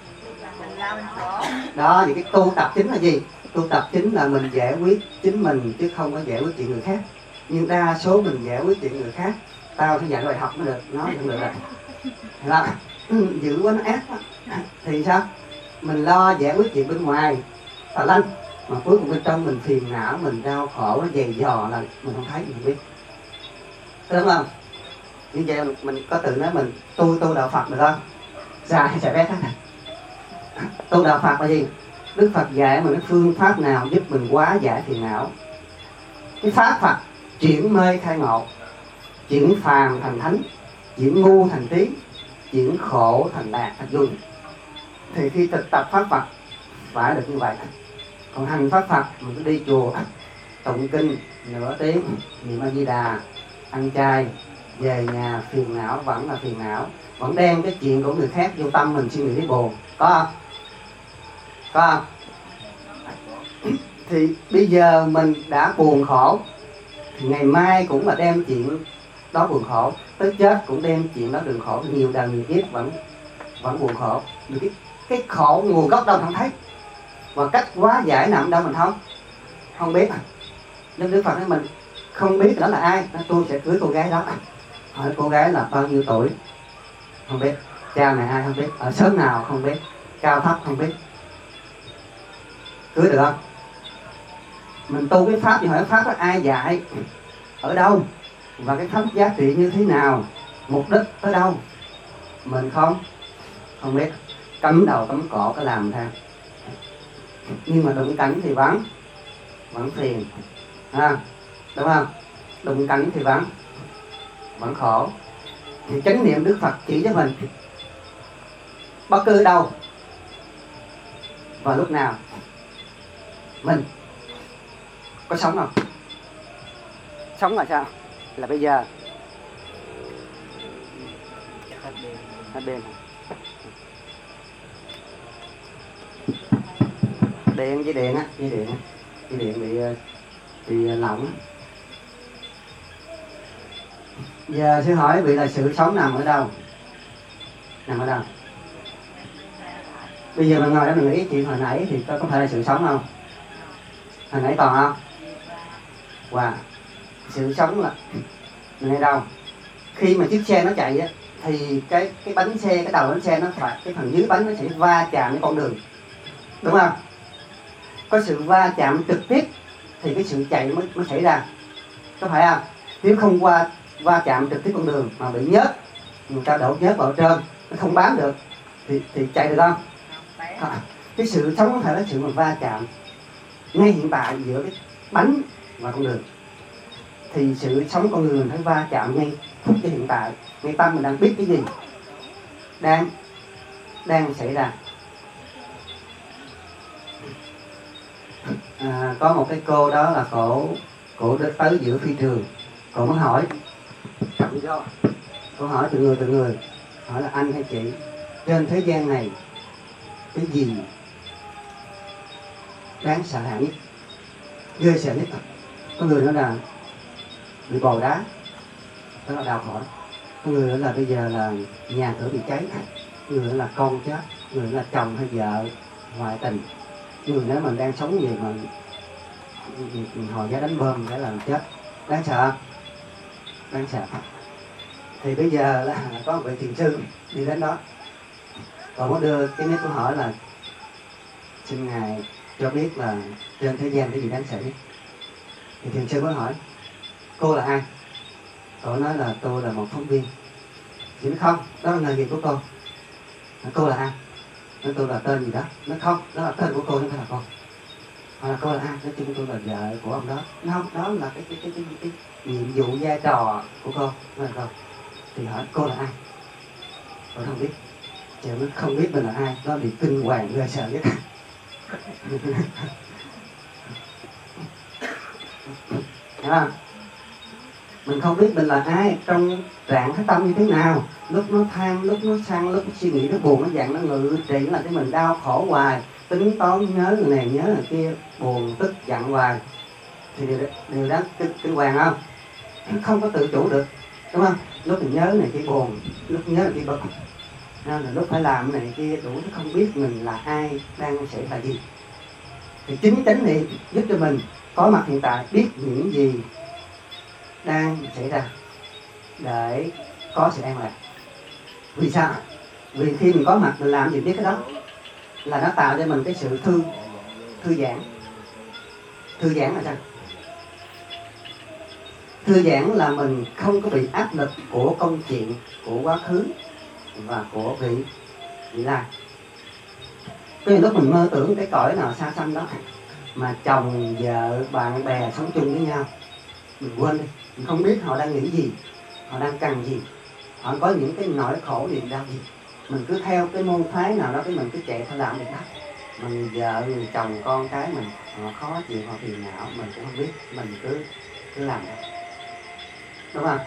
[SPEAKER 1] Đó, thì cái tu tập chính là gì? Tu tập chính là mình giải quyết chính mình chứ không có giải quyết chuyện người khác. Nhưng đa số mình giải quyết chuyện người khác. Tao phải dạy bài học mới được, nói không được rồi. Là dữ quá, nó ác quá. Thì sao? Mình lo giải quyết chuyện bên ngoài tà lanh, mà cuối cùng bên trong mình phiền não, mình đau khổ, nó dày dò là mình không thấy, mình không biết. Đúng không? Như vậy mình có tự nói mình tu đạo Phật được không? Sai bé thế này. Tu đạo Phật là gì? Đức Phật dạy mình cái phương pháp nào giúp mình hóa giải phiền não. Cái pháp Phật chuyển mê khai ngộ, chuyển phàm thành thánh, chuyển ngu thành trí, chuyển khổ thành đạt, thành vui. Thì khi thực tập pháp Phật phải được như vậy. Còn hành pháp Phật mình cứ đi chùa tụng kinh nửa tiếng, niệm A Di Đà, ăn chay, về nhà phiền não vẫn là phiền não, vẫn đem cái chuyện của người khác vô tâm mình suy nghĩ thấy buồn. Có không? Có không? Thì bây giờ mình đã buồn khổ, thì ngày mai cũng là đem chuyện đó buồn khổ, tới chết cũng đem chuyện đó buồn khổ, nhiều đời nhiều kiếp vẫn buồn khổ. Cái khổ nguồn gốc đâu không thấy, và cách hóa giải nằm đâu mình không biết. Nên Đức Phật nói mình không biết đó là ai, tôi sẽ cưới cô gái đó. Hỏi cô gái là bao nhiêu tuổi, không biết. Cha mẹ ai không biết, ở xóm nào không biết, cao thấp không biết. Cưới được không? Mình tu cái pháp thì hỏi pháp đó ai dạy, ở đâu, và cái pháp giá trị như thế nào, mục đích tới đâu, mình không biết. Cấm đầu cấm cổ có làm theo, nhưng mà đụng cảnh thì vẫn phiền, đúng không? Đụng cảnh thì vẫn khổ. Thì chánh niệm Đức Phật chỉ cho mình bất cứ đâu và lúc nào mình có sống không? Sống là sao? Là bây giờ hết đêm. Dây điện bị lỏng. Giờ sư hỏi vị là sự sống nằm ở đâu? Nằm ở đâu? Bây giờ mình ngồi đó mình nghĩ chuyện hồi nãy thì có phải là sự sống không? Hồi nãy còn không? Và sự sống là mình nghe đâu, khi mà chiếc xe nó chạy á, thì cái bánh xe, cái đầu bánh xe nó phải, cái phần dưới bánh nó sẽ va chạm với con đường, đúng không? Có sự va chạm trực tiếp thì cái sự chạy mới xảy ra, có phải không? Nếu không va chạm trực tiếp con đường mà bị nhớt, người ta đổ nhớt vào trơn, nó không bám được thì chạy được không? Cái sự sống có thể là sự mà va chạm ngay hiện tại giữa cái bánh và con đường. Thì sự sống con người mình phải va chạm ngay phút giây hiện tại, ngay tâm mình đang biết cái gì đang xảy ra. Có một cái cô đó là cổ tới giữa phi trường, cổ mới hỏi trọng do, cổ hỏi từ người, hỏi là anh hay chị, trên thế gian này cái gì đáng sợ hãi nhất, ghê sợ nhất? Có người nói là bị bò đá, đó là đau khổ. Có người nói là bây giờ là nhà cửa bị cháy, người nói là con chết, người nói là chồng hay vợ ngoại tình, người nói mình đang sống gì mà hồi giá đánh bom cái là chết. Đáng sợ, đáng sợ. Thì bây giờ là có một vị thiền sư đi đến đó, còn có đưa cái câu hỏi là xin ngài cho biết là trên thế gian cái gì đáng sợ nhất. Thì thiền sư mới hỏi cô là ai? Cô nói là tôi là một phóng viên. Thì nói không, đó là nghề nghiệp của cô. Cô là ai? Nói tôi là tên gì đó. Nói không, đó là tên của cô, không phải là cô. Hoặc là cô là ai? Nói chung tôi là vợ của ông đó. Nói không, đó là cái nhiệm vụ vai trò của cô. Nói là cô. Thì hỏi cô là ai? Cô không biết. Chứ nó không biết mình là ai, nó bị kinh hoàng ghê sợ nhất. Hiểu không? Mình không biết mình là ai, trong trạng cái tâm như thế nào, lúc nó tham, lúc nó sân, lúc nó suy nghĩ, nó buồn, nó giận, nó ngự trị, là cái mình đau khổ hoài, tính toán nhớ người này nhớ người kia, buồn tức giận hoài, thì điều đó kinh hoàng không? Nó không có tự chủ được, đúng không? Lúc mình nhớ này kia buồn, lúc nhớ này kia bực, nên là lúc phải làm này kia đủ, nó không biết mình là ai, đang xảy ra gì. Thì chính chánh niệm giúp cho mình có mặt hiện tại, biết những gì đang xảy ra để có sự an lạc. Vì sao? Vì khi mình có mặt mình làm gì biết cái đó là nó tạo cho mình cái sự thư giãn. Thư giãn là sao? Thư giãn là mình không có bị áp lực của công chuyện, của quá khứ và của vị lai. Cái lúc mình mơ tưởng cái cõi nào xa xăm đó, mà chồng, vợ, bạn bè sống chung với nhau, mình quên đi, mình không biết họ đang nghĩ gì, họ đang cần gì, họ có những cái nỗi khổ niềm đau gì. Mình cứ theo cái môn phái nào đó, cái mình cứ chạy theo làm việc đó. Mà người vợ, người chồng, con cái mình, họ khó chịu, họ phiền não, mình cũng không biết, mình cứ làm đó. Đúng không?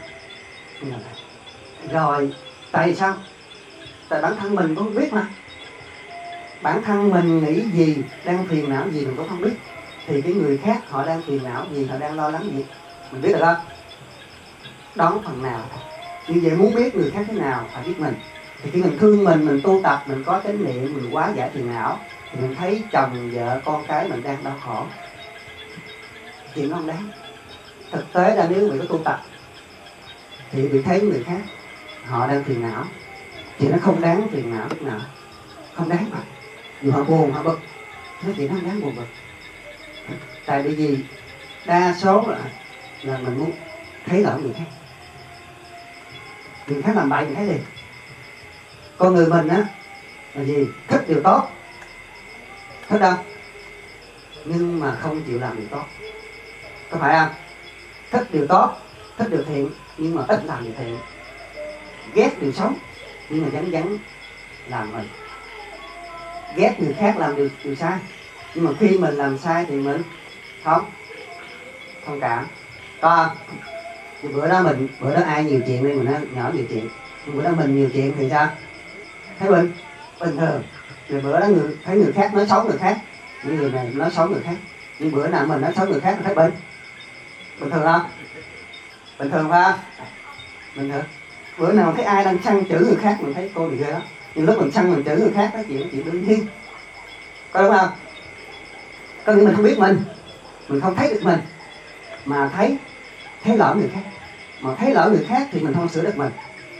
[SPEAKER 1] Rồi, tại sao? Tại bản thân mình cũng không biết mà. Bản thân mình nghĩ gì, đang phiền não gì mình cũng không biết. Thì cái người khác họ đang phiền não gì, họ đang lo lắng gì, mình biết được không? Đón phần nào. Như vậy muốn biết người khác thế nào, phải biết mình. Thì khi mình thương mình tu tập, mình có chánh niệm, mình hóa giải phiền não, thì mình thấy chồng, vợ, con cái mình đang đau khổ. Chuyện nó không đáng. Thực tế là nếu mình có tu tập thì bị thấy người khác họ đang phiền não, thì nó không đáng phiền não lúc nào. Không đáng mà. Dù họ buồn, họ bực, thế thì nó không đáng buồn bực. Tại vì đa số là mình muốn thấy lỗi người khác. Người khác làm bậy mình thấy liền. Con người mình á là gì? Thích điều tốt, thích không? Nhưng mà không chịu làm điều tốt, có phải không? Thích điều tốt, thích điều thiện, nhưng mà ít làm điều thiện. Ghét điều xấu, nhưng mà vẫn làm mình. Ghét người khác làm điều sai, nhưng mà khi mình làm sai thì mình không cảm. Có thì bữa đó ai nhiều chuyện đi, mình nói nhỏ nhiều chuyện, nhưng bữa đó mình nhiều chuyện thì sao? Thấy bình thường. Rồi bữa đó thấy người khác nói xấu người khác, những người này nói xấu người khác, nhưng bữa nào mình nói xấu người khác mình thấy bình thường không? Bình thường phải không? Bình thường. Bữa nào thấy ai đang săn chửi người khác mình thấy cô bị ghê lắm, nhưng lúc mình săn mình chửi người khác đó chuyện đương nhiên, có đúng không? Có nghĩa mình không biết mình không thấy được mình, mà thấy lỗi người khác. Mà thấy lỗi người khác thì mình không sửa được mình.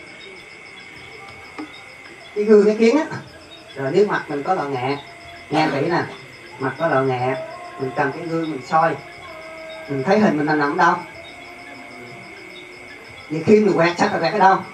[SPEAKER 1] Cái gương cái kiến á, rồi nếu mặt mình có lọ nghẹ, nghe kỹ nè, mặt có lọ nghẹ, mình cầm cái gương mình soi, mình thấy hình mình nằm ở đâu. Vậy khi mình quẹt sạch là quẹt ở đâu?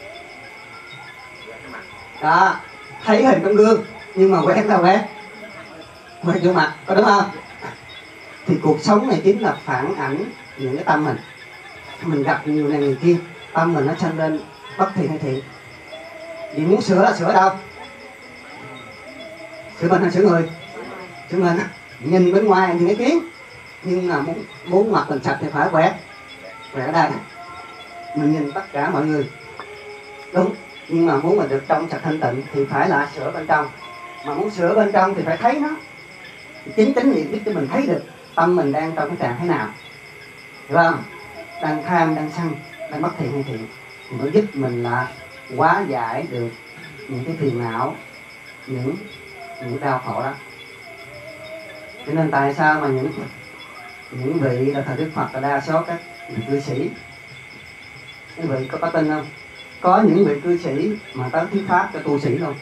[SPEAKER 1] Đó, thấy hình trong gương nhưng mà quẹt là quẹt vô mặt, có đúng không? Thì cuộc sống này chính là phản ảnh những cái tâm mình. Mình gặp nhiều này người kia, tâm mình nó sanh lên bất thiện hay thiện. Vì muốn sửa là sửa đâu? Sửa mình hay sửa người? Sửa mình. Nhìn bên ngoài thì cái kiến, nhưng mà muốn mặt mình sạch thì phải quẹt ở đây. Mình nhìn tất cả mọi người, đúng. Nhưng mà muốn mình được trong sạch thanh tịnh thì phải là sửa bên trong. Mà muốn sửa bên trong thì phải thấy nó. Chính niệm giúp cho mình thấy được tâm mình đang trong cái trạng thế nào, hiểu không? Đang tham, đang sân, đang bất thiện hay thiện, thì nó giúp mình là hóa giải được những cái phiền não, những đau khổ đó. Cho nên tại sao mà những vị là thời Đức Phật là đa số các vị cư sĩ, các vị có tin không? Có những vị cư sĩ mà tới thuyết pháp cho tu sĩ luôn.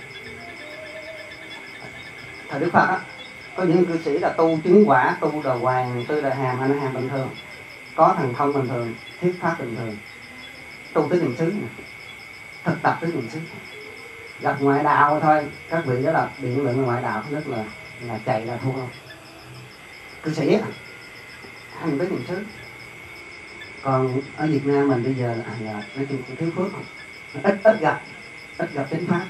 [SPEAKER 1] Thời Đức Phật á, có những cư sĩ là tu chứng quả, tu đà hoàng, tư đà hàm, hay là hàm bình thường, có thần thông bình thường, thuyết pháp bình thường, tu tới niệm xứ này, thực tập tới niệm xứ. Gặp ngoại đạo thôi, các vị đó là biện luận ngoại đạo, rất là chạy là thua không. Cư sĩ á, hành tới niệm xứ. Còn ở Việt Nam mình bây giờ là nói chung thiếu phước, ít gặp chánh pháp.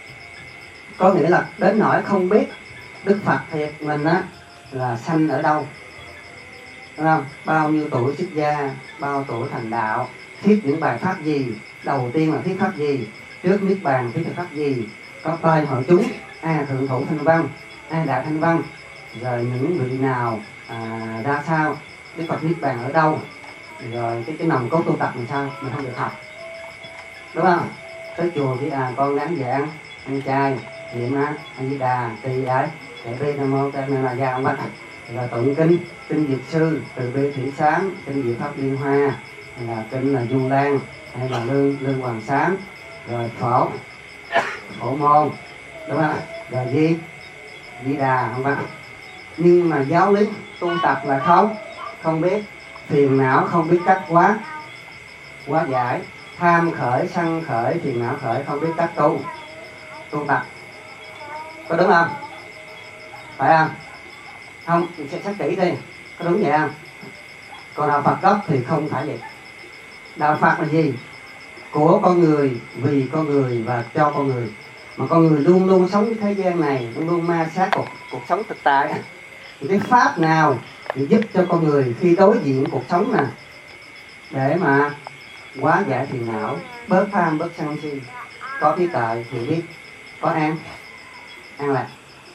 [SPEAKER 1] Có nghĩa là đến nỗi không biết Đức Phật thiệt mình á là sanh ở đâu, đúng không? Bao nhiêu tuổi xuất gia, bao tuổi thành đạo, thuyết những bài pháp gì, đầu tiên là thuyết pháp gì, trước niết bàn thuyết pháp gì, có tay hội chúng, ai thượng thủ thanh văn, ai đạt thanh văn, rồi những vị nào ra sao, Đức Phật niết bàn ở đâu, rồi cái nòng cốt tu tập làm sao mình không được học, đúng không? Tới chùa chỉ con gắng giảng, ăn chay, niệm A Di Đà, tỳ ấy, để bi nam mô tên là gia ông bạch, rồi tụng kinh Diệt Sư, từ bi thủy sáng, kinh Diệu Pháp Liên Hoa, hay là kinh là Du Lan, hay là lương Hoàng Sám, rồi phổ môn, đúng không? Rồi Di Đà không bạch. Nhưng mà giáo lý tu tập là không biết, phiền não không biết cách hóa giải, tham khởi, sân khởi, phiền não khởi, không biết cách tu tập. Có đúng không? Phải không? Không, mình sẽ xác kỹ đi, có đúng vậy không? Còn đạo Phật gốc thì không phải vậy. Đạo Phật là gì? Của con người, vì con người và cho con người. Mà con người luôn luôn sống với thế gian này, luôn luôn ma sát cuộc sống thực tại. Thì cái pháp nào để giúp cho con người khi đối diện cuộc sống nè, để mà hóa giải phiền não, bớt tham, bớt sân si, có trí tuệ, hiểu biết, có an lạc.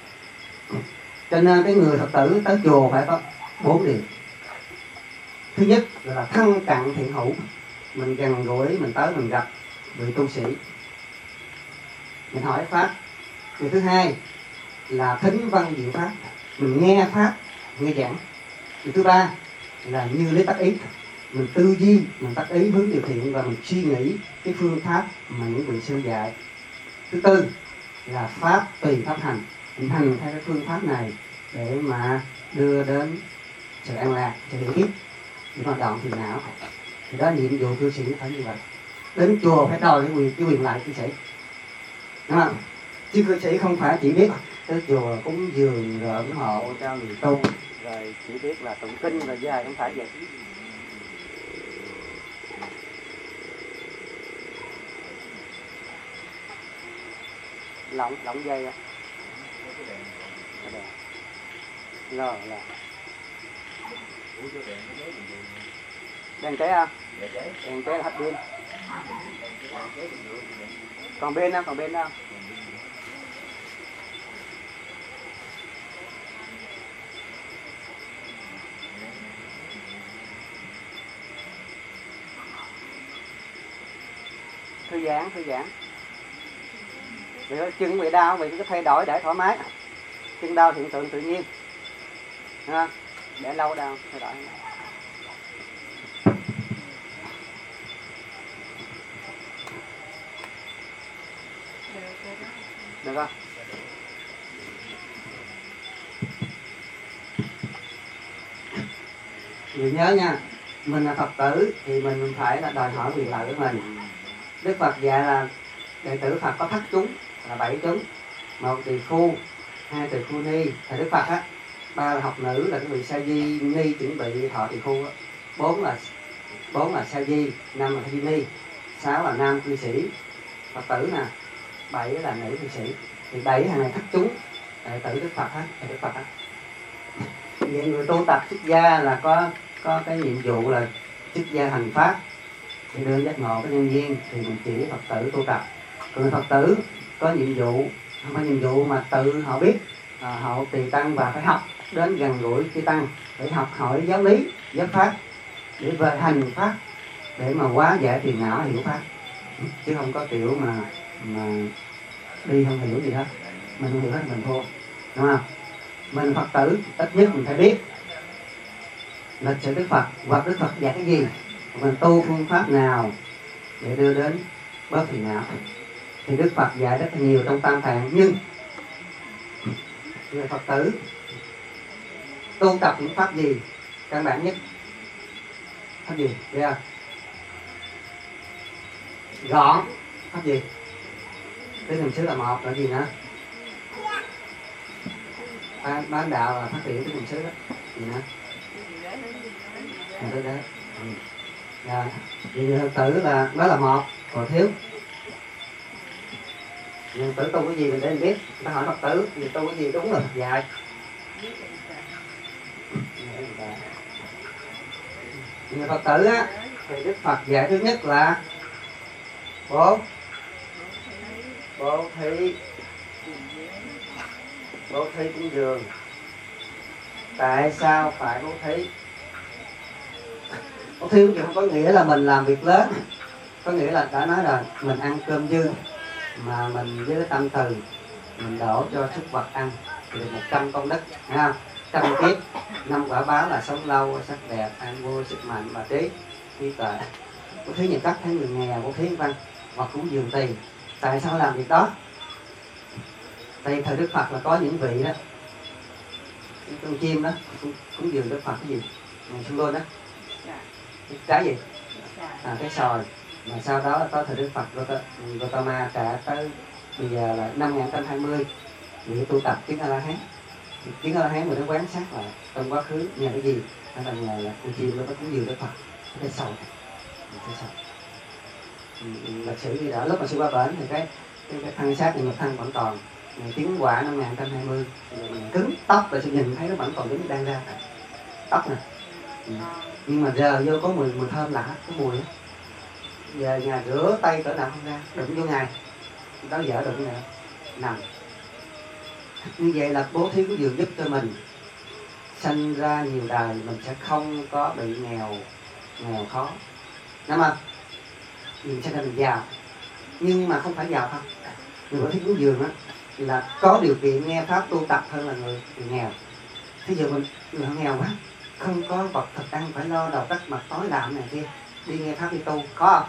[SPEAKER 1] Cho nên cái người Phật tử tới chùa phải có 4 điều. Thứ nhất là thân cận thiện hữu, mình gần gũi, mình tới mình gặp người tu sĩ, mình hỏi pháp. Điều thứ hai là thính văn diệu pháp, mình nghe pháp, nghe giảng. Điều thứ ba là như lấy tác ý, mình tư duy, mình tác ý hướng điều thiện và mình suy nghĩ cái phương pháp mà những vị sư dạy. Thứ tư là pháp tùy pháp hành, mình hành theo cái phương pháp này để mà đưa đến sự an lạc, sự hiểu biết, những hoạt động phiền não. Thì đó là nhiệm vụ cư sĩ phải như vậy. Đến chùa phải đòi cái quyền lại cư sĩ, đúng không? Chứ cư sĩ không phải chỉ biết tới chùa cúng dường rồi ủng hộ cho người tu, rồi chỉ biết là tụng kinh rồi dài, không phải vậy. Lỏng dây á. Rồi. Đèn cháy không? Đèn cháy là hết pin. Còn pin không? Thư giãn. Vì chân bị đau, vì cứ thay đổi để thoải mái. Chân đau hiện tượng tự nhiên, để lâu đau thay đổi. được không? Người nhớ nha, mình là Phật tử thì mình phải là đòi hỏi quyền lợi của mình. Đức Phật dạy là đệ tử Phật có thất chúng là 7 chúng: 1 tỳ khu, 2 tỳ khu ni là Đức Phật á, 3 là học nữ là cái vị sa di ni chuẩn bị thọ tỳ khu á, 4 là sa di, 5 là sa di ni, 6 là nam cư sĩ Phật tử nè, 7 là nữ cư sĩ. Thì 7 hàng này thất chúng đệ tử Đức Phật hết, Đức Phật á. Vậy người tu tập xuất gia là có cái nhiệm vụ là xuất gia hành pháp để đưa giác ngộ cái nhân viên, thì mình chỉ Phật tử tu tập. Còn Phật tử có nhiệm vụ, không phải nhiệm vụ mà tự họ biết, họ tùy tăng và phải học đến gần gũi chư tăng, phải học hỏi giáo lý, giáo pháp để về hành pháp, để mà hóa giải phiền não, hiểu pháp, chứ không có kiểu mà đi không hiểu gì hết. Mình không hiểu hết mình thua, đúng không? Mình Phật tử ít nhất mình phải biết lịch sử Đức Phật hoặc Đức Phật dạy cái gì, mình tu phương pháp nào để đưa đến bớt phiền não. Thì Đức Phật dạy rất là nhiều trong Tam Tạng, nhưng người Phật tử tu tập những pháp gì căn bản nhất? Pháp gì? Thấy không? Gọn. Pháp gì? Tứ niệm xứ là một, là gì nữa? Bán đạo là phát triển tứ niệm xứ đó. Gì nữa? Đó. Rồi, vì người Phật tử là đó là một, còn thiếu. Người Phật tử tu cái gì mình để mình biết. Người ta hỏi Phật tử thì tu cái gì, đúng rồi Phật dạy. Người Phật tử á thì Đức Phật dạy thứ nhất là bố thí cúng dường. Tại sao phải bố thí? Bố thí cúng dường không có nghĩa là mình làm việc lớn, có nghĩa là đã nói rồi, mình ăn cơm dư mà mình với tâm từ mình đổ cho súc vật ăn thì được 100 công đức, thấy không? 100 kiếp, 5 quả báo là sống lâu, sắc đẹp, an vui, sức mạnh và trí tuệ. Bố thí những cách thấy người nghèo, bố thí văn hoặc cúng dường tiền. Tại sao làm việc đó? Tại thời Đức Phật là có những vị đó, con chim đó cúng dường Đức Phật cái gì? Xuân Đôn đó, cái gì? Cái sòi. Mà sau đó có thời Đức Phật Gautama cả tới bây giờ là 5120 vị tu tập chứng A-la-hán. Chứng A-la-hán mình nó quán sát lại trong quá khứ nhờ cái gì? Hay là nhờ là con chim nó có cúng dường Đức Phật cái sòi. Lịch sử ghi đã lúc mà sư qua bển thì cái thân xác này, một thân vẫn còn. Tiến quả 5120 mình cứng tóc rồi sẽ nhìn thấy nó vẫn còn đứng đang ra tóc nè. Nhưng mà giờ vô có mùi thơm lạ, cái mùi á. Giờ nhà rửa tay cỡ nào không ra, đụng vô ngày đó dở đụng nè, nằm. Như vậy là bố thí của dường giúp cho mình sanh ra nhiều đời mình sẽ không có bị nghèo khó, đúng không? Mình sẽ ra mình giàu, nhưng mà không phải giàu không. Người bố thí của dường á là có điều kiện nghe pháp tu tập hơn là người nghèo. Thí dụ người nghèo quá, không có vật thực ăn, phải lo đầu tắt mặt tối làm này kia, đi nghe pháp đi tu, có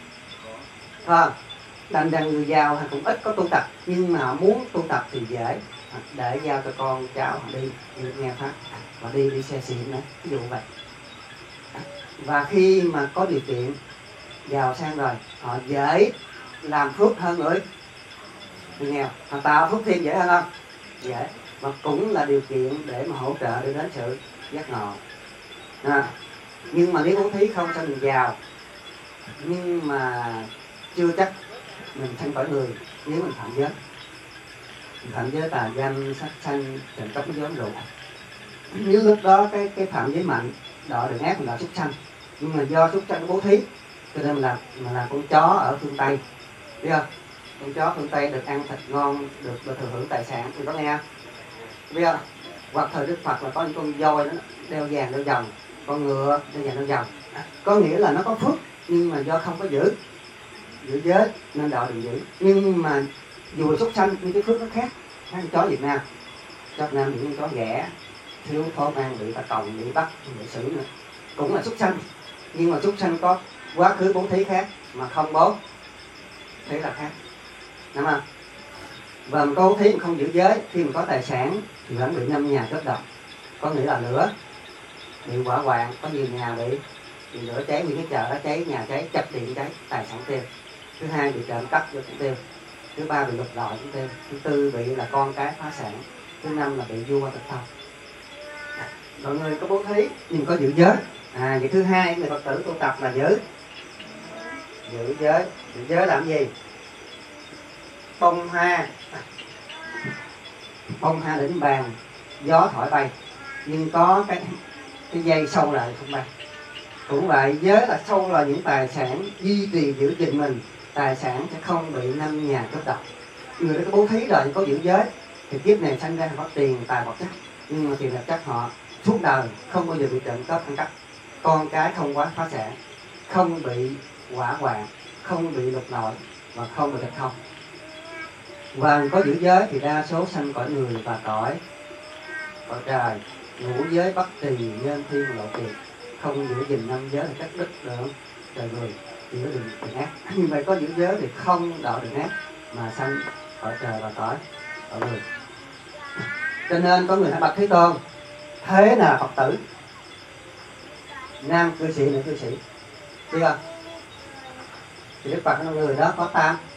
[SPEAKER 1] không? Đành rằng người giàu thì cũng ít có tu tập, nhưng mà muốn tu tập thì dễ, để giao cho con cháu họ đi nghe pháp và đi xe xịn nữa, ví dụ vậy. Và khi mà có điều kiện giàu sang rồi, họ dễ làm phước hơn người nghèo, họ tạo phước thêm dễ hơn không? Dễ, và cũng là điều kiện để mà hỗ trợ để đến sự giác ngộ. Nhưng mà nếu bố thí không sao mình giàu, nhưng mà chưa chắc mình sanh cõi người nếu mình phạm giới. Mình phạm giới tà dâm, sát sanh, trộm cắp, nói dối, rượu. Nếu lúc đó cái phạm giới mạnh, đọa được ác mình là súc sanh, nhưng mà do súc sanh bố thí cho nên mình làm con chó ở phương Tây, biết không? Con chó phương Tây được ăn thịt ngon, được thừa hưởng tài sản, thì có nghe không? Biết không? Hoặc thời Đức Phật là có những con voi đó đeo vàng đeo vòng, con ngựa đeo vàng đeo vòng, có nghĩa là nó có phước, nhưng mà do không có giữ giới nên đạo đừng giữ. Nhưng mà dù là súc sanh nhưng cái phước nó khác con chó Việt Nam. Chó Việt Nam những con chó ghẻ, thiếu thốn ăn, bị ta còng, bị bắt, bị xử nữa, cũng là súc sanh, nhưng mà súc sanh có quá khứ bố thí khác mà không bố thí là khác, đúng không? Và có bố thí mà không giữ giới, khi mà có tài sản thì vẫn bị 5 nhà cướp đoạt. Có nghĩa là lửa, bị hỏa hoạn, có nhiều nhà bị lửa cháy, những cái chợ đó cháy, nhà cháy, chập điện cháy, tài sản tiêu. Thứ hai bị trộm cắp cũng tiêu. Thứ ba bị lục lọi cũng tiêu. Thứ tư bị là con cái phá sản. Thứ năm là bị vua tịch thông. Mọi người có bố thí nhưng có giữ giới. Vậy thứ hai người Phật tử tu tập là giữ giới. Giữ giới làm gì? Bông hoa đỉnh bàn, gió thổi bay, nhưng có cái dây sâu lại không bay. Cũng vậy, giới là sâu là những tài sản duy trì giữ gìn mình, tài sản sẽ không bị 5 nhà cướp đoạt. Người đó có bố thí rồi có giữ giới thì kiếp này sanh ra có tiền tài vật chất, nhưng mà tiền vật chất họ suốt đời không bao giờ bị trộm cắp ăn cắp, con cái không quá phá sản, không bị hỏa hoạn, không bị lục lọi và không bị tịch thông. Và có giữ giới thì đa số sanh cõi người và cõi trời, ngũ giới bất trì nhân thiên lộ tiền, không giữ gìn 5 giới thì cắt đứt được trời người thì nó đừng ác. Nhưng mà có giữ giới thì không đọa đường ác mà sanh cõi trời và cõi người. Cho nên có người hỏi bạch Thế Tôn, thế là Phật tử, nam cư sĩ nữ cư sĩ, biết không? Thì Đức Phật là người đó có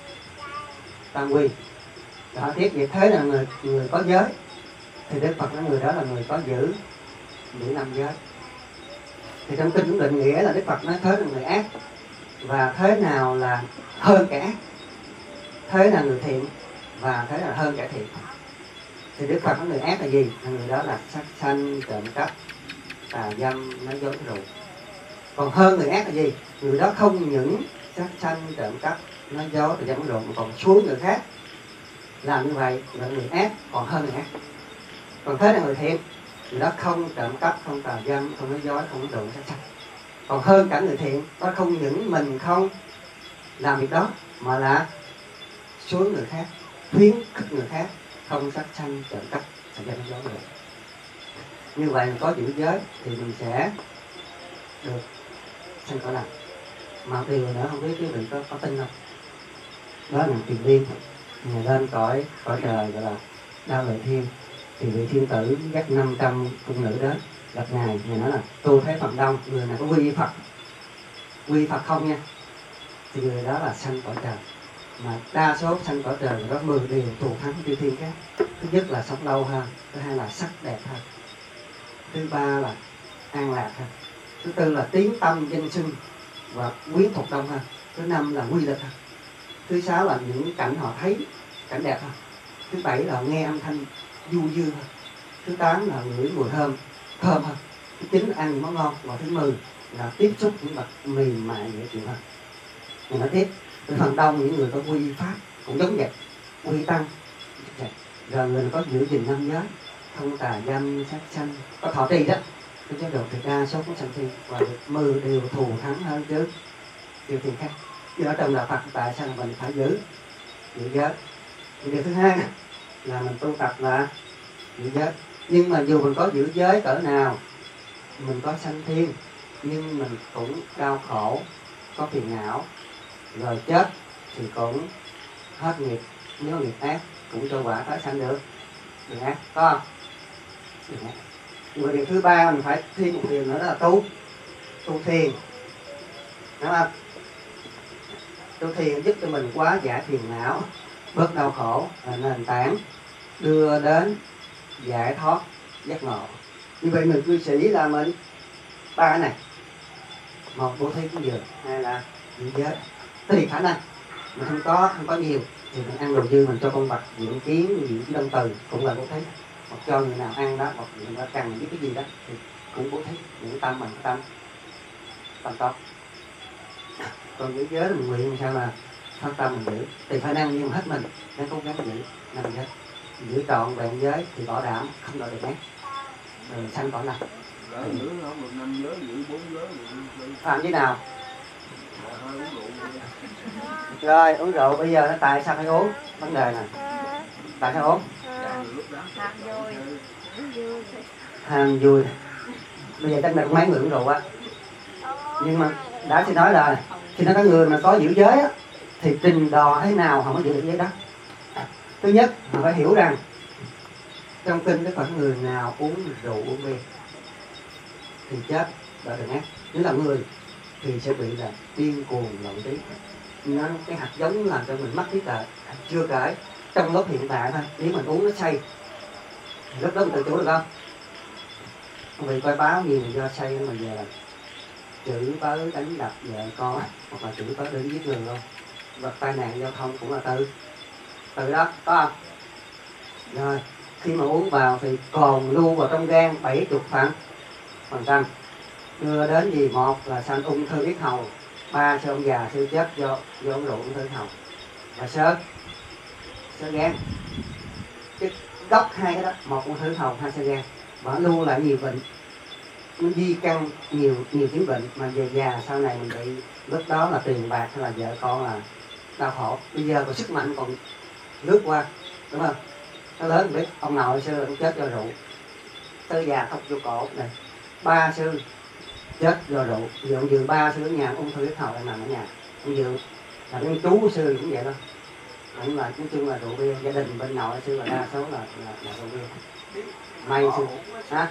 [SPEAKER 1] tam quy. Đó, tiếp vậy thế là người có giới thì Đức Phật là người đó là người có giữ 5 giới. Thì trong kinh cũng định nghĩa là Đức Phật nói thế là người ác, và thế nào là hơn kẻ ác, thế là người thiện và thế là hơn kẻ thiện. Thì Đức Phật nói người ác là gì? Là người đó là sát sanh, trộm cắp, tà dâm, nói dối rượu. Còn hơn người ác là gì? Người đó không những sát sanh, trộm cắp, nói dối, tà dâm, rượu mà còn xuống người khác làm như vậy là người ác, còn hơn người ác. Còn thế là người thiện, người đó không trộm cắp, không tà dâm, không nói dối, không nói đụng, sát sanh. Còn hơn cả người thiện, nó không những mình không làm việc đó mà là xuống người khác, khuyến khích người khác không sát sanh, trộm cắp, tà dâm, nói dối được. Như vậy có giữ giới thì mình sẽ được sanh cõi lành. Mà điều nữa không biết quý vị có tin không? Đó là tiền liên. Ngày lên cõi trời gọi là Đao Lợi Thiên, thì vị thiên tử dắt 500 cung nữ đến gặp ngài nói là tu thấy phần đông, người nào có quy Phật không nha, thì người đó là sanh cõi trời. Mà đa số sanh cõi trời có 10 điều thù thắng chư thiên khác. Thứ nhất là sống lâu hơn, thứ hai là sắc đẹp hơn, thứ ba là an lạc hơn, thứ tư là tiếng tâm danh xưng và quyến thuộc đông hơn, thứ năm là quy lực hơn, thứ sáu là những cảnh họ thấy cảnh đẹp hơn, thứ bảy là nghe âm thanh du dương hơn, thứ tám là ngửi mùi thơm hơn, thứ chín là ăn những món ngon, và thứ 10 là tiếp xúc những vật mềm mại dễ chịu hơn. Mình nói tiếp, phần đông những người có quy pháp cũng giống vậy, quy tăng, rồi người có giữ gìn 5 giới, không tà dâm, sát sanh, có thọ trì đó, cái chế độ thì đa số cũng sanh thiên và được 10 điều thù thắng hơn chứ điều thiền khác. Do đó trong đạo Phật tại sao mình phải giữ giới? Điều thứ hai là mình tu tập là giữ giới. Nhưng mà dù mình có giữ giới cỡ nào, mình có sanh thiên, nhưng mình cũng đau khổ, có phiền não, rồi chết thì cũng hết nghiệp. Nếu nghiệp ác cũng cho quả tái sanh được ác, có không? Được ác. Nhưng mà điều thứ ba mình phải thêm một điều nữa, đó là tu thiền, đúng không? Tu thiền giúp cho mình hóa giải phiền não, bớt đau khổ, là nền tảng đưa đến giải thoát giác ngộ. Như vậy người cư sĩ là mình ba cái này: một, bố thí cúng dường; hai là giữ giới. Tùy khả năng, mình không có nhiều thì mình ăn đồ dư mình cho con vật, diện kiến, diện đông từ cũng là bố thí. Hoặc cho người nào ăn đó, hoặc người ta cần biết cái gì đó thì cũng bố thí. Những tâm mình tâm tốt. Còn giữ giới mình nguyện làm sao là phát tâm mình giữ, tùy khả năng nhưng mà hết mình nên cố gắng giữ 5 giới, giữ trọn vẹn giới thì bảo đảm không đòi được ác, rồi sanh cõi lành. Phạm thế nào? Rồi uống rượu bây giờ nó tại sao phải uống? Vấn đề này tại sao uống? Ham vui. Bây giờ chắc là mấy người uống rượu á, nhưng mà đã xin nói là khi nó có người mà có giữ giới á thì trình độ thế nào họ mới giữ được giới đó. Thứ nhất họ phải hiểu rằng trong kinh Đức Phật người nào uống rượu uống bia thì chết bởi đường ác. Nếu là người thì sẽ bị là điên cuồng loạn trí. Nó cái hạt giống làm cho mình mất trí tuệ. Chưa kể trong lúc hiện tại thôi, nếu mình uống nó say lúc đó mình tự chủ được không? Vì coi báo nhiều do say mà về là chửi bới đánh đập vợ con hoặc là chửi bới đến giết người luôn. Và tai nạn giao thông cũng là từ đó có không? Rồi khi mà uống vào thì còn lưu vào trong gan 70%, đưa đến gì? Một là sanh ung thư yết hầu, 3 sẽ ông già siêu chết do uống rượu ung thư yết hầu, và sơ gan. Cái gốc hai cái đó, một ung thư yết hầu, hai sơ gan, và lưu lại nhiều bệnh, nó di căn nhiều chứng bệnh mà về già sau này mình bị, lúc đó là tiền bạc hay là vợ con là đau khổ. Bây giờ còn sức mạnh còn lướt qua, đúng không? Nó lớn biết ông nội xưa cũng chết do rượu, tư già không vô cổ này, ba sư chết do rượu, giờ ông Dường ba sư ở nhà ung thư yết hầu đang nằm ở nhà, ông Dường là cái chú sư cũng vậy đó, cũng là nói chung là rượu bia, gia đình bên nội sư là đa số là rượu bia. May sư hả?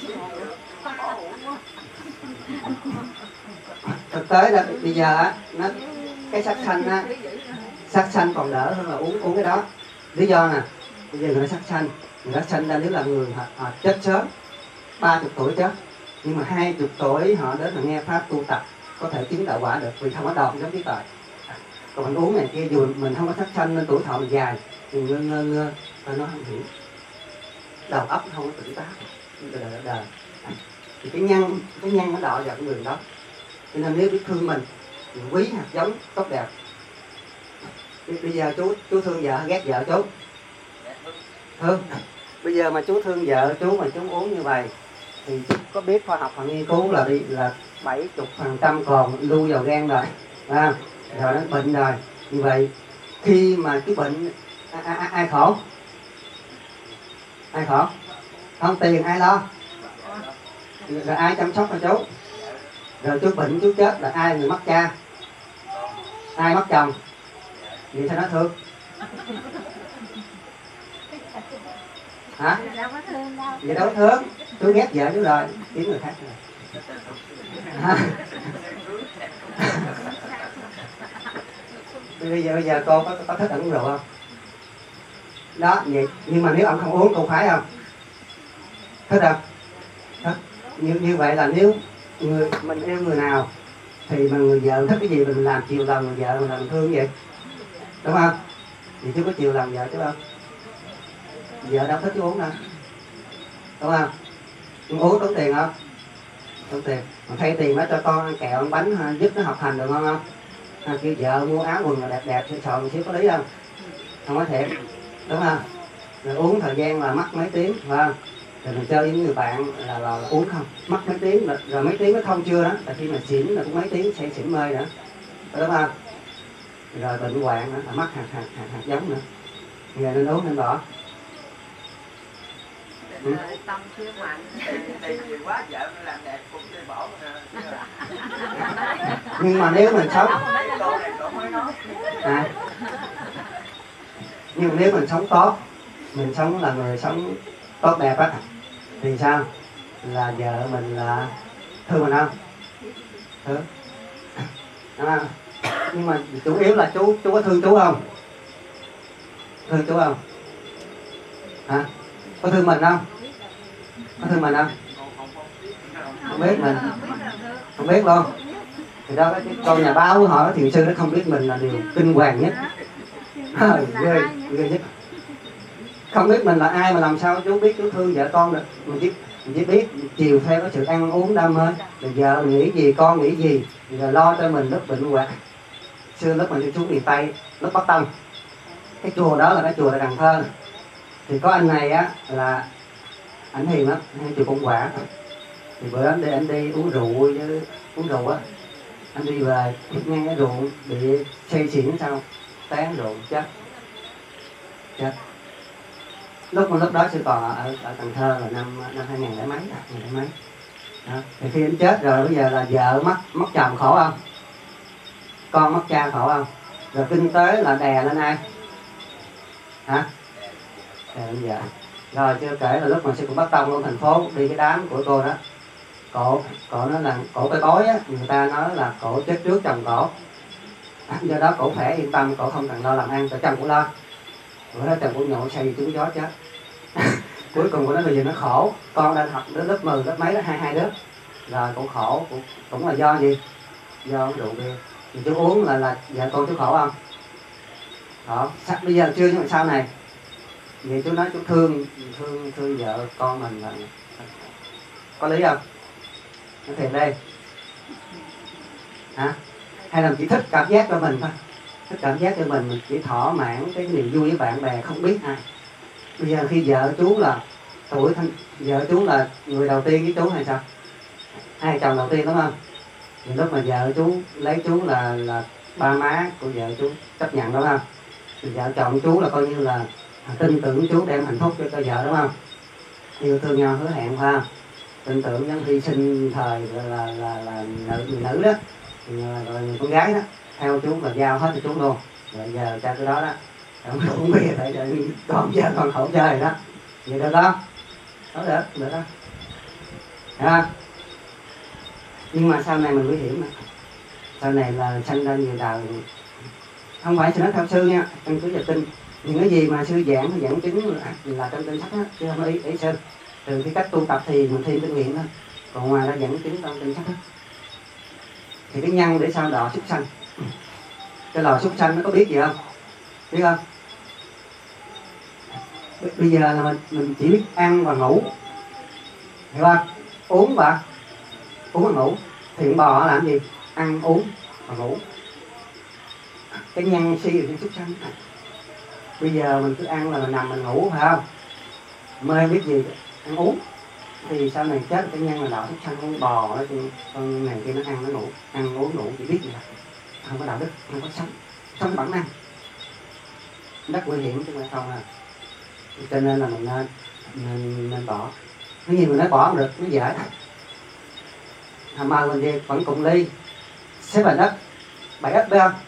[SPEAKER 1] Thực tế là bây giờ á, nó cái sắc xanh á, sắc xanh còn đỡ hơn là uống cái đó. Lý do nè, bây giờ người ta sắc xanh ra nếu là người họ chết sớm 30 tuổi chết, nhưng mà 20 tuổi họ đến là nghe pháp tu tập có thể chứng đạo quả được vì không có đòn giống trí tuệ. Còn mình uống này kia dù mình không có sắc xanh nên tuổi thọ mình dài, thì ngơ ta nói không hiểu, đầu óc không có tỉnh táo đời. Thì cái nhân nó đọ vào cái người đó. Cho nên nếu biết thương mình quý hạt giống tốt đẹp. Bây giờ chú thương vợ ghét vợ chú? Thương. Bây giờ mà chú thương vợ chú mà chú uống như vậy thì chú có biết khoa học và nghiên cứu là 70% còn lưu vào gan rồi, rồi nó bệnh rồi. Như vậy khi mà cái bệnh ai khổ? Ai khổ? Không tiền ai lo? Rồi ai chăm sóc cho chú? Rồi chú bệnh chú chết là ai người mất cha? Ai mất chồng? Vậy sao nó thương? Hả? Vậy đâu có thương. Chú ghét vợ chú rồi, kiếm người khác rồi. Bây giờ cô có thích uống rượu không? Đó, vậy. Nhưng mà nếu ông không uống cô phải không? Thích không? Thích. Như vậy là nếu mình yêu người nào thì mà người vợ thích cái gì mình làm chiều lòng người vợ mình làm thương vậy, đúng không? Thì chú có chiều lòng vợ chứ không? Vợ đâu thích chú uống đâu, đúng không? Uống tốn tiền không? Tốn tiền. Mà thay tiền đó cho con ăn kẹo ăn bánh giúp nó học hành được không? Kêu vợ mua áo quần là đẹp chọn một xíu có lý không? Không có thiệt, đúng không? Rồi uống thời gian là mất mấy tiếng, phải không? Rồi mình chơi với người bạn là uống không mất mấy tiếng, rồi mấy tiếng nó không chưa đó, là khi mà xỉn là cũng mấy tiếng say xỉn mê nữa, đúng không? Rồi bệnh hoạn nữa, là mất hạt giống nữa, giờ nên uống nên bỏ.
[SPEAKER 3] Tâm chưa mạnh.
[SPEAKER 4] Tiền nhiều quá vợ nó làm đẹp cũng đi bỏ
[SPEAKER 1] Nhưng mà nếu mình sống nhưng nếu mình sống tốt, mình sống là người sống tốt đẹp á, thì sao? Là vợ mình là thương mình không? Thương. Nhưng mà chủ yếu là chú có thương chú không? Thương chú không? Hả? Có thương mình không? Có thương mình không? Không biết mình. Không biết luôn. Thì đó cái câu nhà báo của họ, thiền sư nó không biết mình là điều kinh hoàng nhất. Ghê nhất. Không biết mình là ai mà làm sao chú biết chú thương vợ con được. Mình chỉ biết chiều theo cái sự ăn uống đam mê. Rồi vợ nghĩ gì, con nghĩ gì, rồi lo cho mình lúc bệnh hoạn. Xưa lúc mình đi xuống miền Tây, lúc Bắc Tân, cái chùa đó là cái chùa là Cần Thơ. Thì có anh này á là ảnh hiền lắm, chùa Công Quả. Thì bữa đó anh đi uống rượu á, anh đi về nghe cái rượu bị say xỉn sao tán rượu chết. Lúc đó sư còn ở Cần Thơ là năm 2000 mấy. Đó. Thì khi anh chết rồi bây giờ là vợ mất chồng khổ không? Con mất cha khổ không? Rồi kinh tế là đè lên ai? Hả? Dạ. Rồi chưa kể là lúc mà sư cũng bắt tông ở thành phố đi cái đám của cô đó, cổ nó là cổ cái bói á, người ta nói là cổ chết trước chồng cổ, do đó cổ khỏe yên tâm, cổ không cần lo làm ăn, chồng cũng lo. Bữa đó chồng cũng nhậu say gì trúng gió chết. Cuối cùng của nó bây giờ nó khổ, con đang học đến lớp 10, lớp mấy đó, hai đứa. Rồi cũng khổ, cũng là do gì? Do uống rượu bia. Thì chú uống là vợ con chú khổ không? Khổ. Bây giờ chưa, nhưng mà sau này vậy chú nói chú thương vợ con mình là có lý không? Nói thiệt đây. Hả? Hay là chỉ thích cảm giác cho mình thôi? Thích cảm giác cho mình chỉ thỏa mãn cái niềm vui với bạn bè không biết ai. Bây giờ khi vợ chú là vợ chú là người đầu tiên với chú hay sao? Hay chồng đầu tiên đúng không? Thì lúc mà vợ chú lấy chú là ba má của vợ chú chấp nhận đúng không? Thì vợ chồng chú là coi như là tin tưởng chú đem hạnh phúc cho vợ đúng không? Yêu thương nhau hứa hẹn phải không? Tin tưởng giống hy sinh thời là người nữ đó, rồi người con gái đó theo chú là giao hết cho chú luôn. Rồi giờ cho cái đó đó không biết tại con chơi con khẩu chơi đó, vậy được không? Đó được đó. À, nhưng mà sau này mình nguy hiểm, sau này là sanh ra nhiều đời, không phải sư nói theo sư nha, căn cứ vào tin. Nhưng cái gì mà sư giảng chứng là trong kinh sách á, chứ không ý sư. Từ cái cách tu tập thì mình thêm kinh nghiệm thôi, còn ngoài ra giảng chứng trong kinh sách á. Thì cái nhân để sao đọa súc sanh, cái lò súc sanh nó có biết gì không? Biết không? Bây giờ là mình chỉ biết ăn và ngủ, hiểu không? Uống và ngủ. Thì con bò làm gì? Ăn uống và ngủ. Cái nhân si là cái súc sanh. Bây giờ mình cứ ăn là mình nằm mình ngủ phải không? Mê biết gì ăn uống. Thì sau này chết cái nhân là đạo súc sanh, con bò đó, con này kia nó ăn nó ngủ, ăn uống ngủ chỉ biết gì là không có đạo đức, không có sống bản năng, rất nguy hiểm chứ không à. Cho nên là mình nên bỏ. Cái gì mình nói bỏ không được, nó dễ. Mà mình về vẫn cùng ly xếp vào đất 7 biết không?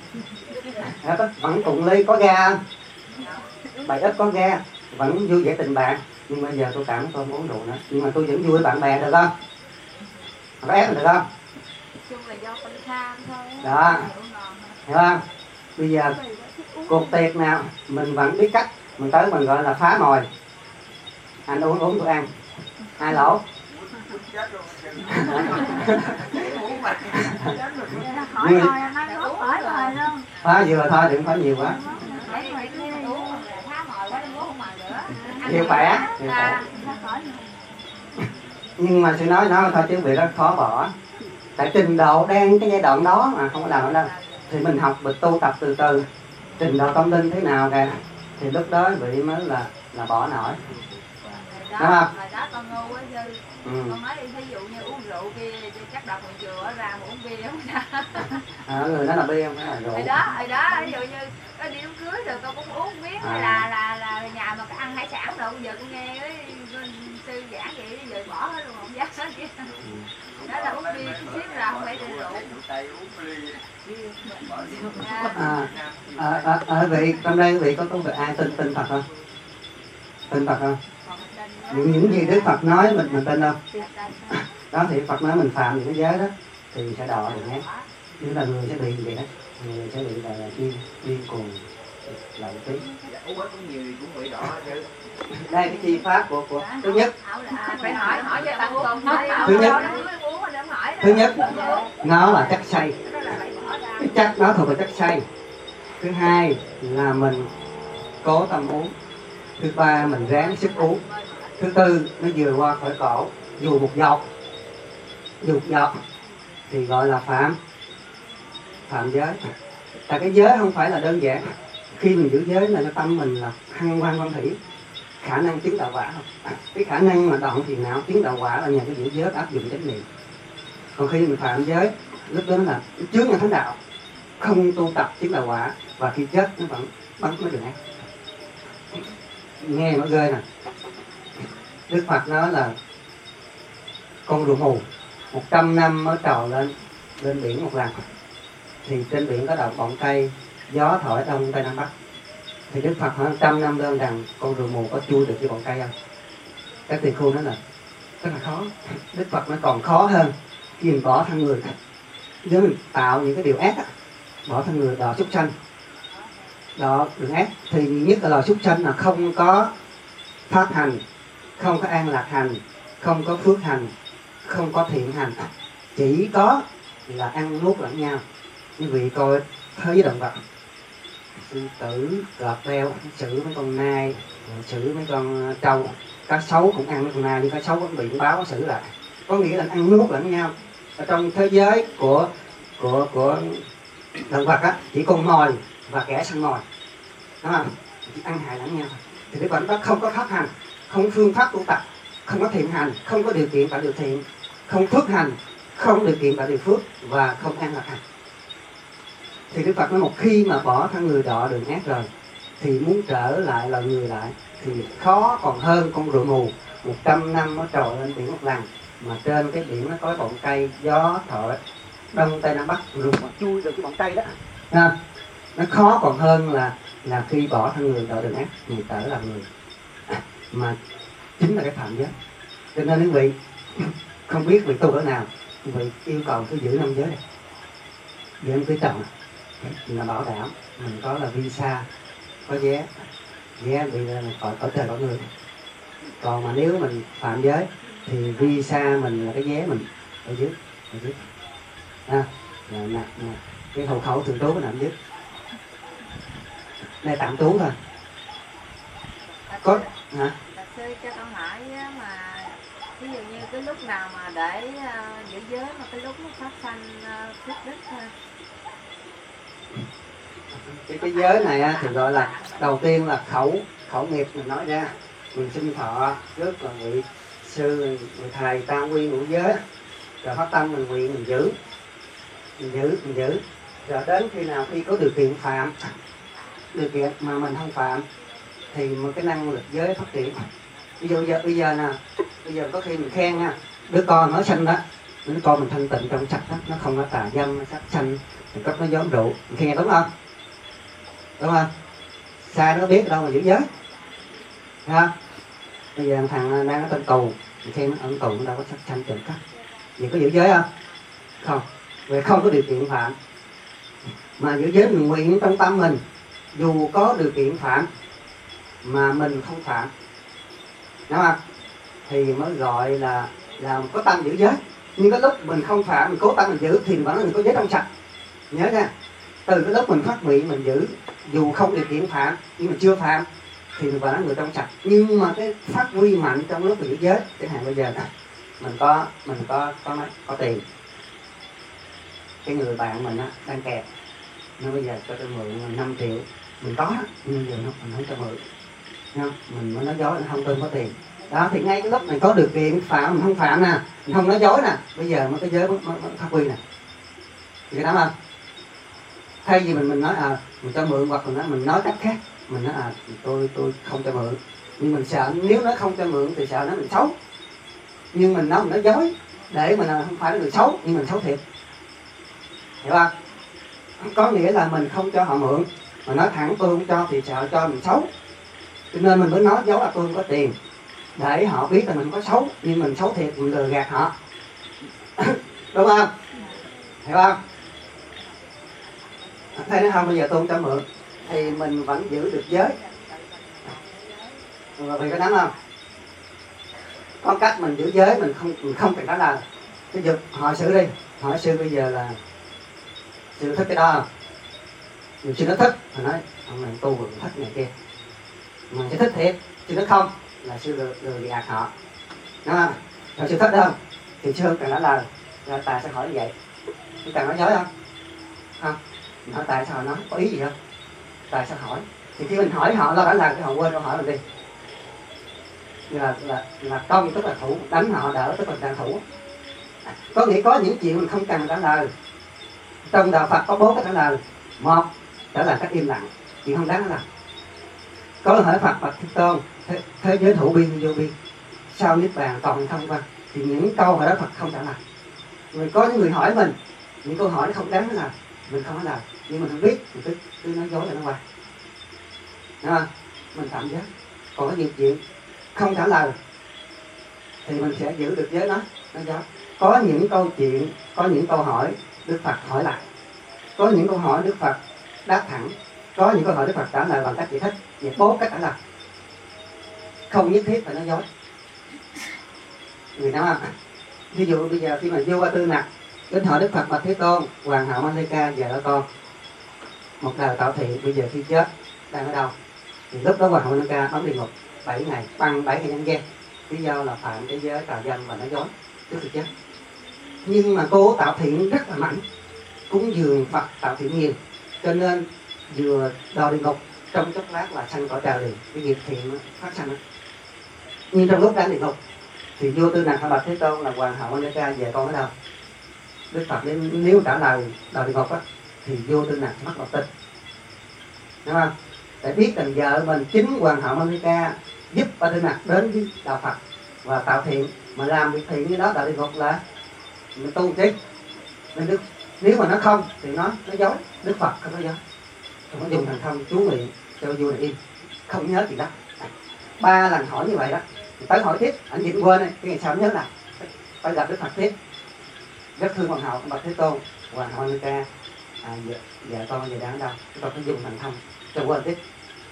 [SPEAKER 1] Vẫn cùng ly có ga không? 7 có ga, vẫn vui vẻ tình bạn. Nhưng bây giờ tôi cảm tôi không uống rượu nữa, nhưng mà tôi vẫn vui với bạn bè được không? Có ép được không?
[SPEAKER 3] Chung là do con tham thôi.
[SPEAKER 1] Đó, hiểu không? Bây giờ cuộc tiệc nào mình vẫn biết cách, mình tới mình gọi là phá mồi. Anh uống tôi ăn, ai lỗ? Phá vừa thôi, đừng phá nhiều quá. Nhiều khỏe. Nhưng mà sư nói thôi chứ việc đó khó bỏ. Tại trình độ đang cái giai đoạn đó mà không có làm ở đâu. Thì mình học, mình tu tập từ từ. Trình độ tâm linh thế nào kìa, thì lúc đó vị mới là bỏ nổi. Đúng không?
[SPEAKER 3] Đó con ngu quá Dư. Con nói đi, thí dụ như uống rượu kia chắc đọc mình chừa ra mà uống bia không ra.
[SPEAKER 1] Người đó là bia không phải là rượu.
[SPEAKER 3] Hồi đó ví dụ như có đi đám cưới rồi con cũng uống miếng, hay là nhà mà có ăn hải sản rồi, bây giờ con nghe cái sư giảng vậy giờ bỏ hết luôn, không dám hết kia. Đó là uống bia chút xíu ra không phải rượu.
[SPEAKER 1] Vị trong đây vị có về ai tin Phật không? Tin Phật không? Những gì Đức Phật nói mình tin không? Đó thì Phật nói mình phạm những cái giới đó thì sẽ đọa được nhé. Như là người sẽ bị vậy đó, người sẽ bị là điên cuồng lợi tí. Đây cái chi pháp của thứ nhất.
[SPEAKER 3] Phải hỏi cho bạn cùng.
[SPEAKER 1] Thứ nhất nó là chất xay, cái chất nó thuộc về chất xay. Thứ hai là mình cố tâm uống. Thứ ba mình ráng sức uống. Thứ tư nó vừa qua khỏi cổ, dù một giọt thì gọi là phạm giới. Tại cái giới không phải là đơn giản. Khi mình giữ giới là cái tâm mình là hăng hoan văn thủy, khả năng chứng đạo quả không? Cái khả năng mà đoạn phiền não chứng đạo quả là nhờ cái giữ giới áp dụng chánh niệm. Còn khi mình phạm giới, lúc đó là trước nhà thánh đạo, không tu tập chứng đạo quả, và khi chết nó vẫn bắn nó đường ác. Nghe nó ghê nè. Đức Phật nói là con rùa mù 100 năm mới trồi lên biển một lần, thì trên biển có đầu bọn cây, gió thổi đông tây nam bắc, Thì Đức Phật hỏi 100 năm đơn rằng con rùa mù có chui được với bọn cây không? Các tỳ khưu nói là rất là khó. Đức Phật nó còn khó hơn khi mình bỏ thân người, nếu mình tạo những cái điều ác á, bỏ thân người đọa súc sanh, đọa đường ác, thì nhất là loài súc sanh là không có pháp hành, không có an lạc hành, không có phước hành, không có thiện hành, chỉ có là ăn nuốt lẫn nhau. Quý vị coi thế giới động vật, sư tử, cọp beo xử mấy con nai, xử mấy con trâu, cá sấu cũng ăn mấy con nai, nhưng cá sấu vẫn bị báo xử lại, có nghĩa là ăn nuốt lẫn nhau. Ở trong thế giới của động vật á, chỉ con mồi và kẻ săn mồi, đúng không? Chỉ ăn hại lẫn nhau. Thì cái bản đó không có pháp hành, không có phương pháp tu tập, không có thiện hành, không có điều kiện tạo điều thiện, không phước hành, không điều kiện tạo điều phước, và không an lạc hành. Thì Đức Phật nói một khi mà bỏ thân người đọa đường ác rồi thì muốn trở lại là người lại thì khó còn hơn con rùa mù 100 năm nó trồi lên biển một lần, mà trên cái biển nó có bọn cây, gió thổi đông tây nam bắc, rùa mà chui được cái bọn cây đó. Nó khó còn hơn là khi bỏ thân người đọa đường ác thì trở là người, mà chính là cái phạm giới. Cho nên quý vị không biết vị tu ở nào, quý vị yêu cầu cứ giữ 5 giới này, giữ cưới chồng là bảo đảm mình có là visa, có vé bị là cõi trời cõi người. Còn mà nếu mình phạm giới thì visa mình là cái vé mình ở dưới cái hộ khẩu thường trú cái nằm dưới đây, tạm trú thôi. Có hả?
[SPEAKER 3] Thật sư cho con hỏi á, mà ví dụ như cái lúc nào mà để giữ giới mà cái lúc nó phát sanh phước đức thôi.
[SPEAKER 1] Cái giới này á, thì gọi là đầu tiên là khẩu nghiệp mình nói ra. Mình xin thọ trước là vị sư, vị thầy tam quy ngũ giới, rồi phát tâm mình nguyện mình giữ. Rồi đến khi nào khi có điều kiện phạm, điều kiện mà mình không phạm thì một cái năng lực giới phát triển. Ví dụ bây giờ có khi mình khen nha, đứa con nó sanh đó, đứa con mình thanh tịnh trong sạch đó, nó không có tà dâm, nó sát sanh, nó cấp nó gióm rượu, mình khen đúng không? Đúng không? Sai nó biết đâu mà giữ giới, ha? Bây giờ thằng đang ở trong tù, mình khen nó ở tù nó đâu có sát sanh trộm cắp, vậy có giữ giới không? Không, vậy không có điều kiện phạm. Mà giữ giới mình nguyện trong tâm mình, dù có điều kiện phạm mà mình không phạm, đúng không? Thì mới gọi là có tâm giữ giới. Nhưng cái lúc mình không phạm, mình cố tâm mình giữ thì vẫn là mình có giới trong sạch. Nhớ nha, từ cái lúc mình phát nguyện mình giữ, dù không điều kiện phạm nhưng mà chưa phạm thì mình vẫn là người trong sạch. Nhưng mà cái phát huy mạnh trong lúc mình giữ giới, chẳng hạn bây giờ mình có tiền, cái người bạn mình đang kẹt, nên bây giờ cho tôi mượn 5 triệu, mình có đó, nhưng giờ mình không cho mượn, không? Mình mới nói dối, nó không tin có tiền đó. Thì ngay cái lúc mình có điều kiện phạm, mình không phạm nè, mình không nói dối nè, bây giờ mới cái giới mới phát huy nè, thì cái đó không? Thay vì mình nói mình cho mượn, hoặc mình nói cách khác, mình nói tôi không cho mượn, nhưng mình sợ nếu nó không cho mượn thì sợ nó mình xấu, nhưng mình nói dối để mình không phải là người xấu, nhưng mình xấu thiệt, hiểu không? Có nghĩa là mình không cho họ mượn, mà nói thẳng tôi không cho thì sợ cho mình xấu, cho nên mình mới nói dấu là tôi không có tiền, để họ biết là mình không có xấu, nhưng mình xấu thiệt, mình lừa gạt họ. Đúng không? Hiểu không? Thấy nói không, bây giờ tôi không cho mượn thì mình vẫn giữ được giới. Vì có đáng không? Có cách mình giữ giới, mình không cần đó là ví dụ hỏi sư đi, hỏi sư bây giờ là sư thích cái đó không? Nhiều sư nó thích, mà nói ông này tu vững thích này kia, mà sư thích thiệt, sư nó không là sư lừa gạt họ, đúng không? Rồi sư thích không? Thì sư không cần đó là tại sao hỏi như vậy? Sư cần nói dối không? Không. Mình hỏi tại sao nó có ý gì không? Tại sao hỏi? Thì khi mình hỏi họ, nó đã làm cái họ quên câu hỏi mình đi. Là công tức là thủ, đánh họ đỡ tức là đang thủ. Có nghĩa có những chuyện mình không cần trả lời. Trong đạo Phật có 4 cái trả lời. Một, trả lời cách im lặng, chuyện không đáng làm. Có hỏi Phật Thế Tôn, thế giới thủ biên vô biên, sao niết bàn còn không qua? Thì những câu hỏi đó Phật không trả lời. Rồi có những người hỏi mình những câu hỏi không đáng làm, mình không nói lời, nhưng mình không biết, mình cứ nói dối là nó qua.
[SPEAKER 5] Đúng không? Mình tạm giới. Còn có nhiều chuyện không trả lời thì mình sẽ giữ được giới nó dối. Có những câu chuyện, có những câu hỏi Đức Phật hỏi lại, có những câu hỏi Đức Phật đáp thẳng, có những câu hỏi Đức Phật trả lời bằng cách giải thích về 4 cách trả lời. Không nhất thiết phải nói dối. Người nói không? Ví dụ bây giờ khi mà vua Ba Tư Nặc đến hỏi Đức Phật bạch Thế Tôn, hoàng hậu Malika vợ con một đời tạo thiện, bây giờ khi chết đang ở đâu? Thì lúc đó hoàng hậu Malika đóng địa ngục 7 ngày, bằng 7 ngày nhân gian, lý do là phạm cái giới tà dâm và nói dối trước khi chết. Nhưng mà cô tạo thiện rất là mạnh, cúng dường Phật tạo thiện nhiều, cho nên vừa đòi địa ngục trong chốc lát là sanh cõi trời liền, cái nghiệp thiện phát sanh. Nhưng trong lúc đang địa ngục thì vua Tư Nặc hỏi bạch Thế Tôn là hoàng hậu Malika về con ở đâu? Đức Phật nếu trả lời đòi địa ngục á thì vua Tư Nặc sẽ mất lòng tin, đúng không? Để biết rằng vợ mình chính hoàng hậu Malika giúp Ba Tư Nặc đến với đạo Phật và tạo thiện, mà làm việc thiện như đó đòi địa ngục là mình tu chứ. Nên nếu mà nó không thì nó dối. Đức Phật không nói dối, không có dùng thần thông chú nguyện cho vua này im, không nhớ gì đó. 3 lần hỏi như vậy đó, tới hỏi tiếp anh nhịn quên này, cái ngày sau nhớ lại phải gặp Đức Phật tiếp. Rất thương hoàng hậu bạch Thế Tôn, hoàng hậu Malika vợ con về đang ở đâu? Đức Phật phải dùng thần thông cho quên tiếp.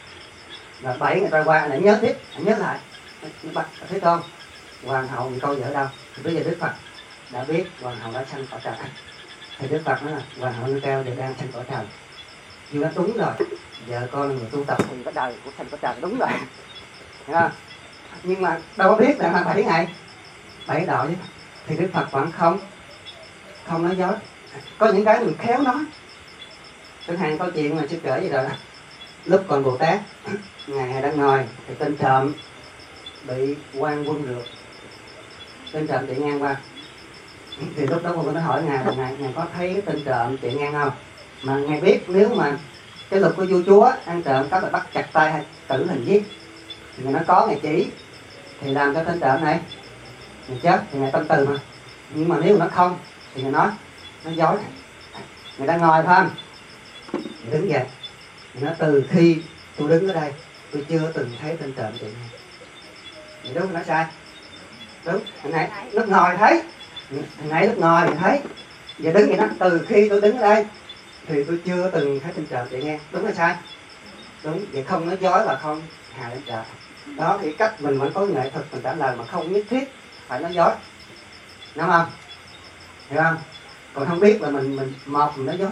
[SPEAKER 5] Rồi 7 ngày trôi qua anh lại nhớ tiếp, anh nhớ lại bạch Thế Tôn, hoàng hậu vì con vợ ở đâu? Thì bây giờ Đức Phật đã biết hoàng hậu đã sanh cõi trời. Thì Đức Phật nói là hoàng hậu nâng cao đều đang sanh cõi trời. Dù đã đúng rồi, vợ con là người tu tập thì có đời của sanh cõi trời, đúng rồi. Hiểu không? Nhưng mà đâu có biết là 7 ngày 7 độ chứ. Thì Đức Phật vẫn không nói dối. Có những cái mình khéo nói. Chẳng hạn câu chuyện mà chưa kể gì rồi đó. Lúc còn Bồ Tát, ngài đang ngồi thì tên trộm bị quan quân rượt, tên trộm chạy ngang qua. Thì lúc đó tôi hỏi ngài là ngài có thấy cái tên trộm chạy ngang không? Mà ngài biết nếu mà cái luật của vua chúa ăn trộm có là bắt chặt tay hay tử hình giết, thì ngài nói có, ngài chỉ thì làm cho tên trộm này ngài chết, thì ngài tâm từ mà. Nhưng mà nếu mà nó không thì ngài nói nó dối. Ngài đang ngồi phải không? Ngài đứng dậy, ngài nói từ khi tôi đứng ở đây tôi chưa từng thấy tên trộm chạy ngang. Vậy đúng, nói sai? Đúng, thằng này lúc ngồi thấy, thằng này lúc ngồi thì thấy, giờ đứng vậy đó, từ khi tôi đứng ở đây thì tôi chưa từng thấy tên trộm chạy ngang. Đúng hay sai? Đúng, vậy không nói dối là không hại đến trộm. Đó thì cách mình vẫn có nghệ thuật mình trả lời mà không nhất thiết phải nói dối, đúng không? Hiểu không? Còn không biết là mình một mình nói dối,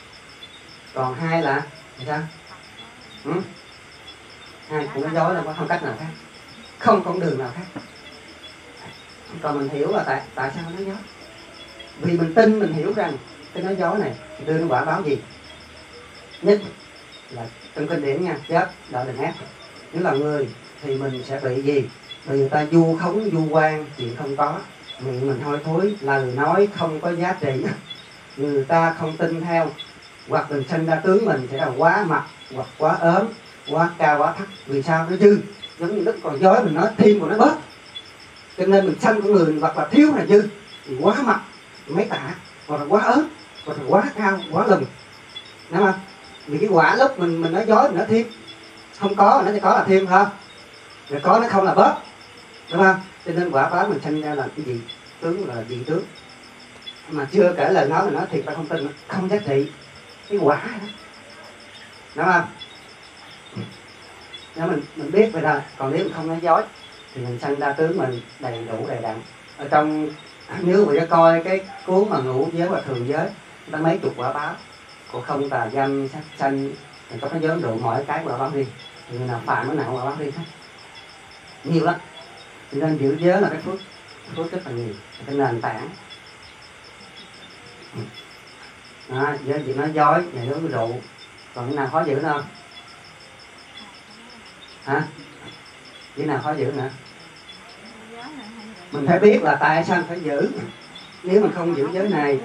[SPEAKER 5] còn hai là sao? Hai cũng nói dối là không cách nào khác, không con đường nào khác. Còn mình hiểu là tại sao nói dối, vì mình tin, mình hiểu rằng cái nói dối này đưa đến quả báo gì. Nhất là trong kinh điển nha, chết đạo đừng ác. Nếu là người thì mình sẽ bị gì? Bị người ta vu khống, vu oan chuyện không có, miệng mình hôi thối, lời nói không có giá trị, người ta không tin theo, hoặc mình sinh ra tướng mình sẽ là quá mập, hoặc quá ốm, quá cao, quá thấp. Vì sao? Nó dư. Giống như lúc còn dối mình nói thêm còn nói bớt. Cho nên mình sanh của người hoặc là thiếu là dư, thì quá mập mấy tạ, hoặc là quá ốm, hoặc là quá cao, quá lùn, đúng không? Vì cái quả lúc mình nói dối mình nói thêm, không có nó chỉ có là thêm không, rồi có nó không là bớt, đúng không? Cho nên quả báo mình sanh ra là cái gì? Tướng là gì tướng, mà chưa kể lời nói mình nói thiệt là không tin, không giá trị cái quả đó, đúng không? Nếu mình biết vậy rồi, còn nếu mình không nói dối thì mình sanh ra tướng mình đầy đủ đầy đặn. Ở trong nếu mà coi cái cuốn mà ngũ giới và thường giới, nó mấy chục quả báo của không tà dâm sát sanh, thì có cái giới độ mỗi cái quả báo riêng, thì người nào phạm cái nào quả báo riêng hết, nhiều lắm. Cho nên giữ giới là cái phước rất là nhiều, cái nền tảng. Giới chỉ nói dối, nhà nước rượu, còn cái nào khó giữ nữa không? Hả? Cái nào khó giữ nữa? Mình phải biết là tại sao phải giữ. Nếu mình không giữ giới này,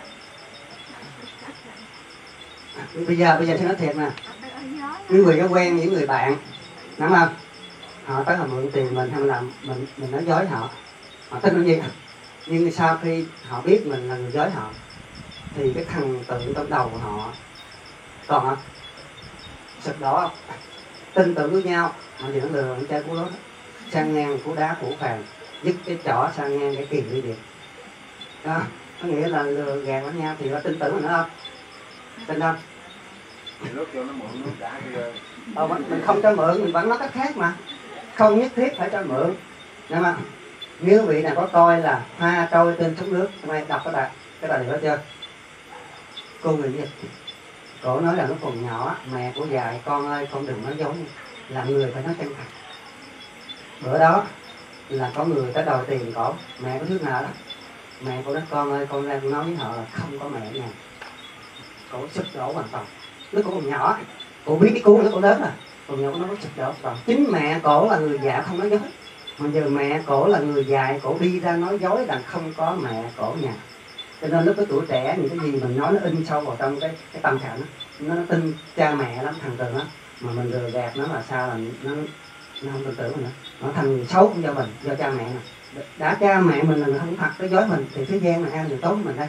[SPEAKER 5] bây giờ sẽ nói thiệt nè, quý vị có quen những người bạn, đúng không? Họ tới họ mượn tiền mình hay làm mình nói dối họ tin nó gì. Nhưng sau khi họ biết mình là người dối họ thì cái thần tượng trong đầu của họ còn không? Sụp đổ không? tin tưởng với nhau mà giờ nó lừa con trai cú lốt sang ngang cú đá củ phàn dứt cái chỏ sang ngang cái kiềm đi điện đó, có nghĩa là lừa gạt với nhau thì có tin tưởng mình không? Tin không?
[SPEAKER 4] Lúc cho nó mượn nước đã
[SPEAKER 5] Mình không cho mượn, mình vẫn nói cách khác mà, không nhất thiết phải cho mượn. Nhưng mà nếu vị nào có coi là hoa trôi trên sóng nước, hôm nay đọc cái bài này đó chưa? Cô người Việt cổ nói là nó còn nhỏ, mẹ của dạy con ơi con đừng nói dối, làm người phải nói chân thật. Bữa đó là có người tới đòi tiền cổ, mẹ có thước nào đó, mẹ của nói con ơi con ra con nói với họ là không có mẹ ở nhà. Cổ sụp đổ hoàn toàn, lúc cổ còn nhỏ, cổ biết cái cú nó cổ lớn rồi, còn nhỏ nó có sụp đổ hoàn toàn. Chính mẹ cổ là người dạy không nói dối, mà giờ mẹ cổ là người dạy cổ đi ra nói dối rằng không có mẹ cổ ở nhà. Cho nên lúc cái tuổi trẻ những cái gì mình nói nó in sâu vào trong cái tâm trạng nó tin cha mẹ lắm, thằng Tường á, mà mình lừa gạt nó là sao là nó không tin tưởng mình nữa, nó thành người xấu cũng do mình, do cha mẹ này. Đã cha mẹ mình là người không thật cái dối mình thì thế gian này ai người tốt với mình đây,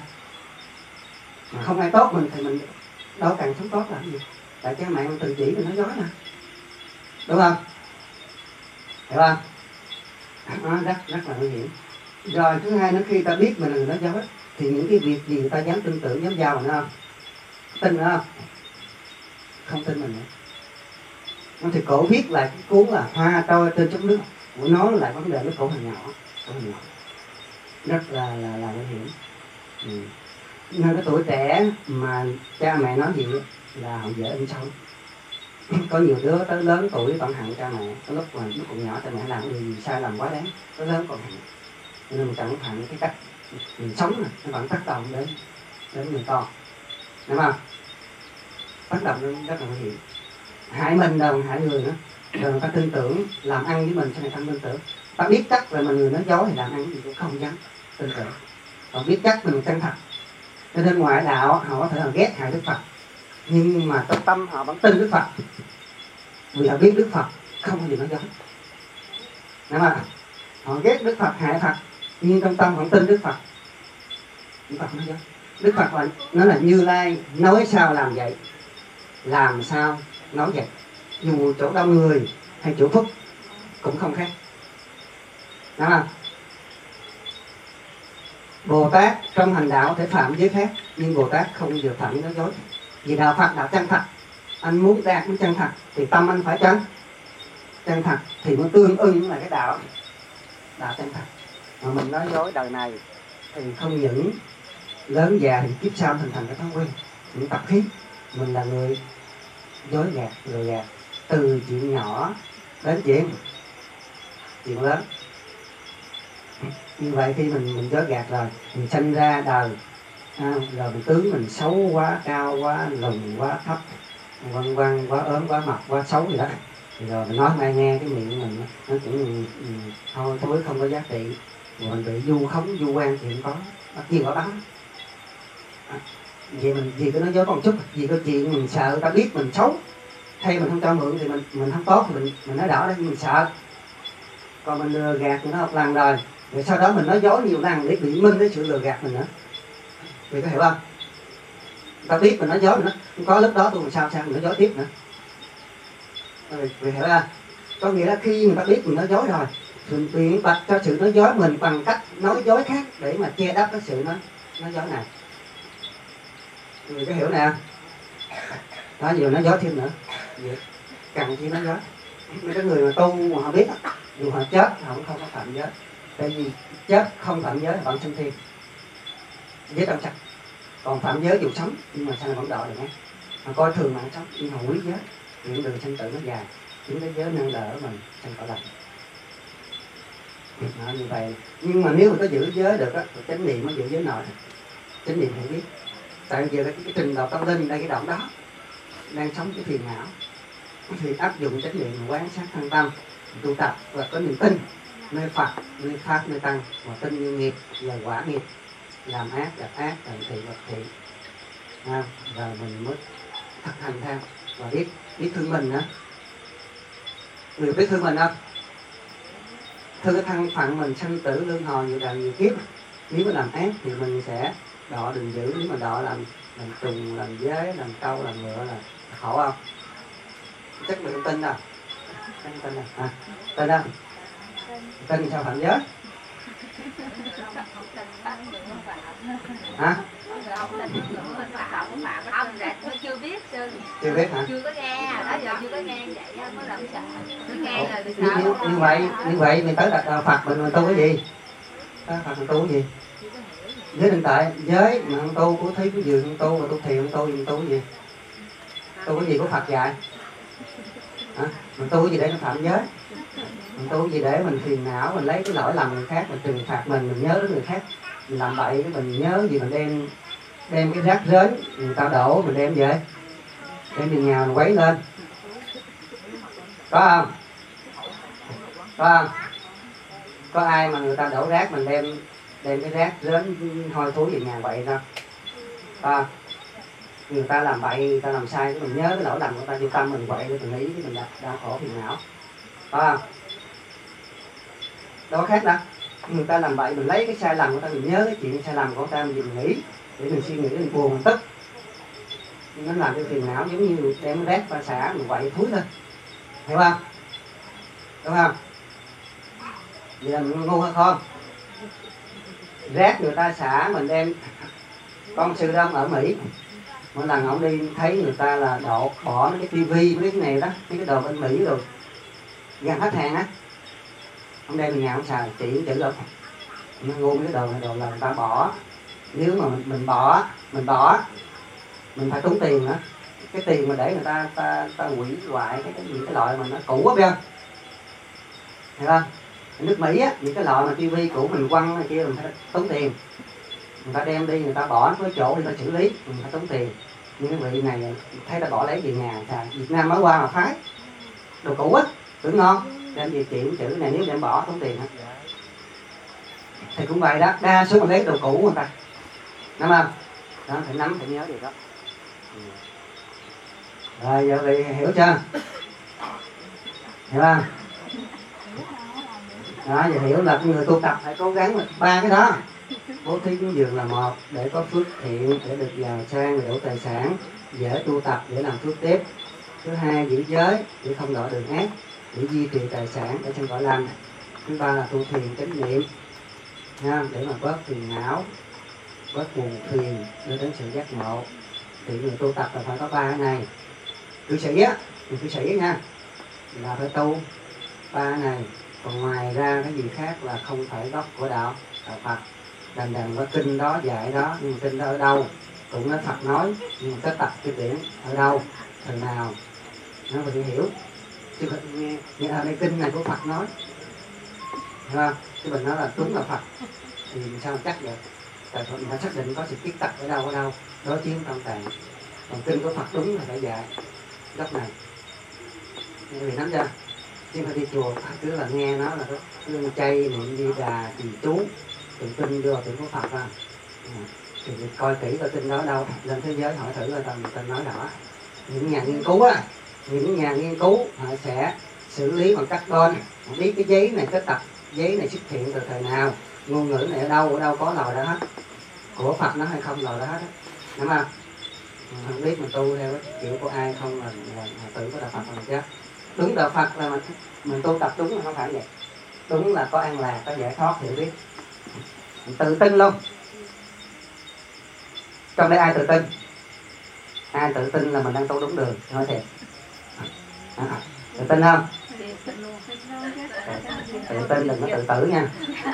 [SPEAKER 5] mà không ai tốt mình thì mình đâu cần sống tốt làm gì, tại cha mẹ mình tự chỉ mình nói dối nè, đúng không? Hiểu không? Đó, rất là nguy hiểm. Rồi thứ hai nữa, khi ta biết mình là người nói dối thì những cái việc gì ta dám tin tưởng, dám giao mình không? Tin nữa không? Không tin mình nữa. Thì cổ viết lại cái cuốn là hoa trôi trên sóng nước, cổ nói lại vấn đề với cổ hình nhỏ, rất là nguy hiểm. Nên cái tuổi trẻ mà cha mẹ nói gì là họ dễ in sâu. Có nhiều đứa tới lớn tuổi còn hận cha mẹ, cái lúc còn nhỏ cha mẹ làm điều gì sai lầm quá đáng, tới lớn còn hận. Nên mình cẩn thận cái cách mình sống này, nó vẫn tác động đến người con, đúng không? Tác động đến rất là nguy hiểm, hại mình đồng hại người nữa. Rồi người ta tin tưởng làm ăn với mình, sao người ta tin tưởng? Ta biết chắc là mình người nói dối thì làm ăn gì cũng không dám tin tưởng. Còn biết chắc mình chân thật, cho nên ngoại đạo họ có thể là ghét hại Đức Phật, nhưng mà trong tâm họ vẫn tin Đức Phật, vì họ biết Đức Phật không có gì nói dối. Đúng không? Họ ghét Đức Phật, hại Phật, nhưng trong tâm vẫn tin Đức Phật. Đức Phật nói dối. Đức Phật là nó là Như Lai, nói sao làm vậy, làm sao nói vậy, dù chỗ đông người hay chỗ phúc cũng không khác. Đúng không? Bồ Tát trong hành đạo có thể phạm giới khác, nhưng Bồ Tát không được phạm nói dối. Vì đạo Phật đạo chân thật, anh muốn đạt đến chân thật thì tâm anh phải chân thật thì nó tương ưng là cái đạo chân thật. Mà mình nói dối đời này thì không những lớn già thì kiếp sau hình thành cái thói quen, những tập khí. Mình là người dối gạt, lừa gạt từ chuyện nhỏ đến chuyện lớn. Như vậy khi mình dối gạt rồi, mình sinh ra đời rồi mình tướng mình xấu quá, cao quá, lùn quá, thấp, quăng quá ốm quá, mập quá, xấu gì đó, rồi mình nói ai nghe cái miệng mình nó cũng thôi thối không có giá trị, rồi mình bị du khống du quan chuyện có bắt nhiều quả bắn. Vì mình vì cái nói dối còn chút, vì cái chuyện mình sợ ta biết mình xấu hay mình không cho mượn thì mình không tốt thì mình nói đỏ đấy, mình sợ. Còn mình lừa gạt nó một lần rồi sau đó mình nói dối nhiều lần để biện minh cái sự lừa gạt mình nữa. Vì có hiểu không? Ta biết mình nói dối mình không có, lúc đó tôi làm sao mình nói dối tiếp nữa. Vì hiểu không? Có nghĩa là khi người ta biết mình nói dối rồi, mình biện bạch cho sự nói dối mình bằng cách nói dối khác để mà che đắp cái sự nói dối này. Người có hiểu nè? Đó, giờ nói dối thêm nữa, cần chi nói dối. Mấy cái người mà tu mà họ biết, dù họ chết họ cũng không có phạm giới, tại vì chết không phạm giới vẫn sinh thiên, giới trong sạch. Còn phạm giới dù sống nhưng mà sao vẫn đọa được nhé. Họ coi thường mạng sống nhưng họ quý giới, những đường sinh tử nó dài, những cái giới nâng đỡ mình trong cõi lành. Như vậy, nhưng mà nếu mà có giữ giới được á, chánh niệm mới giữ giới nội, chánh niệm hiểu biết. Tại vì cái trình độ tâm linh đây, cái đoạn đó đang sống cái phiền não thì áp dụng chánh niệm quán sát thân tâm, tu tập và có niềm tin nơi Phật, nơi Pháp, nơi Tăng, và tin như nghiệp và quả nghiệp, làm ác gặp ác, làm thiện gặp thiện, và mình mới thực hành theo và biết thương mình nữa. Người biết thương mình không? Thương cái thân phận mình sanh tử luân hồi nhiều đời nhiều kiếp. Nếu mà làm ác thì mình sẽ đọa đường dữ, nếu mà đọa làm trùng, làm dế, làm câu, làm ngựa là khổ không? Chắc mình không tin đâu. Tên này à, tên đâu? Tên sao phạm giới? Hả?
[SPEAKER 3] Không, nó chưa biết sư.
[SPEAKER 5] Chưa biết hả?
[SPEAKER 3] Chưa có nghe, đó giờ chưa có nghe vậy á, mới làm sợ. Nghe rồi thì sao?
[SPEAKER 5] Như vậy mình tới đặt Phật mình tu cái gì? Phật mình tu cái gì? Giới định tại, giới mà không tu của thấy cái giường không tu, mà tu thiền không tu, mình tu cái gì? Tu cái gì của Phật dạy? Hả? Mình tu cái gì để nó phạm giới? Mình tu cái gì để mình phiền não, mình lấy cái lỗi lầm người khác, mình trừng phạt mình nhớ đến người khác, mình làm bậy cái mình nhớ gì, mình đem cái rác rến người ta đổ mình đem về, đem về nhà mình quấy lên, có không? Có không? Có ai mà người ta đổ rác mình đem cái rác rến hôi thối về nhà vậy đâu? Có. Người ta làm bậy, người ta làm sai, mình nhớ cái lỗi lầm của ta, vô tâm mình quậy để mình nghĩ mình đau khổ phiền não, có không? Đâu có khác đâu. Người ta làm bậy mình lấy cái sai lầm của ta, mình nhớ cái chuyện sai lầm của ta, mình nghĩ để mình suy nghĩ, mình buồn, mình tức, nó làm cho phiền não, giống như đem rác qua xả mình quậy thúi thôi, hiểu không? Đúng không? Vậy là mình ngu hay không? Rác người ta xả mình đem. Con sư đông ở Mỹ, mỗi lần ông đi thấy người ta là bỏ mấy cái tivi, mấy cái này đó, mấy cái đồ bên Mỹ rồi gần hết hàng á, ông đem về nhà ông xài, chỉ chữ đâu nó ngu, mấy cái đồ này đồ là người ta bỏ. Nếu mà mình bỏ mình phải tốn tiền nữa, cái tiền mà để người ta hủy hoại những cái loại mà nó cũ á, biết không? Hiểu không? Ở nước Mỹ á, những cái loại mà tivi cũ mình quăng này kia mình phải tốn tiền, người ta đem đi, người ta bỏ cái chỗ để ta xử lý, mình phải tốn tiền. Nhưng cái vị này thấy ta bỏ lấy về nhà xài. Việt Nam mới qua mà phái đồ cũ á, tưởng ngon, đem về chuyện chữ này nếu đem bỏ tốn tiền hết. Thì cũng vậy đó, đa số mình lấy đồ cũ người ta, nắm không? Đó, phải nắm, phải nhớ điều đó. Rồi giờ vị hiểu chưa? Hiểu không? Đó, giờ hiểu là người tu tập phải cố gắng ba cái đó. Bố thí cúng dường là một, để có phước thiện, để được giàu sang, để đủ tài sản, dễ tu tập, để làm phước tiếp. Thứ hai, giữ giới, để không đọa đường ác, để duy trì tài sản ở trong cõi lành. Thứ ba là tu thiền chánh niệm, để mà bớt phiền não, bớt buồn phiền, đưa đến sự giác ngộ. Thì người tu tập là phải có ba cái này. Cư sĩ á, người cư sĩ nha, là phải tu ba cái này. Còn ngoài ra cái gì khác là không phải gốc của đạo Phật. Đành có kinh đó dạy đó, nhưng kinh đó ở đâu? Cũng nói Phật nói, nhưng cái tập cái điển ở đâu, thời nào, nó phải hiểu. Chứ không nghe ở đây kinh này của Phật nói, hiểu không? Chứ mình nói là đúng là Phật thì sao chắc vậy? Tại mình phải xác định có sự kiết tập ở đâu, đó chiếm tâm tạng. Còn kinh của Phật đúng là phải dạy góc này. Vì nắm chưa? Chứ phải đi chùa cứ là nghe nó là cứ chay niệm Di Đà trì chú, tụng kinh đưa tụng của Phật ra. Thì coi kỹ coi kinh đó đâu, lên thế giới hỏi thử coi ta nói rõ. Những nhà nghiên cứu á, những nhà nghiên cứu họ sẽ xử lý bằng cách con biết cái giấy này, cái tập giấy này xuất hiện từ thời nào, ngôn ngữ này ở đâu có lời đó hết, của Phật nó hay không lời đó hết, đúng không? Không biết mình tu theo cái kiểu của ai không là tự có đạo Phật mình chứ. Đúng đạo Phật là mình tu tập đúng là không phải vậy. Đúng là có an lạc, có giải thoát, hiểu biết. Mình tự tin luôn. Trong đây ai tự tin? Ai tự tin là mình đang tu đúng đường, nói thiệt. Tự tin không? Tự tin đừng có tự tử nha.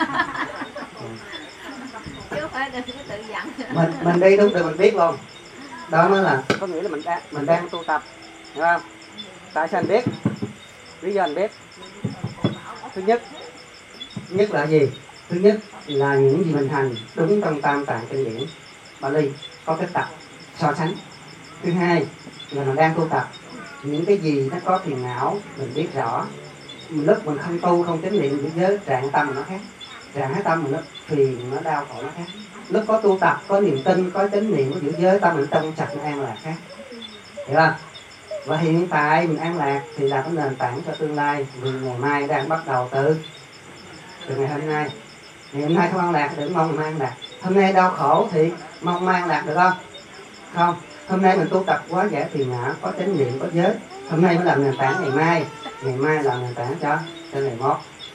[SPEAKER 3] Chứ không phải đừng có tự giận.
[SPEAKER 5] Mình đi đúng đường mình biết luôn. Đó mới là có nghĩa là mình đang tu tập, hiểu không? Tại sao anh biết? Lý do anh biết. Thứ nhất là gì? Thứ nhất là những gì mình hành đúng trong tam tạng kinh điển Bali, có cái tập so sánh. Thứ hai là mình đang tu tập, những cái gì nó có phiền não mình biết rõ. Lúc mình không tu, không chánh niệm với trạng tâm nó khác, trạng thái tâm mình nó phiền, nó đau khổ nó khác. Lúc có tu tập, có niềm tin, có chánh niệm, có giữ giới, tâm mình trong sạch, nó an lạc khác, hiểu không? Và hiện tại mình an lạc thì là cái nền tảng cho tương lai. Vì ngày mai đang bắt đầu từ ngày hôm nay. Ngày hôm nay không an lạc, đừng mong mai an lạc. Hôm nay đau khổ thì mong mai an lạc được không? Không. Hôm nay mình tu tập quá giải phiền não, có chánh niệm, có giới. Hôm nay mới làm nền tảng ngày mai. ngày mai làm nền tảng cho ngày mốt.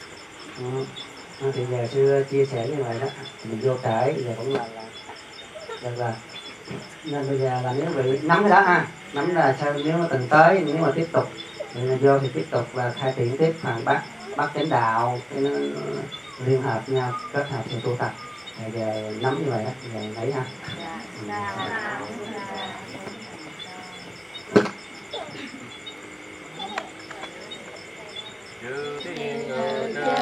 [SPEAKER 5] Thì giờ sư chia sẻ như vậy đó, mình vô kể giờ cũng là được rồi. Nên bây giờ là nếu vị nắm cái đó ha, nắm là sao, nếu mà từng tới, nếu mà tiếp tục thì vô thì tiếp tục là khai triển tiếp phần bắt chánh đạo, cái nó liên hợp nhau, kết hợp sự tu tập. Giờ nắm như vậy đó, giờ lấy ha.
[SPEAKER 3] Dạ.